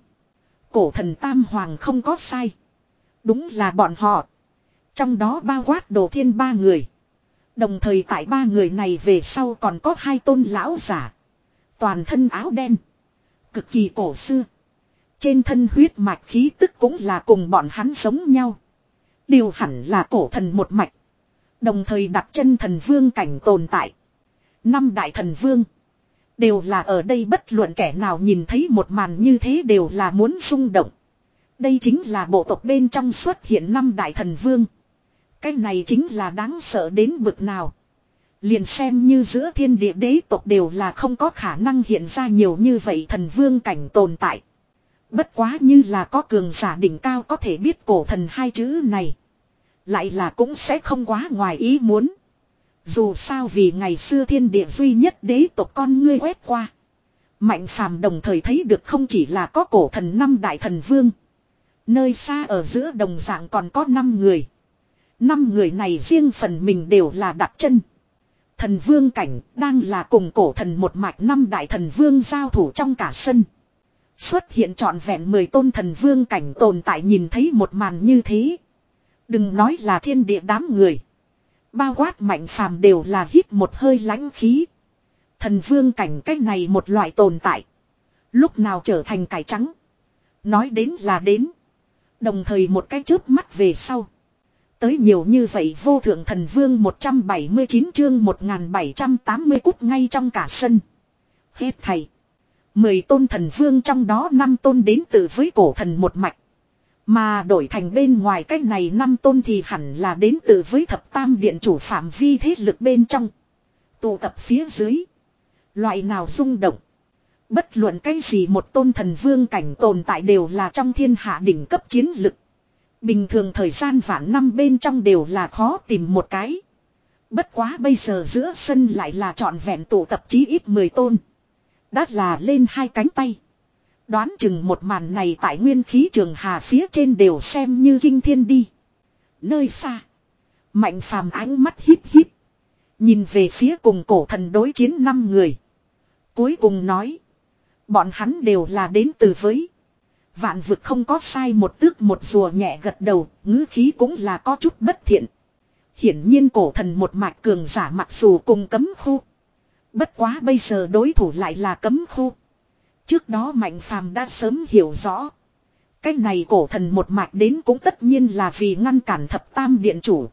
Speaker 1: Cổ thần Tam Hoàng không có sai. Đúng là bọn họ. Trong đó bao quát Đồ Thiên ba người. Đồng thời tại ba người này về sau còn có hai tôn lão giả. Toàn thân áo đen. Cực kỳ cổ xưa. Trên thân huyết mạch khí tức cũng là cùng bọn hắn giống nhau. Điều hẳn là cổ thần một mạch. Đồng thời đặt chân thần vương cảnh tồn tại. Năm đại thần vương. Đều là ở đây bất luận kẻ nào nhìn thấy một màn như thế đều là muốn rung động. Đây chính là bộ tộc bên trong xuất hiện năm đại thần vương. Cái này chính là đáng sợ đến bực nào. Liền xem như giữa thiên địa đế tộc đều là không có khả năng hiện ra nhiều như vậy thần vương cảnh tồn tại. Bất quá như là có cường giả đỉnh cao có thể biết cổ thần hai chữ này. Lại là cũng sẽ không quá ngoài ý muốn. Dù sao vì ngày xưa thiên địa duy nhất đế tộc con ngươi quét qua. Mạnh phàm đồng thời thấy được không chỉ là có cổ thần năm đại thần vương. Nơi xa ở giữa đồng dạng còn có năm người. Năm người này riêng phần mình đều là đặt chân. Thần vương cảnh đang là cùng cổ thần một mạch năm đại thần vương giao thủ trong cả sân. Xuất hiện trọn vẹn mười tôn thần vương cảnh tồn tại nhìn thấy một màn như thế. Đừng nói là thiên địa đám người. Bao quát mạnh phàm đều là hít một hơi lãnh khí. Thần vương cảnh cái này một loại tồn tại. Lúc nào trở thành cải trắng. Nói đến là đến. Đồng thời một cái chớp mắt về sau. Tới nhiều như vậy vô thượng thần vương một trăm bảy mươi chín chương một nghìn bảy trăm tám mươi cút ngay trong cả sân. Hết thầy. Mười tôn thần vương trong đó năm tôn đến từ với cổ thần một mạch. Mà đổi thành bên ngoài cách này năm tôn thì hẳn là đến từ với thập tam điện chủ phạm vi thế lực bên trong. Tụ tập phía dưới. Loại nào rung động. Bất luận cái gì một tôn thần vương cảnh tồn tại đều là trong thiên hạ đỉnh cấp chiến lực. Bình thường thời gian vạn năm bên trong đều là khó tìm một cái. Bất quá bây giờ giữa sân lại là trọn vẹn tụ tập chí ít mười tôn. Đã là lên hai cánh tay. Đoán chừng một màn này tại nguyên khí trường hà phía trên đều xem như kinh thiên đi. Nơi xa. Mạnh phàm ánh mắt híp híp. Nhìn về phía cùng cổ thần đối chiến năm người. Cuối cùng nói. Bọn hắn đều là đến từ với. Vạn vực không có sai một tước một rùa nhẹ gật đầu. Ngữ khí cũng là có chút bất thiện. Hiển nhiên cổ thần một mạch cường giả mặc dù cùng cấm khu. Bất quá bây giờ đối thủ lại là cấm khu. Trước đó Mạnh Phàm đã sớm hiểu rõ. Cái này cổ thần một mạch đến cũng tất nhiên là vì ngăn cản thập tam điện chủ.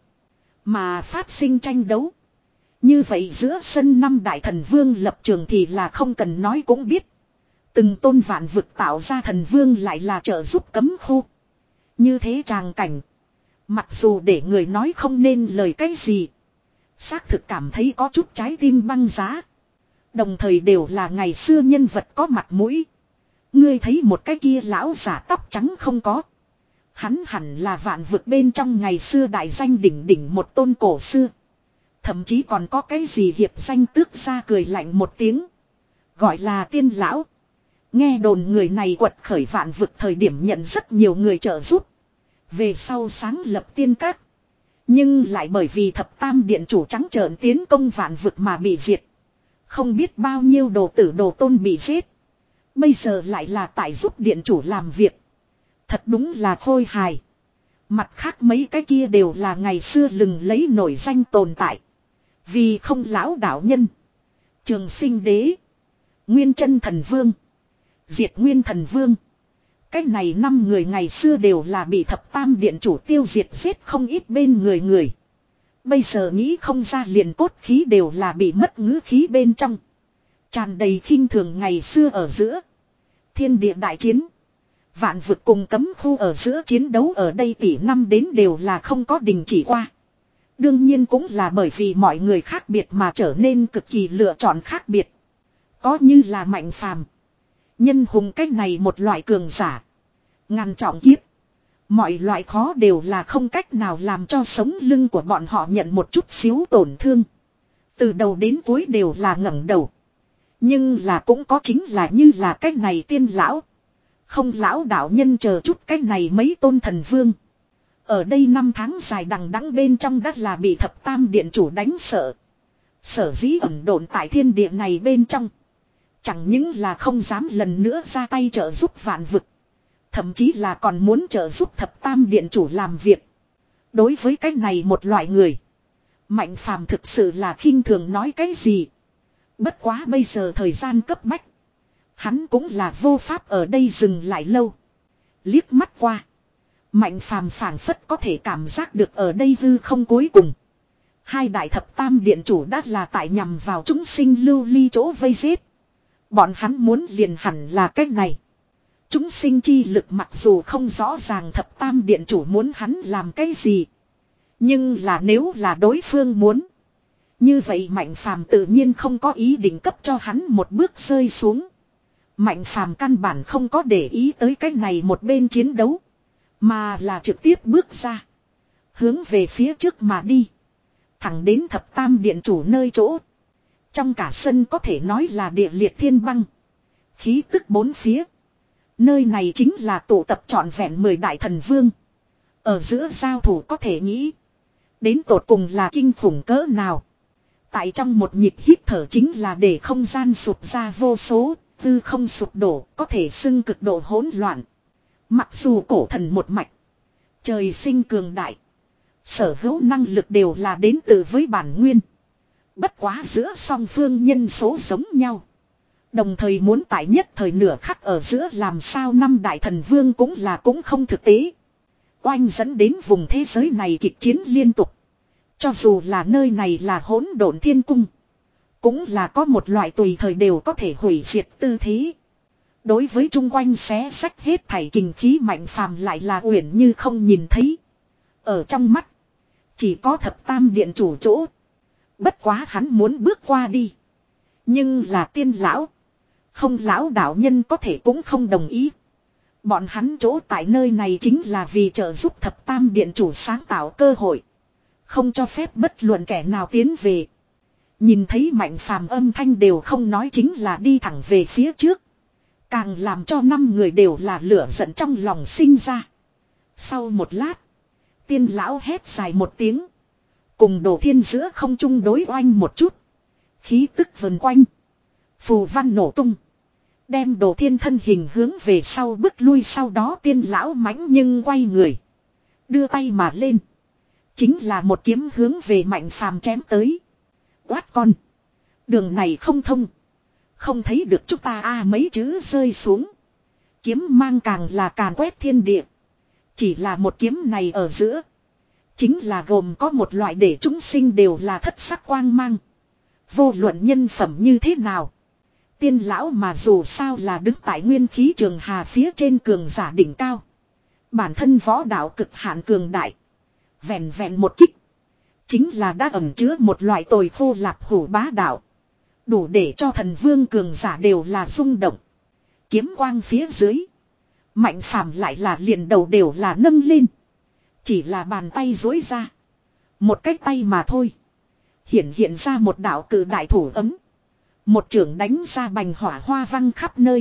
Speaker 1: Mà phát sinh tranh đấu. Như vậy giữa sân năm đại thần vương lập trường thì là không cần nói cũng biết. Từng tôn vạn vực tạo ra thần vương lại là trợ giúp cấm khu. Như thế tràng cảnh. Mặc dù để người nói không nên lời cái gì. Xác thực cảm thấy có chút trái tim băng giá. Đồng thời đều là ngày xưa nhân vật có mặt mũi. Ngươi thấy một cái kia lão giả tóc trắng không có. Hắn hẳn là vạn vực bên trong ngày xưa đại danh đỉnh đỉnh một tôn cổ xưa. Thậm chí còn có cái gì hiệp danh tước ra cười lạnh một tiếng. Gọi là tiên lão. Nghe đồn người này quật khởi vạn vực thời điểm nhận rất nhiều người trợ giúp. Về sau sáng lập tiên các. Nhưng lại bởi vì thập tam điện chủ trắng trợn tiến công vạn vực mà bị diệt. Không biết bao nhiêu đồ tử đồ tôn bị giết. Bây giờ lại là tại giúp điện chủ làm việc. Thật đúng là khôi hài. Mặt khác mấy cái kia đều là ngày xưa lừng lấy nổi danh tồn tại. Vì không lão đạo nhân. Trường sinh đế. Nguyên chân thần vương. Diệt nguyên thần vương. Cái này năm người ngày xưa đều là bị thập tam điện chủ tiêu diệt giết không ít bên người người. Bây giờ nghĩ không ra liền cốt khí đều là bị mất ngữ khí bên trong. Tràn đầy khinh thường ngày xưa ở giữa. Thiên địa đại chiến. Vạn vực cùng cấm khu ở giữa chiến đấu ở đây tỷ năm đến đều là không có đình chỉ qua. Đương nhiên cũng là bởi vì mọi người khác biệt mà trở nên cực kỳ lựa chọn khác biệt. Có như là Mạnh Phàm, nhân hùng cách này một loại cường giả. Ngàn trọng kiếp. Mọi loại khó đều là không cách nào làm cho sống lưng của bọn họ nhận một chút xíu tổn thương. Từ đầu đến cuối đều là ngẩng đầu. Nhưng là cũng có chính là như là cách này tiên lão. Không lão đạo nhân chờ chút cách này mấy tôn thần vương. Ở đây năm tháng dài đằng đẵng bên trong đất là bị thập tam điện chủ đánh sợ. Sở dĩ ẩn độn tại thiên địa này bên trong. Chẳng những là không dám lần nữa ra tay trợ giúp vạn vực. Thậm chí là còn muốn trợ giúp thập tam điện chủ làm việc. Đối với cái này một loại người. Mạnh Phàm thực sự là khinh thường nói cái gì. Bất quá bây giờ thời gian cấp bách. Hắn cũng là vô pháp ở đây dừng lại lâu. Liếc mắt qua. Mạnh Phàm phảng phất có thể cảm giác được ở đây hư không cuối cùng. Hai đại thập tam điện chủ đã là tại nhằm vào chúng sinh lưu ly chỗ vây giết. Bọn hắn muốn liền hẳn là cách này. Chúng sinh chi lực mặc dù không rõ ràng thập tam điện chủ muốn hắn làm cái gì. Nhưng là nếu là đối phương muốn. Như vậy Mạnh Phàm tự nhiên không có ý định cấp cho hắn một bước rơi xuống. Mạnh Phàm căn bản không có để ý tới cái này một bên chiến đấu. Mà là trực tiếp bước ra. Hướng về phía trước mà đi. Thẳng đến thập tam điện chủ nơi chỗ. Trong cả sân có thể nói là địa liệt thiên băng. Khí tức bốn phía. Nơi này chính là tụ tập trọn vẹn mười đại thần vương. Ở giữa giao thủ có thể nghĩ. Đến tột cùng là kinh khủng cỡ nào. Tại trong một nhịp hít thở chính là để không gian sụp ra vô số. Tư không sụp đổ có thể xưng cực độ hỗn loạn. Mặc dù cổ thần một mạch. Trời sinh cường đại. Sở hữu năng lực đều là đến từ với bản nguyên. Bất quá giữa song phương nhân số giống nhau. Đồng thời muốn tại nhất thời nửa khắc ở giữa làm sao năm đại thần vương cũng là cũng không thực tế. Oanh dẫn đến vùng thế giới này kịch chiến liên tục. Cho dù là nơi này là hỗn độn thiên cung. Cũng là có một loại tùy thời đều có thể hủy diệt tư thế. Đối với chung quanh xé sách hết thảy kình khí Mạnh Phàm lại là uyển như không nhìn thấy. Ở trong mắt. Chỉ có thập tam điện chủ chỗ. Bất quá hắn muốn bước qua đi. Nhưng là tiên lão. Không lão đạo nhân có thể cũng không đồng ý. Bọn hắn chỗ tại nơi này chính là vì trợ giúp thập tam điện chủ sáng tạo cơ hội. Không cho phép bất luận kẻ nào tiến về. Nhìn thấy Mạnh Phàm âm thanh đều không nói chính là đi thẳng về phía trước. Càng làm cho năm người đều là lửa giận trong lòng sinh ra. Sau một lát. Tiên lão hét dài một tiếng. Cùng Đồ Thiên giữa không trung đối oanh một chút. Khí tức vần quanh. Phù văn nổ tung. Đem Đồ Thiên thân hình hướng về sau bước lui, sau đó tiên lão mãnh nhưng quay người. Đưa tay mà lên. Chính là một kiếm hướng về Mạnh Phàm chém tới. Quát con. Đường này không thông. Không thấy được chúng ta a à, mấy chữ rơi xuống. Kiếm mang càng là càn quét thiên địa. Chỉ là một kiếm này ở giữa. Chính là gồm có một loại để chúng sinh đều là thất sắc quang mang. Vô luận nhân phẩm như thế nào. Tiên lão mà dù sao là đứng tại nguyên khí trường hà phía trên cường giả đỉnh cao. Bản thân võ đạo cực hạn cường đại. Vẹn vẹn một kích. Chính là đã ẩn chứa một loại tồi khô lạp hủ bá đạo. Đủ để cho thần vương cường giả đều là rung động. Kiếm quang phía dưới. Mạnh Phàm lại là liền đầu đều là nâng lên. Chỉ là bàn tay duỗi ra. Một cái tay mà thôi. Hiện hiện ra một đạo cử đại thủ ấm. Một chưởng đánh ra bành hỏa hoa văng khắp nơi.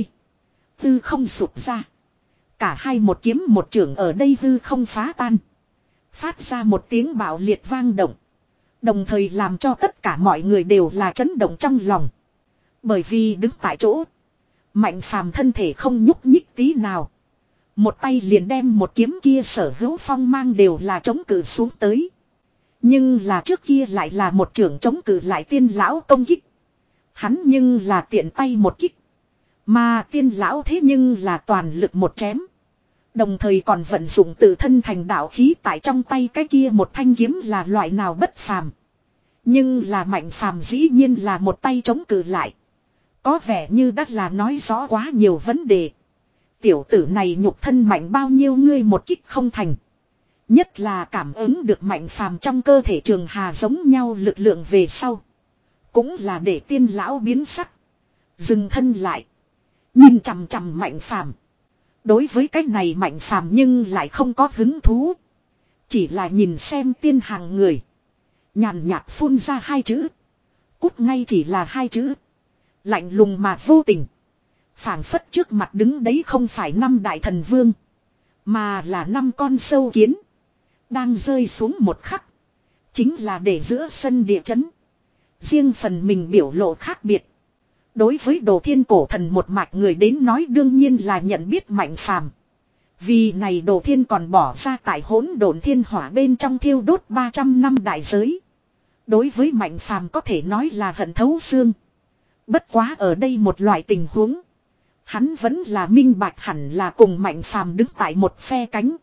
Speaker 1: Hư không sụp ra. Cả hai một kiếm một chưởng ở đây hư không phá tan. Phát ra một tiếng bạo liệt vang động. Đồng thời làm cho tất cả mọi người đều là chấn động trong lòng. Bởi vì đứng tại chỗ. Mạnh Phàm thân thể không nhúc nhích tí nào. Một tay liền đem một kiếm kia sở hữu phong mang đều là chống cự xuống tới. Nhưng là trước kia lại là một trưởng chống cự lại tiên lão công kích. Hắn nhưng là tiện tay một kích. Mà tiên lão thế nhưng là toàn lực một chém. Đồng thời còn vận dụng tự thân thành đạo khí tại trong tay cái kia một thanh kiếm là loại nào bất phàm. Nhưng là Mạnh Phàm dĩ nhiên là một tay chống cự lại. Có vẻ như đã là nói rõ quá nhiều vấn đề. Tiểu tử này nhục thân mạnh bao nhiêu ngươi một kích không thành. Nhất là cảm ứng được Mạnh Phàm trong cơ thể trường hà giống nhau lực lượng về sau. Cũng là để tiên lão biến sắc. Dừng thân lại. Nhìn chằm chằm Mạnh Phàm. Đối với cái này Mạnh Phàm nhưng lại không có hứng thú. Chỉ là nhìn xem tiên hàng người. Nhàn nhạt phun ra hai chữ. Cút ngay chỉ là hai chữ. Lạnh lùng mà vô tình. Phảng phất trước mặt đứng đấy không phải năm đại thần vương. Mà là năm con sâu kiến. Đang rơi xuống một khắc. Chính là để giữa sân địa chấn. Riêng phần mình biểu lộ khác biệt. Đối với Đồ Thiên cổ thần một mạch người đến nói đương nhiên là nhận biết Mạnh Phàm. Vì này Đồ Thiên còn bỏ ra tại hỗn độn thiên hỏa bên trong thiêu đốt ba trăm năm đại giới. Đối với Mạnh Phàm có thể nói là hận thấu xương. Bất quá ở đây một loại tình huống. Hắn vẫn là minh bạch hẳn là cùng Mạnh Phàm đứng tại một phe cánh.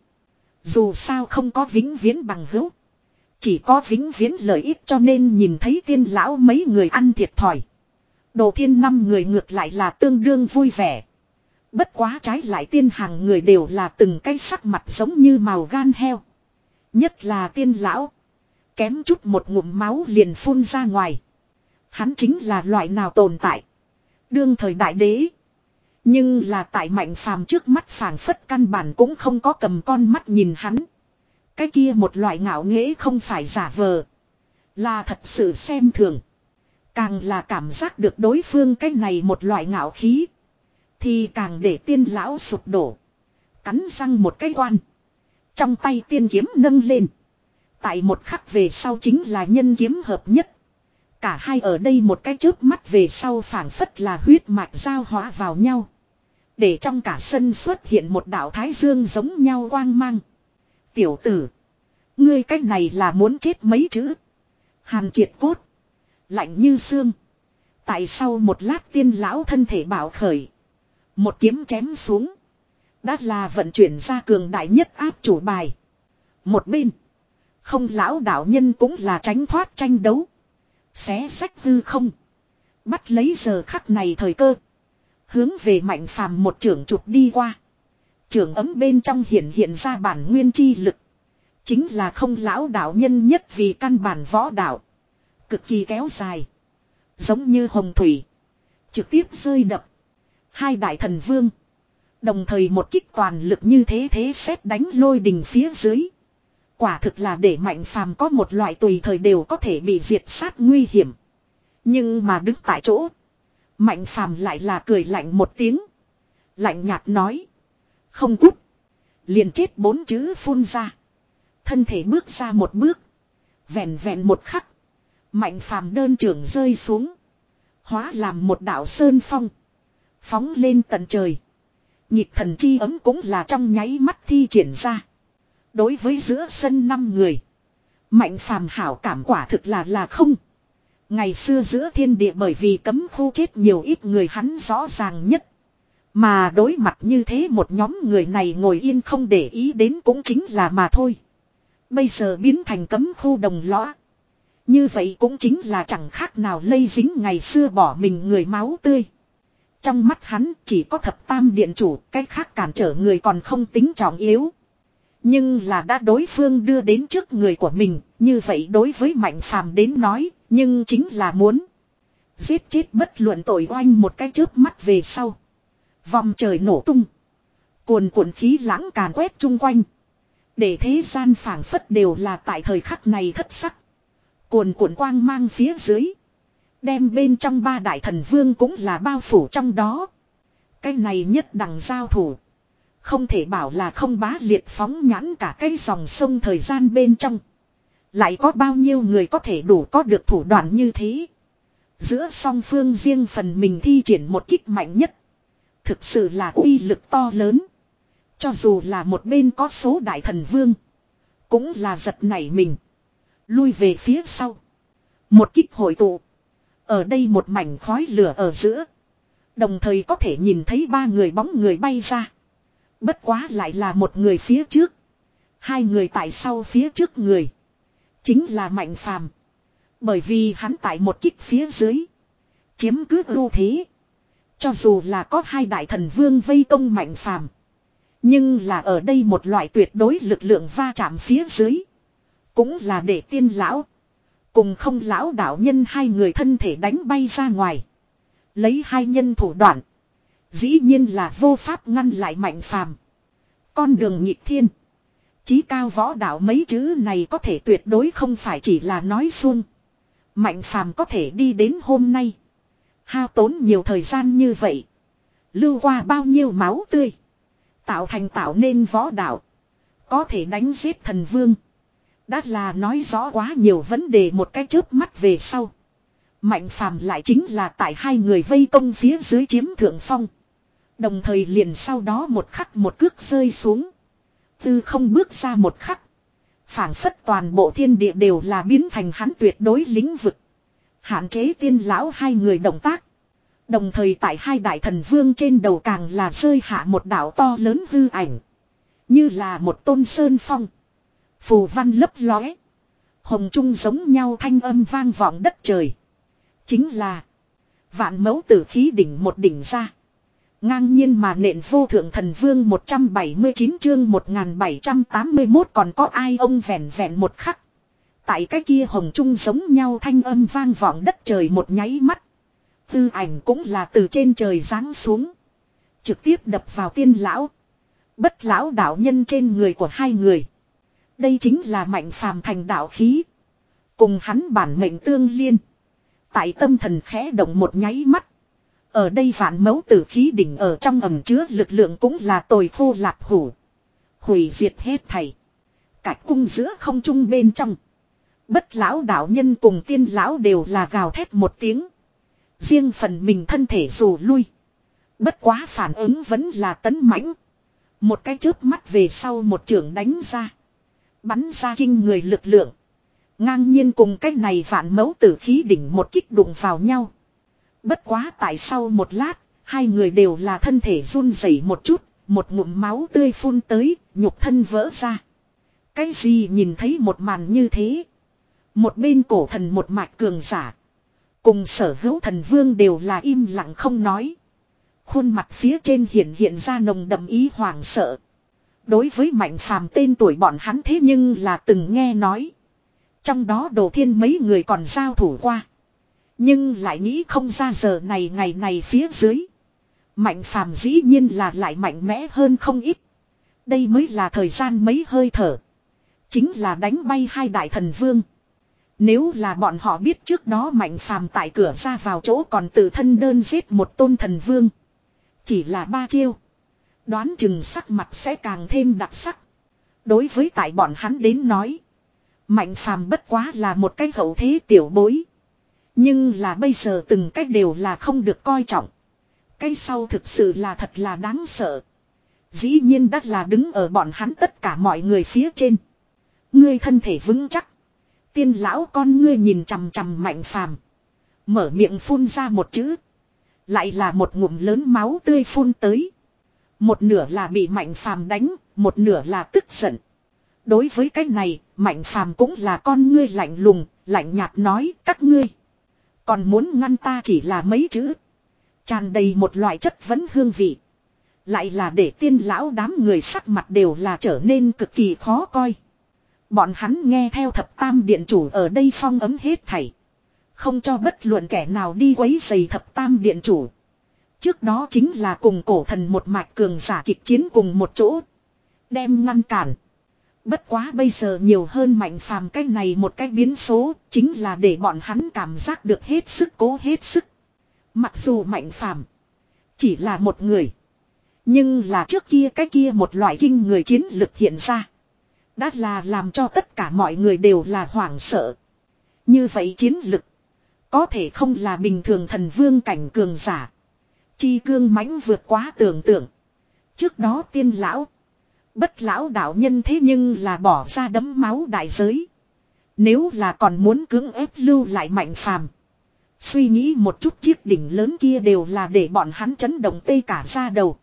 Speaker 1: Dù sao không có vĩnh viễn bằng hữu. Chỉ có vĩnh viễn lợi ích cho nên nhìn thấy tiên lão mấy người ăn thiệt thòi. Đồ Thiên năm người ngược lại là tương đương vui vẻ. Bất quá trái lại tiên hàng người đều là từng cái sắc mặt giống như màu gan heo. Nhất là tiên lão. Kém chút một ngụm máu liền phun ra ngoài. Hắn chính là loại nào tồn tại. Đương thời đại đế. Nhưng là tại Mạnh Phàm trước mắt phảng phất căn bản cũng không có cầm con mắt nhìn hắn. Cái kia một loại ngạo nghễ không phải giả vờ. Là thật sự xem thường. Càng là cảm giác được đối phương cái này một loại ngạo khí. Thì càng để tiên lão sụp đổ. Cắn răng một cái quan. Trong tay tiên kiếm nâng lên. Tại một khắc về sau chính là nhân kiếm hợp nhất. Cả hai ở đây một cái chớp mắt về sau phảng phất là huyết mạch giao hóa vào nhau. Để trong cả sân xuất hiện một đạo thái dương giống nhau quang mang. Tiểu tử. Ngươi cách này là muốn chết mấy chữ. Hàn triệt cốt. Lạnh như xương. Tại sau một lát tiên lão thân thể bảo khởi. Một kiếm chém xuống. Đã là vận chuyển ra cường đại nhất áp chủ bài. Một bên. Không lão đạo nhân cũng là tránh thoát tranh đấu. Xé sách hư không. Bắt lấy giờ khắc này thời cơ. Hướng về Mạnh Phàm một trưởng chụp đi qua. Trưởng ấm bên trong hiện hiện ra bản nguyên chi lực. Chính là không lão đạo nhân nhất vì căn bản võ đạo. Cực kỳ kéo dài. Giống như hồng thủy. Trực tiếp rơi đập. Hai đại thần vương. Đồng thời một kích toàn lực như thế thế xét đánh lôi đình phía dưới. Quả thực là để Mạnh Phàm có một loại tùy thời đều có thể bị diệt sát nguy hiểm. Nhưng mà đứng tại chỗ. Mạnh Phàm lại là cười lạnh một tiếng. Lạnh nhạt nói. Không cút. Liền chết bốn chữ phun ra. Thân thể bước ra một bước. Vẹn vẹn một khắc. Mạnh Phàm đơn trưởng rơi xuống. Hóa làm một đạo sơn phong. Phóng lên tận trời. Nhịp thần chi ấm cũng là trong nháy mắt thi triển ra. Đối với giữa sân năm người. Mạnh Phàm hảo cảm quả thực là là không. Ngày xưa giữa thiên địa bởi vì cấm khu chết nhiều ít người hắn rõ ràng nhất. Mà đối mặt như thế một nhóm người này ngồi yên không để ý đến cũng chính là mà thôi. Bây giờ biến thành cấm khu đồng lõa. Như vậy cũng chính là chẳng khác nào lây dính ngày xưa bỏ mình người máu tươi. Trong mắt hắn chỉ có thập tam điện chủ, cái khác cản trở người còn không tính trọng yếu. Nhưng là đã đối phương đưa đến trước người của mình, như vậy đối với Mạnh Phàm đến nói, nhưng chính là muốn giết chết bất luận tội oanh một cái chớp mắt về sau. Vòng trời nổ tung. Cuồn cuộn khí lãng càn quét chung quanh. Để thế gian phảng phất đều là tại thời khắc này thất sắc. Cuồn cuộn quang mang phía dưới. Đem bên trong ba đại thần vương cũng là bao phủ trong đó. Cái này nhất đẳng giao thủ. Không thể bảo là không bá liệt phóng nhãn cả cái dòng sông thời gian bên trong. Lại có bao nhiêu người có thể đủ có được thủ đoạn như thế. Giữa song phương riêng phần mình thi triển một kích mạnh nhất. Thực sự là uy lực to lớn. Cho dù là một bên có số đại thần vương. Cũng là giật nảy mình. Lui về phía sau. Một kích hội tụ. Ở đây một mảnh khói lửa ở giữa. Đồng thời có thể nhìn thấy ba người bóng người bay ra. Bất quá lại là một người phía trước. Hai người tại sau phía trước người. Chính là Mạnh Phàm. Bởi vì hắn tại một kích phía dưới. Chiếm cứ ưu thế. Cho dù là có hai đại thần vương vây công Mạnh Phàm. Nhưng là ở đây một loại tuyệt đối lực lượng va chạm phía dưới. Cũng là để tiên lão. Cùng không lão đạo nhân hai người thân thể đánh bay ra ngoài. Lấy hai nhân thủ đoạn. Dĩ nhiên là vô pháp ngăn lại Mạnh Phàm. Con đường nhịp thiên. Chí cao võ đạo mấy chữ này có thể tuyệt đối không phải chỉ là nói suông. Mạnh Phàm có thể đi đến hôm nay. Hao tốn nhiều thời gian như vậy. Lưu qua bao nhiêu máu tươi. Tạo thành tạo nên võ đạo. Có thể đánh giết thần vương. Đã là nói rõ quá nhiều vấn đề một cái chớp mắt về sau. Mạnh Phàm lại chính là tại hai người vây công phía dưới chiếm thượng phong. Đồng thời liền sau đó một khắc một cước rơi xuống. Tư không bước ra một khắc. Phảng phất toàn bộ thiên địa đều là biến thành hắn tuyệt đối lĩnh vực. Hạn chế tiên lão hai người động tác. Đồng thời tại hai đại thần vương trên đầu càng là rơi hạ một đạo to lớn hư ảnh. Như là một tôn sơn phong. Phù văn lấp lóe. Hồng trung giống nhau thanh âm vang vọng đất trời. Chính là vạn mẫu tử khí đỉnh một đỉnh ra. Ngang nhiên mà nện vô thượng thần vương một trăm bảy mươi chín chương một nghìn bảy trăm tám mươi mốt còn có ai ông vẹn vẹn một khắc. Tại cái kia hồng trung giống nhau thanh âm vang vọng đất trời một nháy mắt. Tư ảnh cũng là từ trên trời giáng xuống. Trực tiếp đập vào tiên lão. Bất lão đạo nhân trên người của hai người. Đây chính là mạnh phàm thành đạo khí. Cùng hắn bản mệnh tương liên. Tại tâm thần khẽ động một nháy mắt. Ở đây vạn mẫu tử khí đỉnh ở trong ẩm chứa lực lượng cũng là tồi khô lạp hủ. Hủy diệt hết thảy. Cách cung giữa không trung bên trong. Bất lão đạo nhân cùng tiên lão đều là gào thét một tiếng. Riêng phần mình thân thể rù lui. Bất quá phản ứng vẫn là tấn mãnh. Một cái chớp mắt về sau một trường đánh ra. Bắn ra kinh người lực lượng. Ngang nhiên cùng cái này vạn mẫu tử khí đỉnh một kích đụng vào nhau. Bất quá tại sau một lát, hai người đều là thân thể run rẩy một chút, một ngụm máu tươi phun tới, nhục thân vỡ ra. Cái gì nhìn thấy một màn như thế? Một bên cổ thần một mạch cường giả. Cùng sở hữu thần vương đều là im lặng không nói. Khuôn mặt phía trên hiện hiện ra nồng đậm ý hoảng sợ. Đối với mạnh phàm tên tuổi bọn hắn thế nhưng là từng nghe nói. Trong đó Đồ Thiên mấy người còn giao thủ qua. Nhưng lại nghĩ không ra giờ này ngày này phía dưới. Mạnh phàm dĩ nhiên là lại mạnh mẽ hơn không ít. Đây mới là thời gian mấy hơi thở. Chính là đánh bay hai đại thần vương. Nếu là bọn họ biết trước đó mạnh phàm tại cửa ra vào chỗ còn tự thân đơn giết một tôn thần vương. Chỉ là ba chiêu. Đoán chừng sắc mặt sẽ càng thêm đặc sắc. Đối với tại bọn hắn đến nói. Mạnh phàm bất quá là một cái hậu thế tiểu bối. Nhưng là bây giờ từng cách đều là không được coi trọng. Cái sau thực sự là thật là đáng sợ. Dĩ nhiên đắt là đứng ở bọn hắn tất cả mọi người phía trên. Ngươi thân thể vững chắc. Tiên lão con ngươi nhìn chằm chằm mạnh phàm. Mở miệng phun ra một chữ. Lại là một ngụm lớn máu tươi phun tới. Một nửa là bị mạnh phàm đánh, một nửa là tức giận. Đối với cái này, mạnh phàm cũng là con ngươi lạnh lùng, lạnh nhạt nói các ngươi. Còn muốn ngăn ta chỉ là mấy chữ. Tràn đầy một loại chất vấn hương vị. Lại là để tiên lão đám người sắc mặt đều là trở nên cực kỳ khó coi. Bọn hắn nghe theo thập tam điện chủ ở đây phong ấm hết thảy. Không cho bất luận kẻ nào đi quấy rầy thập tam điện chủ. Trước đó chính là cùng cổ thần một mạch cường giả kịch chiến cùng một chỗ. Đem ngăn cản. Bất quá bây giờ nhiều hơn mạnh phàm cái này một cái biến số. Chính là để bọn hắn cảm giác được hết sức cố hết sức. Mặc dù mạnh phàm chỉ là một người. Nhưng là trước kia cái kia một loại kinh người chiến lực hiện ra. Đã là làm cho tất cả mọi người đều là hoảng sợ. Như vậy chiến lực. Có thể không là bình thường thần vương cảnh cường giả. Chi cương mãnh vượt quá tưởng tượng. Trước đó tiên lão. Bất lão đạo nhân thế nhưng là bỏ ra đấm máu đại giới. Nếu là còn muốn cưỡng ép lưu lại mạnh phàm. Suy nghĩ một chút chiếc đỉnh lớn kia đều là để bọn hắn chấn động tê cả ra đầu.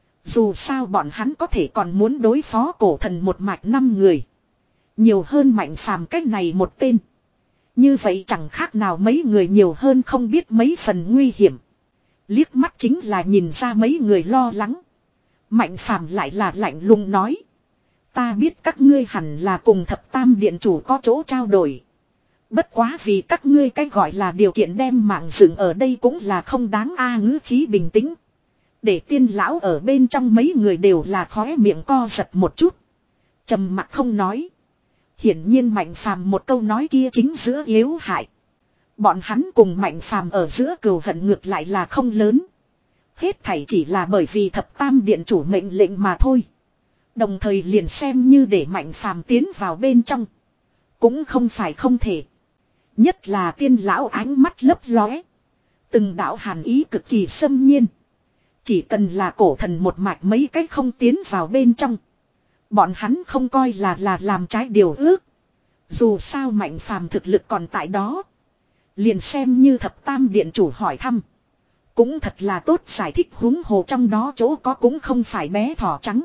Speaker 1: Dù sao bọn hắn có thể còn muốn đối phó cổ thần một mạch năm người. Nhiều hơn mạnh phàm cách này một tên. Như vậy chẳng khác nào mấy người nhiều hơn không biết mấy phần nguy hiểm. Liếc mắt chính là nhìn ra mấy người lo lắng. Mạnh phàm lại là lạnh lùng nói. Ta biết các ngươi hẳn là cùng thập tam điện chủ có chỗ trao đổi. Bất quá vì các ngươi cái gọi là điều kiện đem mạng dựng ở đây cũng là không đáng a ngữ khí bình tĩnh. Để tiên lão ở bên trong mấy người đều là khóe miệng co giật một chút. Trầm mặc không nói. Hiển nhiên mạnh phàm một câu nói kia chính giữa yếu hại. Bọn hắn cùng mạnh phàm ở giữa cừu hận ngược lại là không lớn. Hết thảy chỉ là bởi vì thập tam điện chủ mệnh lệnh mà thôi. Đồng thời liền xem như để mạnh phàm tiến vào bên trong. Cũng không phải không thể. Nhất là tiên lão ánh mắt lấp lóe. Từng đạo hàn ý cực kỳ xâm nhiên. Chỉ cần là cổ thần một mạch mấy cách không tiến vào bên trong. Bọn hắn không coi là là làm trái điều ước. Dù sao mạnh phàm thực lực còn tại đó. Liền xem như thập tam điện chủ hỏi thăm. Cũng thật là tốt giải thích huống hồ trong đó chỗ có cũng không phải bé thỏ trắng.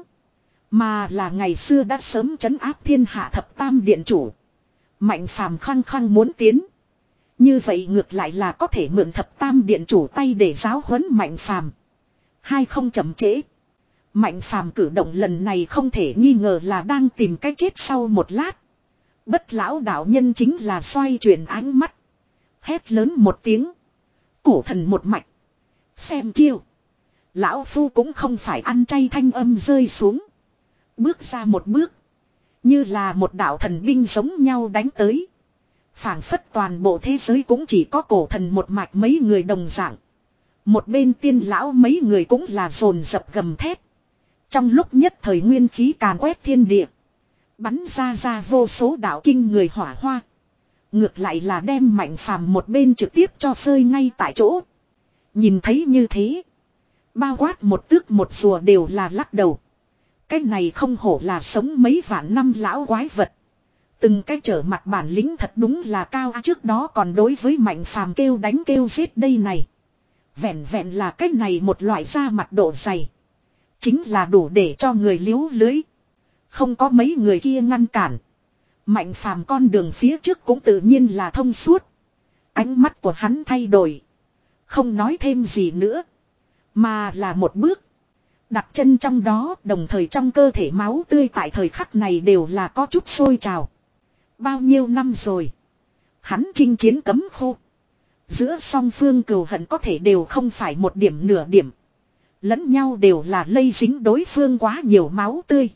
Speaker 1: Mà là ngày xưa đã sớm trấn áp thiên hạ thập tam điện chủ. Mạnh phàm khăng khăng muốn tiến. Như vậy ngược lại là có thể mượn thập tam điện chủ tay để giáo huấn mạnh phàm. Hai không chậm trễ. Mạnh phàm cử động lần này không thể nghi ngờ là đang tìm cách chết sau một lát. Bất lão đạo nhân chính là xoay chuyển ánh mắt. Hét lớn một tiếng. Cổ thần một mạch. Xem chiêu. Lão phu cũng không phải ăn chay, thanh âm rơi xuống. Bước ra một bước. Như là một đạo thần binh giống nhau đánh tới. Phảng phất toàn bộ thế giới cũng chỉ có cổ thần một mạch mấy người đồng dạng. Một bên tiên lão mấy người cũng là dồn dập gầm thét. Trong lúc nhất thời nguyên khí càn quét thiên địa. Bắn ra ra vô số đạo kinh người hỏa hoa. Ngược lại là đem Mạnh Phàm một bên trực tiếp cho phơi ngay tại chỗ. Nhìn thấy như thế. Bao quát một tước một rùa đều là lắc đầu. Cái này không hổ là sống mấy vạn năm lão quái vật. Từng cái trở mặt bản lĩnh thật đúng là cao. Trước đó còn đối với Mạnh Phàm kêu đánh kêu giết đây này. Vẹn vẹn là cái này một loại da mặt độ dày. Chính là đủ để cho người liếu lưới. Không có mấy người kia ngăn cản. Mạnh Phàm con đường phía trước cũng tự nhiên là thông suốt. Ánh mắt của hắn thay đổi. Không nói thêm gì nữa. Mà là một bước. Đặt chân trong đó, đồng thời trong cơ thể máu tươi tại thời khắc này đều là có chút sôi trào. Bao nhiêu năm rồi. Hắn chinh chiến cấm khu. Giữa song phương cừu hận có thể đều không phải một điểm nửa điểm. Lẫn nhau đều là lây dính đối phương quá nhiều máu tươi.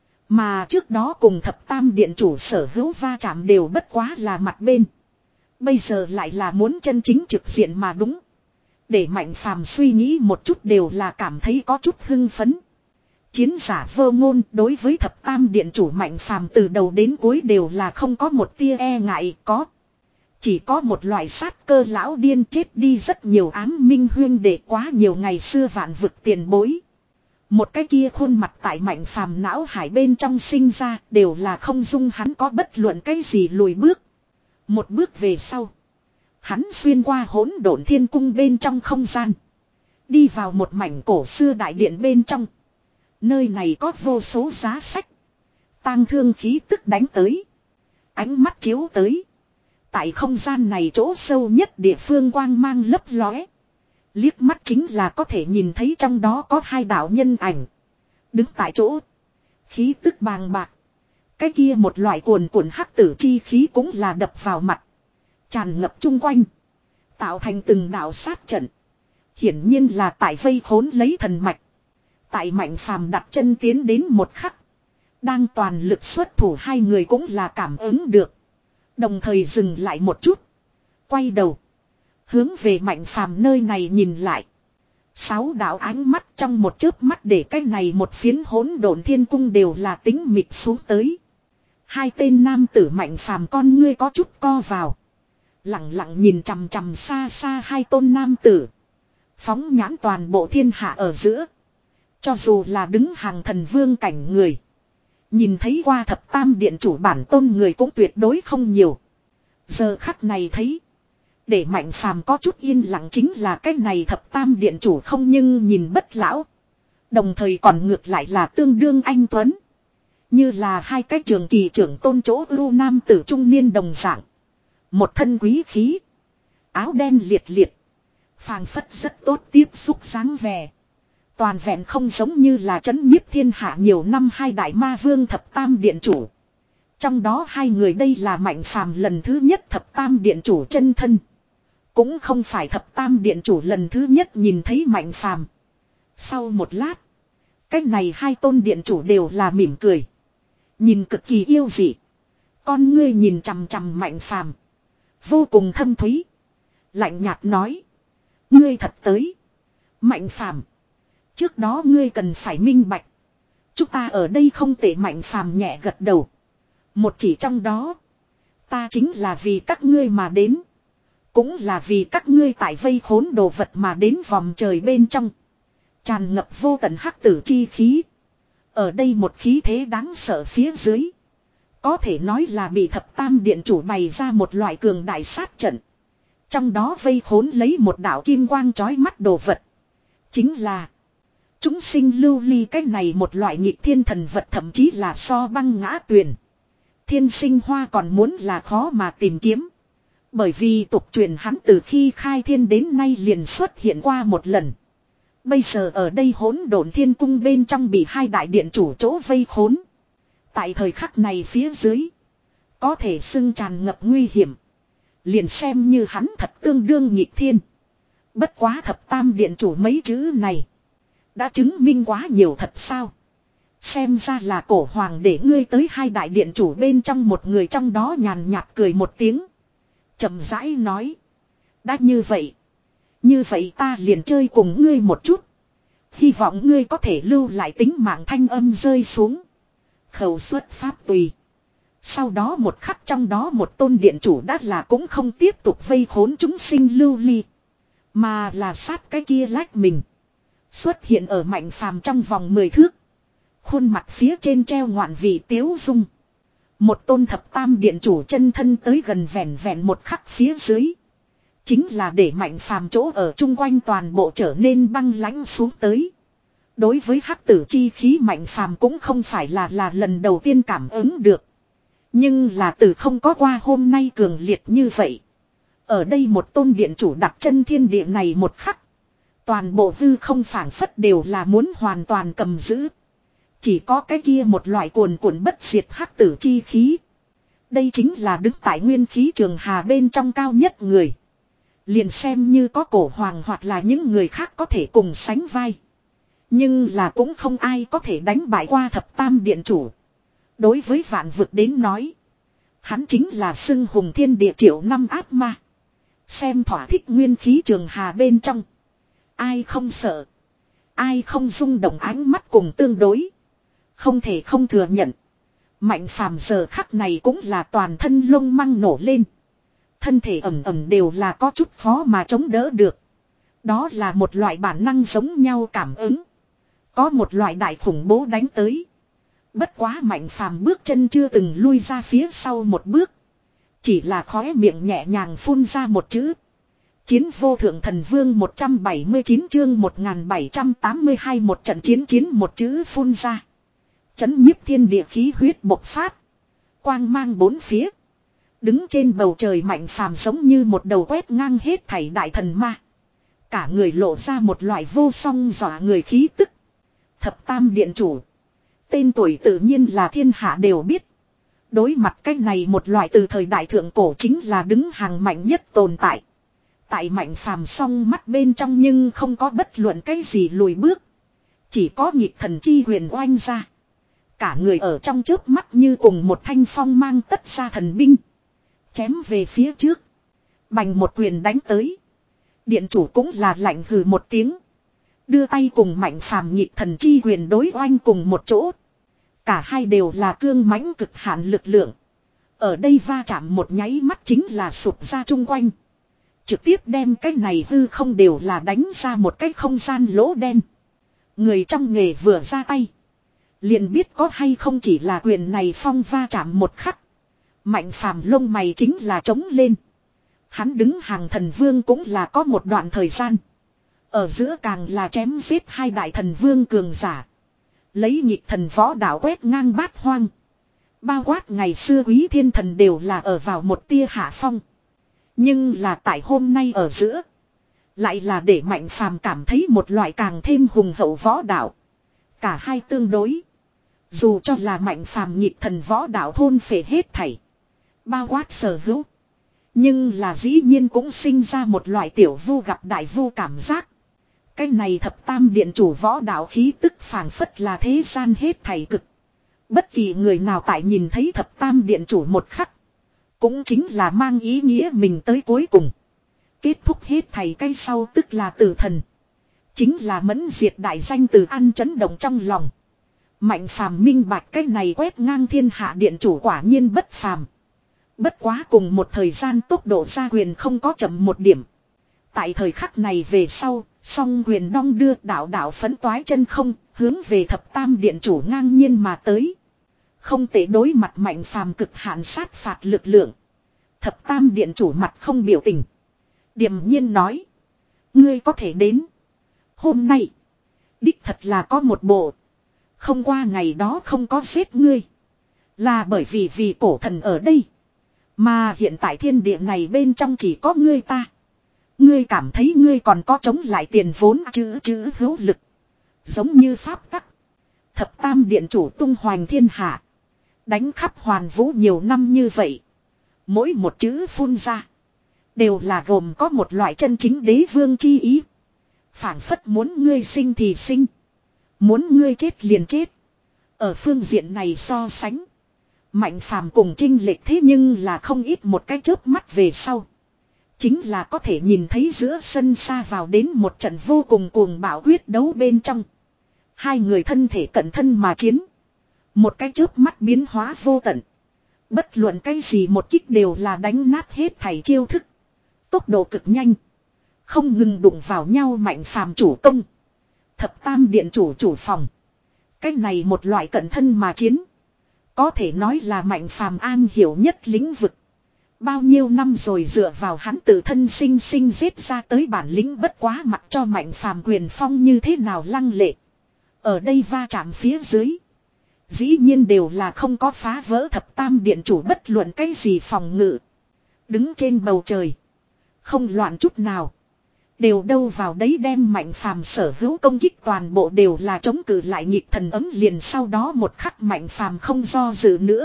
Speaker 1: Mà trước đó cùng thập tam điện chủ sở hữu va chạm đều bất quá là mặt bên. Bây giờ lại là muốn chân chính trực diện mà đúng. Để Mạnh Phàm suy nghĩ một chút đều là cảm thấy có chút hưng phấn. Chiến giả vô ngôn đối với thập tam điện chủ Mạnh Phàm từ đầu đến cuối đều là không có một tia e ngại có. Chỉ có một loại sát cơ lão điên chết đi rất nhiều ám minh huyên để quá nhiều ngày xưa vạn vực tiền bối. Một cái kia khuôn mặt tại Mạnh Phàm não hải bên trong sinh ra đều là không dung hắn có bất luận cái gì lùi bước. Một bước về sau. Hắn xuyên qua hỗn độn thiên cung bên trong không gian. Đi vào một mảnh cổ xưa đại điện bên trong. Nơi này có vô số giá sách. Tang thương khí tức đánh tới. Ánh mắt chiếu tới. Tại không gian này chỗ sâu nhất địa phương quang mang lấp lóe. Liếc mắt chính là có thể nhìn thấy trong đó có hai đạo nhân ảnh. Đứng tại chỗ. Khí tức bàng bạc. Cái kia một loại cuồn cuộn hắc tử chi khí cũng là đập vào mặt. Tràn ngập chung quanh. Tạo thành từng đạo sát trận. Hiển nhiên là tại vây khốn lấy thần mạch. Tại Mạnh Phàm đặt chân tiến đến một khắc. Đang toàn lực xuất thủ hai người cũng là cảm ứng được. Đồng thời dừng lại một chút. Quay đầu. Hướng về Mạnh Phàm nơi này nhìn lại. Sáu đạo ánh mắt trong một chớp mắt để cái này một phiến hỗn độn thiên cung đều là tính mịt xuống tới. Hai tên nam tử Mạnh Phàm con ngươi có chút co vào. Lặng lặng nhìn chằm chằm xa xa hai tôn nam tử. Phóng nhãn toàn bộ thiên hạ ở giữa. Cho dù là đứng hàng thần vương cảnh người. Nhìn thấy qua thập tam điện chủ bản tôn người cũng tuyệt đối không nhiều. Giờ khắc này thấy. Để Mạnh Phàm có chút yên lặng chính là cái này thập tam điện chủ không nhưng nhìn bất lão. Đồng thời còn ngược lại là tương đương anh tuấn. Như là hai cái trường kỳ trưởng tôn chỗ ưu nam tử trung niên đồng dạng. Một thân quý khí. Áo đen liệt liệt. Phàng phất rất tốt tiếp xúc sáng vẻ. Toàn vẹn không giống như là trấn nhiếp thiên hạ nhiều năm hai đại ma vương thập tam điện chủ. Trong đó hai người đây là Mạnh Phàm lần thứ nhất thập tam điện chủ chân thân. Cũng không phải thập tam điện chủ lần thứ nhất nhìn thấy Mạnh Phàm. Sau một lát. Cách này hai tôn điện chủ đều là mỉm cười. Nhìn cực kỳ yêu dị. Con ngươi nhìn chằm chằm Mạnh Phàm. Vô cùng thâm thúy. Lạnh nhạt nói. Ngươi thật tới. Mạnh Phàm. Trước đó ngươi cần phải minh bạch. Chúng ta ở đây không tệ. Mạnh Phàm nhẹ gật đầu. Một chỉ trong đó. Ta chính là vì các ngươi mà đến. Cũng là vì các ngươi tại vây khốn đồ vật mà đến vòng trời bên trong. Tràn ngập vô tận hắc tử chi khí. Ở đây một khí thế đáng sợ phía dưới. Có thể nói là bị thập tam điện chủ bày ra một loại cường đại sát trận. Trong đó vây khốn lấy một đạo kim quang chói mắt đồ vật. Chính là chúng sinh lưu ly cái này một loại nghịch thiên thần vật, thậm chí là so băng ngã tuyền. Thiên sinh hoa còn muốn là khó mà tìm kiếm. Bởi vì tục truyền hắn từ khi khai thiên đến nay liền xuất hiện qua một lần. Bây giờ ở đây hỗn độn thiên cung bên trong bị hai đại điện chủ chỗ vây khốn. Tại thời khắc này phía dưới. Có thể xưng tràn ngập nguy hiểm. Liền xem như hắn thật tương đương nghịch thiên. Bất quá thập tam điện chủ mấy chữ này. Đã chứng minh quá nhiều thật sao. Xem ra là cổ hoàng để ngươi tới hai đại điện chủ bên trong một người trong đó nhàn nhạt cười một tiếng. Chậm rãi nói. Đã như vậy. Như vậy ta liền chơi cùng ngươi một chút. Hy vọng ngươi có thể lưu lại tính mạng thanh âm rơi xuống. Khẩu xuất pháp tùy. Sau đó một khắc trong đó một tôn điện chủ đã là cũng không tiếp tục vây khốn chúng sinh lưu ly. Mà là sát cái kia lách mình. Xuất hiện ở Mạnh Phàm trong vòng mười thước. Khuôn mặt phía trên treo ngoạn vị tiếu dung. Một tôn thập tam điện chủ chân thân tới gần vẹn vẹn một khắc phía dưới. Chính là để Mạnh Phàm chỗ ở chung quanh toàn bộ trở nên băng lãnh xuống tới. Đối với hắc tử chi khí Mạnh Phàm cũng không phải là là lần đầu tiên cảm ứng được. Nhưng là từ không có qua hôm nay cường liệt như vậy. Ở đây một tôn điện chủ đặt chân thiên địa này một khắc. Toàn bộ hư không phảng phất đều là muốn hoàn toàn cầm giữ. Chỉ có cái kia một loại cuồn cuộn bất diệt hắc tử chi khí. Đây chính là đứng tại nguyên khí trường hà bên trong cao nhất người. Liền xem như có cổ hoàng hoặc là những người khác có thể cùng sánh vai. Nhưng là cũng không ai có thể đánh bại qua thập tam điện chủ. Đối với vạn vực đến nói. Hắn chính là xưng hùng thiên địa triệu năm ác ma. Xem thỏa thích nguyên khí trường hà bên trong. Ai không sợ. Ai không rung động ánh mắt cùng tương đối. Không thể không thừa nhận. Mạnh Phàm giờ khắc này cũng là toàn thân lông măng nổ lên. Thân thể ẩm ẩm đều là có chút khó mà chống đỡ được. Đó là một loại bản năng giống nhau cảm ứng. Có một loại đại khủng bố đánh tới. Bất quá Mạnh Phàm bước chân chưa từng lui ra phía sau một bước. Chỉ là khóe miệng nhẹ nhàng phun ra một chữ. Chiến vô thượng thần vương một trăm bảy mươi chín chương một nghìn bảy trăm tám mươi hai một trận chiến chiến một chữ phun ra. Chấn nhiếp thiên địa khí huyết bộc phát. Quang mang bốn phía. Đứng trên bầu trời Mạnh Phàm giống như một đầu quét ngang hết thảy đại thần ma. Cả người lộ ra một loại vô song dọa người khí tức. Thập tam điện chủ. Tên tuổi tự nhiên là thiên hạ đều biết. Đối mặt cách này một loại từ thời đại thượng cổ chính là đứng hàng mạnh nhất tồn tại. Tại Mạnh Phàm song mắt bên trong nhưng không có bất luận cái gì lùi bước. Chỉ có nghịch thần chi huyền oanh ra. Cả người ở trong chớp mắt như cùng một thanh phong mang tất ra thần binh. Chém về phía trước. Bành một quyền đánh tới. Điện chủ cũng là lạnh hừ một tiếng. Đưa tay cùng Mạnh Phàm nghịch thần chi huyền đối oanh cùng một chỗ. Cả hai đều là cương mãnh cực hạn lực lượng. Ở đây va chạm một nháy mắt chính là sụp ra chung quanh. Trực tiếp đem cái này hư không đều là đánh ra một cái không gian lỗ đen. Người trong nghề vừa ra tay. Liền biết có hay không chỉ là quyền này phong va chạm một khắc. Mạnh Phàm lông mày chính là trống lên. Hắn đứng hàng thần vương cũng là có một đoạn thời gian. Ở giữa càng là chém giết hai đại thần vương cường giả. Lấy nhịp thần võ đạo quét ngang bát hoang. Bao quát ngày xưa quý thiên thần đều là ở vào một tia hạ phong. Nhưng là tại hôm nay ở giữa. Lại là để Mạnh Phàm cảm thấy một loại càng thêm hùng hậu võ đạo. Cả hai tương đối. Dù cho là Mạnh Phàm nhịp thần võ đạo thôn phệ hết thảy. Bao quát sở hữu. Nhưng là dĩ nhiên cũng sinh ra một loại tiểu vu gặp đại vu cảm giác. Cái này thập tam điện chủ võ đạo khí tức phảng phất là thế gian hết thảy cực. Bất kỳ người nào tại nhìn thấy thập tam điện chủ một khắc. Cũng chính là mang ý nghĩa mình tới cuối cùng. Kết thúc hết thảy cái sau tức là tử thần. Chính là mẫn diệt đại danh từ ăn chấn động trong lòng. Mạnh Phàm minh bạch cái này quét ngang thiên hạ điện chủ quả nhiên bất phàm. Bất quá cùng một thời gian tốc độ gia quyền không có chậm một điểm. Tại thời khắc này về sau, song quyền đong đưa đạo đạo phấn toái chân không, hướng về thập tam điện chủ ngang nhiên mà tới. Không thể đối mặt Mạnh Phàm cực hạn sát phạt lực lượng. Thập tam điện chủ mặt không biểu tình. Điềm nhiên nói. Ngươi có thể đến. Hôm nay, đích thật là có một bộ. Không qua ngày đó không có giết ngươi. Là bởi vì vì cổ thần ở đây. Mà hiện tại thiên địa này bên trong chỉ có ngươi ta. Ngươi cảm thấy ngươi còn có chống lại tiền vốn chữ chữ hữu lực. Giống như pháp tắc. Thập tam điện chủ tung hoành thiên hạ. Đánh khắp hoàn vũ nhiều năm như vậy. Mỗi một chữ phun ra. Đều là gồm có một loại chân chính đế vương chi ý. Phản phất muốn ngươi sinh thì sinh. Muốn ngươi chết liền chết. Ở phương diện này so sánh. Mạnh phàm cùng chênh lệch thế nhưng là không ít một cái chớp mắt về sau. Chính là có thể nhìn thấy giữa sân xa vào đến một trận vô cùng cuồng bạo quyết đấu bên trong. Hai người thân thể cận thân mà chiến. Một cái chớp mắt biến hóa vô tận. Bất luận cái gì một kích đều là đánh nát hết thảy chiêu thức. Tốc độ cực nhanh. Không ngừng đụng vào nhau mạnh phàm chủ công. Thập tam điện chủ chủ phòng. Cái này một loại cận thân mà chiến. Có thể nói là mạnh phàm an hiểu nhất lĩnh vực. Bao nhiêu năm rồi dựa vào hắn tự thân sinh sinh giết ra tới bản lĩnh bất quá mặc cho mạnh phàm quyền phong như thế nào lăng lệ. Ở đây va chạm phía dưới. Dĩ nhiên đều là không có phá vỡ thập tam điện chủ bất luận cái gì phòng ngự. Đứng trên bầu trời. Không loạn chút nào. Đều đâu vào đấy đem mạnh phàm sở hữu công kích toàn bộ đều là chống cự lại nhịp thần ấm liền sau đó một khắc mạnh phàm không do dự nữa.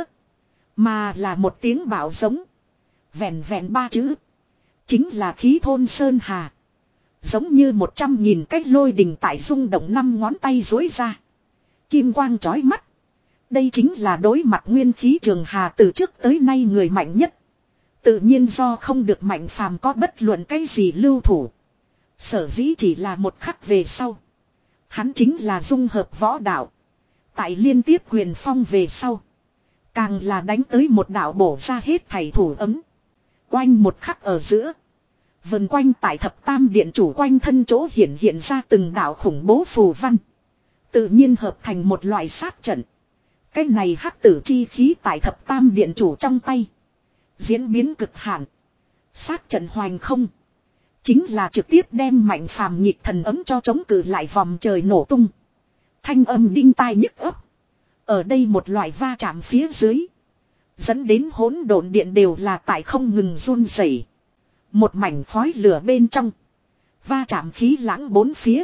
Speaker 1: Mà là một tiếng bảo giống. Vẹn vẹn ba chữ. Chính là khí thôn sơn hà. Giống như một trăm nghìn cách lôi đình tại rung động năm ngón tay dối ra. Kim quang chói mắt. Đây chính là đối mặt nguyên khí trường hà từ trước tới nay người mạnh nhất. Tự nhiên do không được mạnh phàm có bất luận cái gì lưu thủ. Sở dĩ chỉ là một khắc về sau. Hắn chính là dung hợp võ đạo. Tại liên tiếp quyền phong về sau. Càng là đánh tới một đạo bổ ra hết thảy thủ ấm. Quanh một khắc ở giữa. Vần quanh tại thập tam điện chủ quanh thân chỗ hiện hiện ra từng đạo khủng bố phù văn. Tự nhiên hợp thành một loại sát trận. Cái này hắc tử chi khí tại thập tam điện chủ trong tay. Diễn biến cực hạn. Sát trận hoành không. Chính là trực tiếp đem mạnh phàm nhịp thần ấm cho chống cự lại vòng trời nổ tung. Thanh âm đinh tai nhức ấp. Ở đây một loại va chạm phía dưới. Dẫn đến hỗn độn điện đều là tại không ngừng run rẩy. Một mảnh khói lửa bên trong. Va chạm khí lãng bốn phía.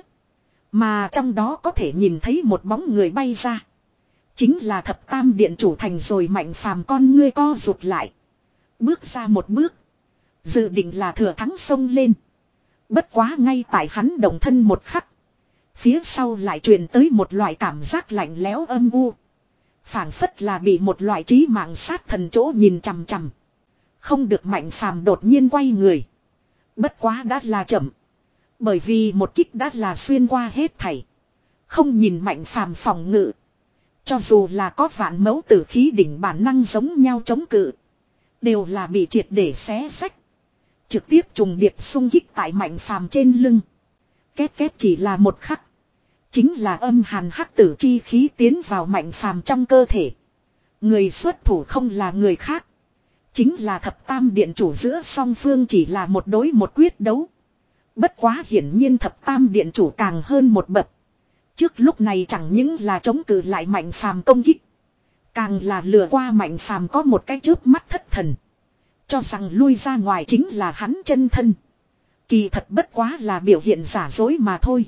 Speaker 1: Mà trong đó có thể nhìn thấy một bóng người bay ra. Chính là thập tam điện chủ thành rồi mạnh phàm con ngươi co rụt lại. Bước ra một bước. Dự định là thừa thắng xông lên. Bất quá ngay tại hắn động thân một khắc. Phía sau lại truyền tới một loại cảm giác lạnh lẽo âm u. Phảng phất là bị một loại trí mạng sát thần chỗ nhìn chằm chằm. Không được mạnh phàm đột nhiên quay người. Bất quá đã là chậm. Bởi vì một kích đã là xuyên qua hết thảy. Không nhìn mạnh phàm phòng ngự. Cho dù là có vạn mẫu tử khí đỉnh bản năng giống nhau chống cự. Đều là bị triệt để xé sách. Trực tiếp trùng điệp xung kích tại mạnh phàm trên lưng. Két két chỉ là một khắc. Chính là âm hàn hắc tử chi khí tiến vào mạnh phàm trong cơ thể. Người xuất thủ không là người khác. Chính là thập tam điện chủ giữa song phương chỉ là một đối một quyết đấu. Bất quá hiển nhiên thập tam điện chủ càng hơn một bậc. Trước lúc này chẳng những là chống cự lại mạnh phàm công kích. Càng là lừa qua mạnh phàm có một cái chớp mắt thất thần. Cho rằng lui ra ngoài chính là hắn chân thân. Kỳ thật bất quá là biểu hiện giả dối mà thôi.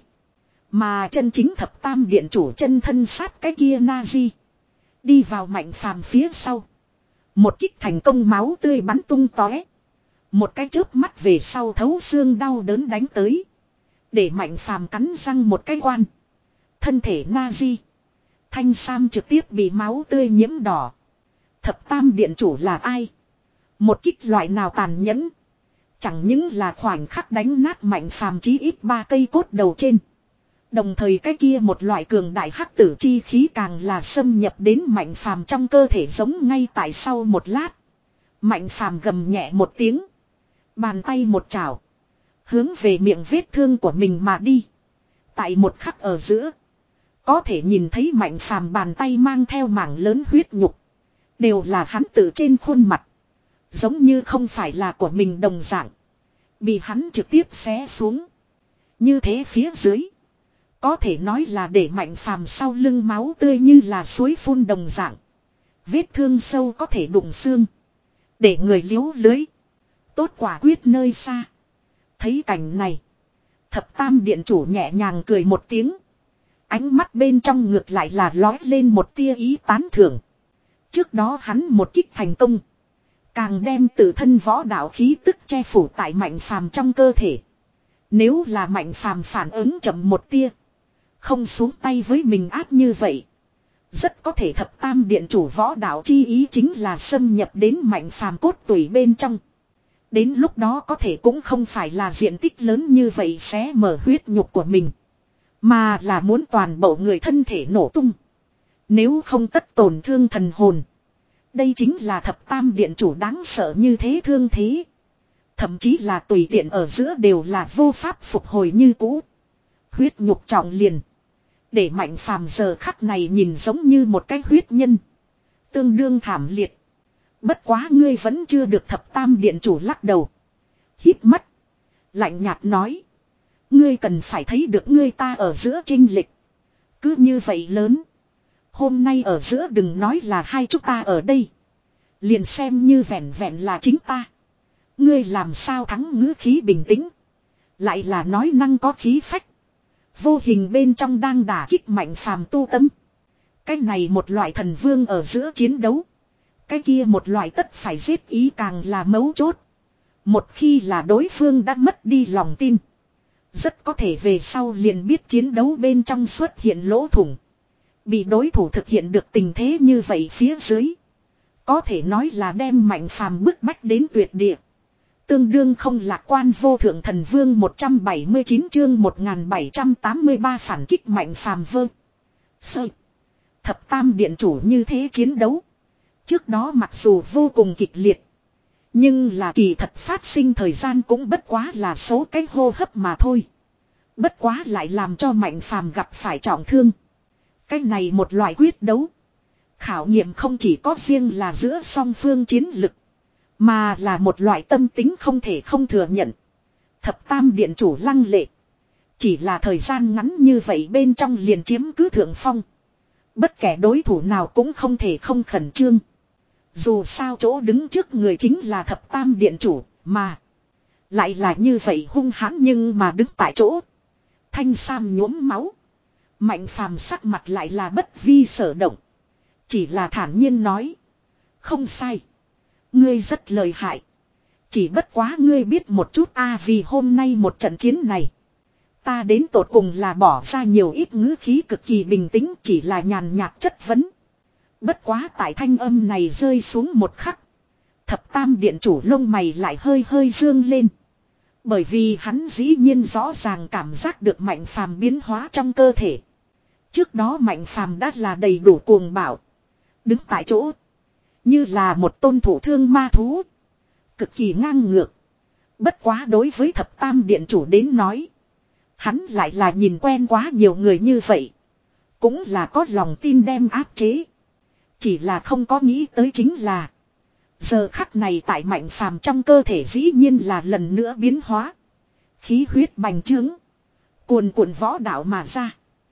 Speaker 1: Mà chân chính thập tam điện chủ chân thân sát cái kia Nazi. Đi vào mạnh phàm phía sau. Một kích thành công máu tươi bắn tung tóe. Một cái chớp mắt về sau thấu xương đau đớn đánh tới. Để mạnh phàm cắn răng một cái quan. Thân thể Nazi. Thanh sam trực tiếp bị máu tươi nhiễm đỏ. Thập tam điện chủ là ai? Một kích loại nào tàn nhẫn? Chẳng những là khoảnh khắc đánh nát mạnh phàm chí ít ba cây cốt đầu trên. Đồng thời cái kia một loại cường đại hắc tử chi khí càng là xâm nhập đến mạnh phàm trong cơ thể giống ngay tại sau một lát. Mạnh phàm gầm nhẹ một tiếng. Bàn tay một chảo. Hướng về miệng vết thương của mình mà đi. Tại một khắc ở giữa. Có thể nhìn thấy mạnh phàm bàn tay mang theo mảng lớn huyết nhục. Đều là hắn tự trên khuôn mặt. Giống như không phải là của mình đồng dạng. Bị hắn trực tiếp xé xuống. Như thế phía dưới. Có thể nói là để mạnh phàm sau lưng máu tươi như là suối phun đồng dạng. Vết thương sâu có thể đụng xương. Để người liếu lưới. Tốt quả quyết nơi xa. Thấy cảnh này. Thập tam điện chủ nhẹ nhàng cười một tiếng. Ánh mắt bên trong ngược lại là lói lên một tia ý tán thưởng. Trước đó hắn một kích thành công. Càng đem tự thân võ đạo khí tức che phủ tại Mạnh Phàm trong cơ thể. Nếu là Mạnh Phàm phản ứng chậm một tia. Không xuống tay với mình ác như vậy. Rất có thể thập tam điện chủ võ đạo chi ý chính là xâm nhập đến Mạnh Phàm cốt tủy bên trong. Đến lúc đó có thể cũng không phải là diện tích lớn như vậy xé mở huyết nhục của mình. Mà là muốn toàn bộ người thân thể nổ tung. Nếu không tất tổn thương thần hồn. Đây chính là thập tam điện chủ đáng sợ như thế thương thế. Thậm chí là tùy tiện ở giữa đều là vô pháp phục hồi như cũ. Huyết nhục trọng liền. Để Mạnh Phàm giờ khắc này nhìn giống như một cái huyết nhân. Tương đương thảm liệt. Bất quá ngươi vẫn chưa được thập tam điện chủ lắc đầu. Hít mắt. Lạnh nhạt nói. Ngươi cần phải thấy được ngươi ta ở giữa chênh lệch. Cứ như vậy lớn. Hôm nay ở giữa đừng nói là hai chúng ta ở đây. Liền xem như vẹn vẹn là chính ta. Ngươi làm sao thắng ngữ khí bình tĩnh. Lại là nói năng có khí phách. Vô hình bên trong đang đả kích Mạnh Phàm tu tâm. Cái này một loại thần vương ở giữa chiến đấu. Cái kia một loại tất phải giết ý càng là mấu chốt. Một khi là đối phương đã mất đi lòng tin. Rất có thể về sau liền biết chiến đấu bên trong xuất hiện lỗ thủng. Bị đối thủ thực hiện được tình thế như vậy phía dưới. Có thể nói là đem Mạnh Phàm bức bách đến tuyệt địa. Tương đương không lạc quan vô thượng thần vương một trăm bảy mươi chín chương một nghìn bảy trăm tám mươi ba phản kích Mạnh Phàm vơ. Sơ. Thập tam điện chủ như thế chiến đấu. Trước đó mặc dù vô cùng kịch liệt. Nhưng là kỳ thật phát sinh thời gian cũng bất quá là số cái hô hấp mà thôi. Bất quá lại làm cho Mạnh Phàm gặp phải trọng thương. Cái này một loại quyết đấu. Khảo nghiệm không chỉ có riêng là giữa song phương chiến lực. Mà là một loại tâm tính không thể không thừa nhận. Thập tam điện chủ lăng lệ. Chỉ là thời gian ngắn như vậy bên trong liền chiếm cứ thượng phong. Bất kể đối thủ nào cũng không thể không khẩn trương. Dù sao chỗ đứng trước người chính là thập tam điện chủ mà. Lại là như vậy hung hãn nhưng mà đứng tại chỗ. Thanh sam nhuốm máu. Mạnh Phàm sắc mặt lại là bất vi sở động. Chỉ là thản nhiên nói. Không sai. Ngươi rất lợi hại. Chỉ bất quá ngươi biết một chút a à, vì hôm nay một trận chiến này. Ta đến tột cùng là bỏ ra nhiều ít ngữ khí cực kỳ bình tĩnh chỉ là nhàn nhạt chất vấn. Bất quá tại thanh âm này rơi xuống một khắc. Thập tam điện chủ lông mày lại hơi hơi dương lên. Bởi vì hắn dĩ nhiên rõ ràng cảm giác được Mạnh Phàm biến hóa trong cơ thể. Trước đó Mạnh Phàm đã là đầy đủ cuồng bạo. Đứng tại chỗ. Như là một tôn thủ thương ma thú. Cực kỳ ngang ngược. Bất quá đối với thập tam điện chủ đến nói. Hắn lại là nhìn quen quá nhiều người như vậy. Cũng là có lòng tin đem áp chế. Chỉ là không có nghĩ tới chính là. Giờ khắc này tại Mạnh Phàm trong cơ thể dĩ nhiên là lần nữa biến hóa. Khí huyết bành trướng. Cuồn cuộn võ đạo mà ra.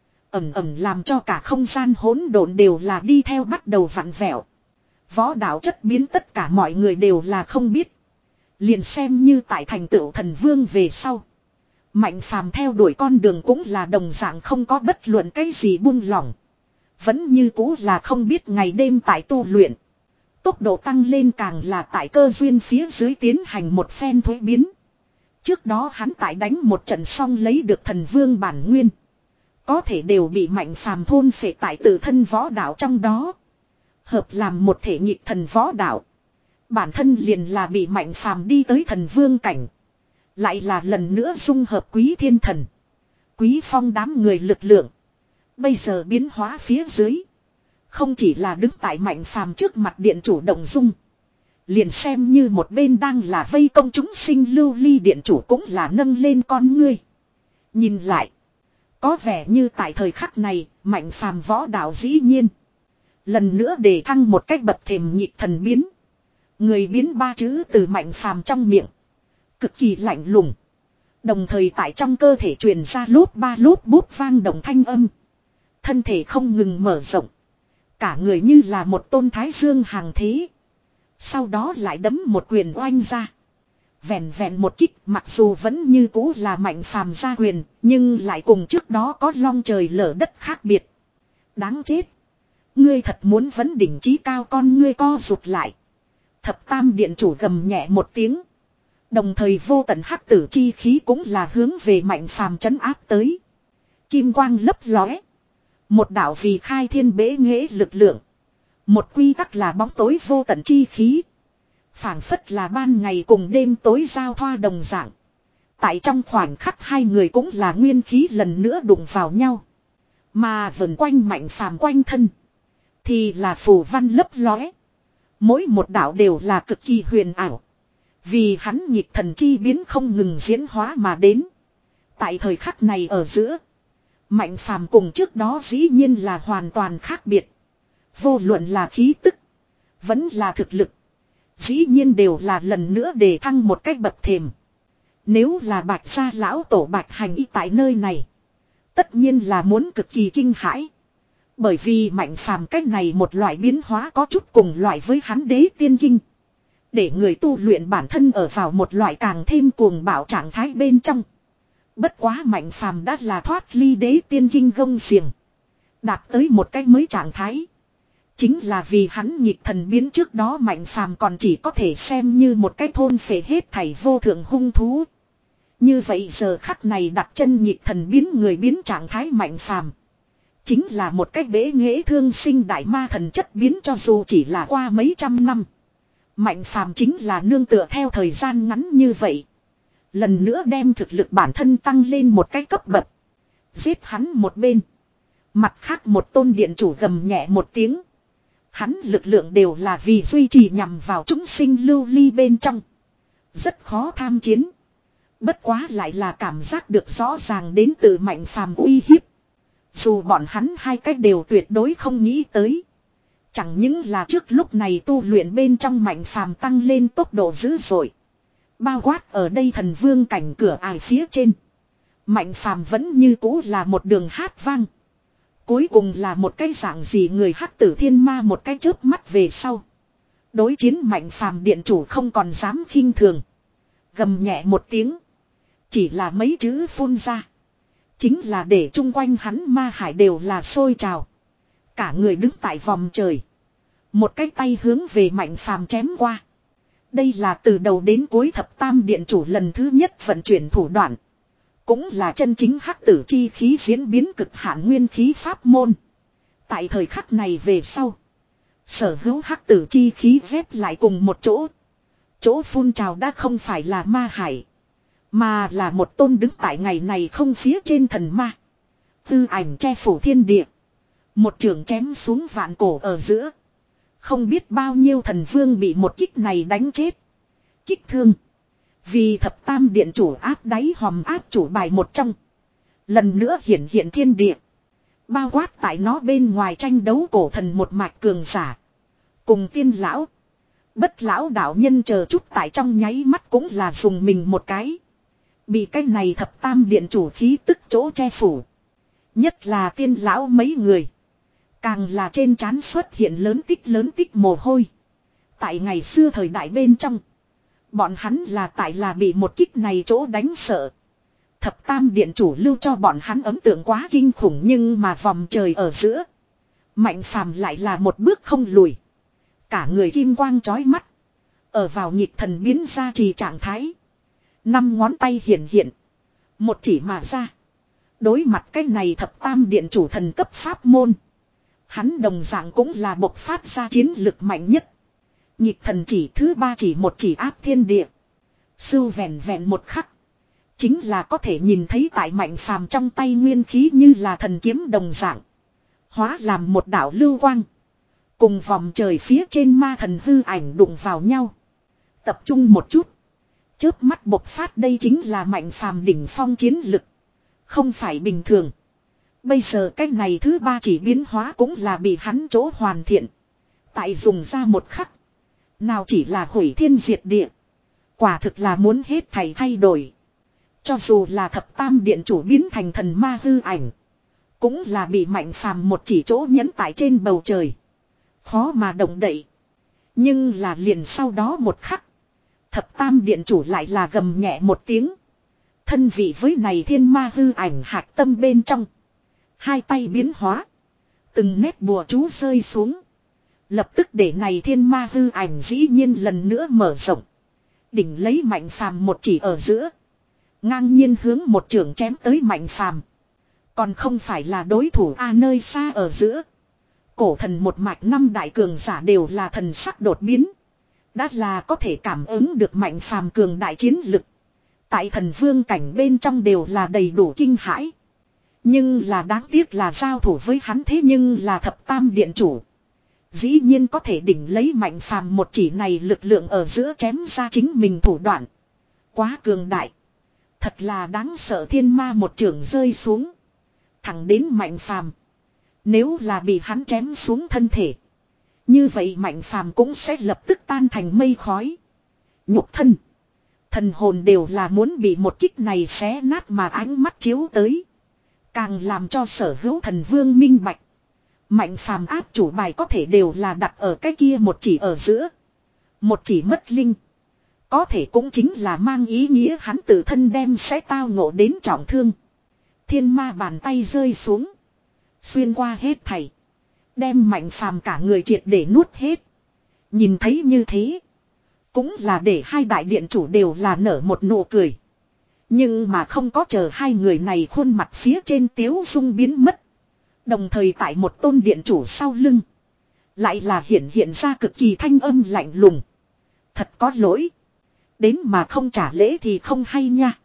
Speaker 1: Ẩm ẩm làm cho cả không gian hỗn độn đều là đi theo bắt đầu vặn vẹo. Võ đạo chất biến tất cả mọi người đều là không biết. Liền xem như tại thành tựu thần vương về sau. Mạnh Phàm theo đuổi con đường cũng là đồng dạng không có bất luận cái gì buông lỏng. Vẫn như cũ là không biết ngày đêm tại tu luyện. Tốc độ tăng lên càng là tại cơ duyên phía dưới tiến hành một phen thuế biến. Trước đó hắn tại đánh một trận xong lấy được thần vương bản nguyên. Có thể đều bị Mạnh Phàm thôn phệ tại tự thân võ đạo trong đó. Hợp làm một thể nhịp thần võ đạo. Bản thân liền là bị Mạnh Phàm đi tới thần vương cảnh. Lại là lần nữa dung hợp Quý Thiên Thần. Quý Phong đám người lực lượng. Bây giờ biến hóa phía dưới. Không chỉ là đứng tại Mạnh Phàm trước mặt điện chủ động dung. Liền xem như một bên đang là vây công chúng sinh lưu ly điện chủ cũng là nâng lên con ngươi. Nhìn lại. Có vẻ như tại thời khắc này, Mạnh Phàm võ đạo dĩ nhiên. Lần nữa để thăng một cách bậc thềm nhịp thần biến. Người biến ba chữ từ Mạnh Phàm trong miệng. Cực kỳ lạnh lùng. Đồng thời tại trong cơ thể truyền ra lốp ba lốp bút vang động thanh âm. Thân thể không ngừng mở rộng. Cả người như là một tôn thái dương hàng thế. Sau đó lại đấm một quyền oanh ra. Vẹn vẹn một kích mặc dù vẫn như cũ là Mạnh Phàm gia quyền, nhưng lại cùng trước đó có long trời lở đất khác biệt. Đáng chết. Ngươi thật muốn vấn đỉnh chí cao, con ngươi co rụt lại. Thập tam điện chủ gầm nhẹ một tiếng. Đồng thời vô tận hắc tử chi khí cũng là hướng về Mạnh Phàm trấn áp tới. Kim quang lấp lóe. Một đạo vì khai thiên bế nghệ lực lượng. Một quy tắc là bóng tối vô tận chi khí. Phảng phất là ban ngày cùng đêm tối giao thoa đồng dạng. Tại trong khoảnh khắc hai người cũng là nguyên khí lần nữa đụng vào nhau. Mà vần quanh Mạnh Phàm quanh thân. Thì là phù văn lấp lóe. Mỗi một đạo đều là cực kỳ huyền ảo. Vì hắn nhịp thần chi biến không ngừng diễn hóa mà đến. Tại thời khắc này ở giữa. Mạnh Phàm cùng trước đó dĩ nhiên là hoàn toàn khác biệt. Vô luận là khí tức. Vẫn là thực lực. Dĩ nhiên đều là lần nữa đề thăng một cách bậc thềm. Nếu là Bạch gia lão tổ Bạch Hành Y tại nơi này. Tất nhiên là muốn cực kỳ kinh hãi. Bởi vì Mạnh Phàm cách này một loại biến hóa có chút cùng loại với hắn đế tiên kinh. Để người tu luyện bản thân ở vào một loại càng thêm cuồng bạo trạng thái bên trong. Bất quá Mạnh Phàm đã là thoát ly đế tiên kinh gông xiềng. Đạt tới một cách mới trạng thái. Chính là vì hắn nhịp thần biến trước đó Mạnh Phàm còn chỉ có thể xem như một cái thôn phệ hết thảy vô thượng hung thú. Như vậy giờ khắc này đặt chân nhịp thần biến người biến trạng thái Mạnh Phàm. Chính là một cách bế nghệ thương sinh đại ma thần chất biến, cho dù chỉ là qua mấy trăm năm. Mạnh Phàm chính là nương tựa theo thời gian ngắn như vậy. Lần nữa đem thực lực bản thân tăng lên một cái cấp bậc. Giết hắn một bên. Mặt khác một tôn điện chủ gầm nhẹ một tiếng. Hắn lực lượng đều là vì duy trì nhằm vào chúng sinh lưu ly bên trong. Rất khó tham chiến. Bất quá lại là cảm giác được rõ ràng đến từ Mạnh Phàm uy hiếp. Dù bọn hắn hai cách đều tuyệt đối không nghĩ tới. Chẳng những là trước lúc này tu luyện bên trong Mạnh Phàm tăng lên tốc độ dữ dội. Bao quát ở đây thần vương cảnh cửa ải phía trên. Mạnh Phàm vẫn như cũ là một đường hát vang. Cuối cùng là một cái dạng gì người hắc tử thiên ma một cái chớp mắt về sau. Đối chiến Mạnh Phàm điện chủ không còn dám khinh thường. Gầm nhẹ một tiếng. Chỉ là mấy chữ phun ra. Chính là để chung quanh hắn ma hải đều là sôi trào. Cả người đứng tại vòng trời. Một cái tay hướng về Mạnh Phàm chém qua. Đây là từ đầu đến cuối thập tam điện chủ lần thứ nhất vận chuyển thủ đoạn. Cũng là chân chính hắc tử chi khí diễn biến cực hạn nguyên khí pháp môn. Tại thời khắc này về sau. Sở hữu hắc tử chi khí ghép lại cùng một chỗ. Chỗ phun trào đã không phải là ma hải. Mà là một tôn đứng tại ngày này không phía trên thần ma. Tư ảnh che phủ thiên địa. Một trường chém xuống vạn cổ ở giữa. Không biết bao nhiêu thần vương bị một kích này đánh chết. Kích thương. Vì thập tam điện chủ áp đáy hòm áp chủ bài một trong. Lần nữa hiển hiện thiên địa. Bao quát tại nó bên ngoài tranh đấu cổ thần một mạch cường giả. Cùng tiên lão. Bất lão đạo nhân chờ chút tại trong nháy mắt cũng là dùng mình một cái. Bị cái này thập tam điện chủ khí tức chỗ che phủ. Nhất là tiên lão mấy người. Càng là trên trán xuất hiện lớn tích lớn tích mồ hôi. Tại ngày xưa thời đại bên trong. Bọn hắn là tại là bị một kích này chỗ đánh sợ. Thập tam điện chủ lưu cho bọn hắn ấn tượng quá kinh khủng, nhưng mà vòng trời ở giữa. Mạnh Phàm lại là một bước không lùi. Cả người kim quang chói mắt. Ở vào nhịp thần biến ra trì trạng thái. Năm ngón tay hiện hiện. Một chỉ mà ra. Đối mặt cái này thập tam điện chủ thần cấp pháp môn. Hắn đồng dạng cũng là bộc phát ra chiến lực mạnh nhất. Nhịp thần chỉ thứ ba chỉ một chỉ áp thiên địa. Sưu vẹn vẹn một khắc. Chính là có thể nhìn thấy tại Mạnh Phàm trong tay nguyên khí như là thần kiếm đồng dạng. Hóa làm một đạo lưu quang. Cùng vòng trời phía trên ma thần hư ảnh đụng vào nhau. Tập trung một chút. Chớp mắt bộc phát, đây chính là Mạnh Phàm đỉnh phong chiến lực. Không phải bình thường. Bây giờ cái này thứ ba chỉ biến hóa cũng là bị hắn chỗ hoàn thiện. Tại dùng ra một khắc. Nào chỉ là hủy thiên diệt địa. Quả thực là muốn hết thảy thay đổi. Cho dù là thập tam điện chủ biến thành thần ma hư ảnh. Cũng là bị Mạnh Phàm một chỉ chỗ nhấn tại trên bầu trời. Khó mà động đậy. Nhưng là liền sau đó một khắc. Thập tam điện chủ lại là gầm nhẹ một tiếng. Thân vị với này thiên ma hư ảnh hạc tâm bên trong. Hai tay biến hóa. Từng nét bùa chú rơi xuống. Lập tức để này thiên ma hư ảnh dĩ nhiên lần nữa mở rộng. Đỉnh lấy Mạnh Phàm một chỉ ở giữa. Ngang nhiên hướng một trường chém tới Mạnh Phàm. Còn không phải là đối thủ a nơi xa ở giữa. Cổ thần một mạch năm đại cường giả đều là thần sắc đột biến. Đã là có thể cảm ứng được Mạnh Phàm cường đại chiến lực. Tại thần vương cảnh bên trong đều là đầy đủ kinh hãi. Nhưng là đáng tiếc là giao thủ với hắn thế nhưng là thập tam điện chủ. Dĩ nhiên có thể đỉnh lấy Mạnh Phàm một chỉ này lực lượng ở giữa chém ra chính mình thủ đoạn. Quá cường đại. Thật là đáng sợ thiên ma một trường rơi xuống. Thẳng đến Mạnh Phàm. Nếu là bị hắn chém xuống thân thể. Như vậy Mạnh Phàm cũng sẽ lập tức tan thành mây khói. Nhục thân. Thần hồn đều là muốn bị một kích này xé nát mà ánh mắt chiếu tới. Càng làm cho sở hữu thần vương minh bạch. Mạnh Phàm áp chủ bài có thể đều là đặt ở cái kia một chỉ ở giữa. Một chỉ mất linh. Có thể cũng chính là mang ý nghĩa hắn tự thân đem sẽ tao ngộ đến trọng thương. Thiên ma bàn tay rơi xuống. Xuyên qua hết thảy. Đem Mạnh Phàm cả người triệt để nuốt hết. Nhìn thấy như thế. Cũng là để hai đại điện chủ đều là nở một nụ cười. Nhưng mà không có chờ hai người này khuôn mặt phía trên tiếu dung biến mất. Đồng thời tại một tôn điện chủ sau lưng. Lại là hiện hiện ra cực kỳ thanh âm lạnh lùng. Thật có lỗi. Đến mà không trả lễ thì không hay nha.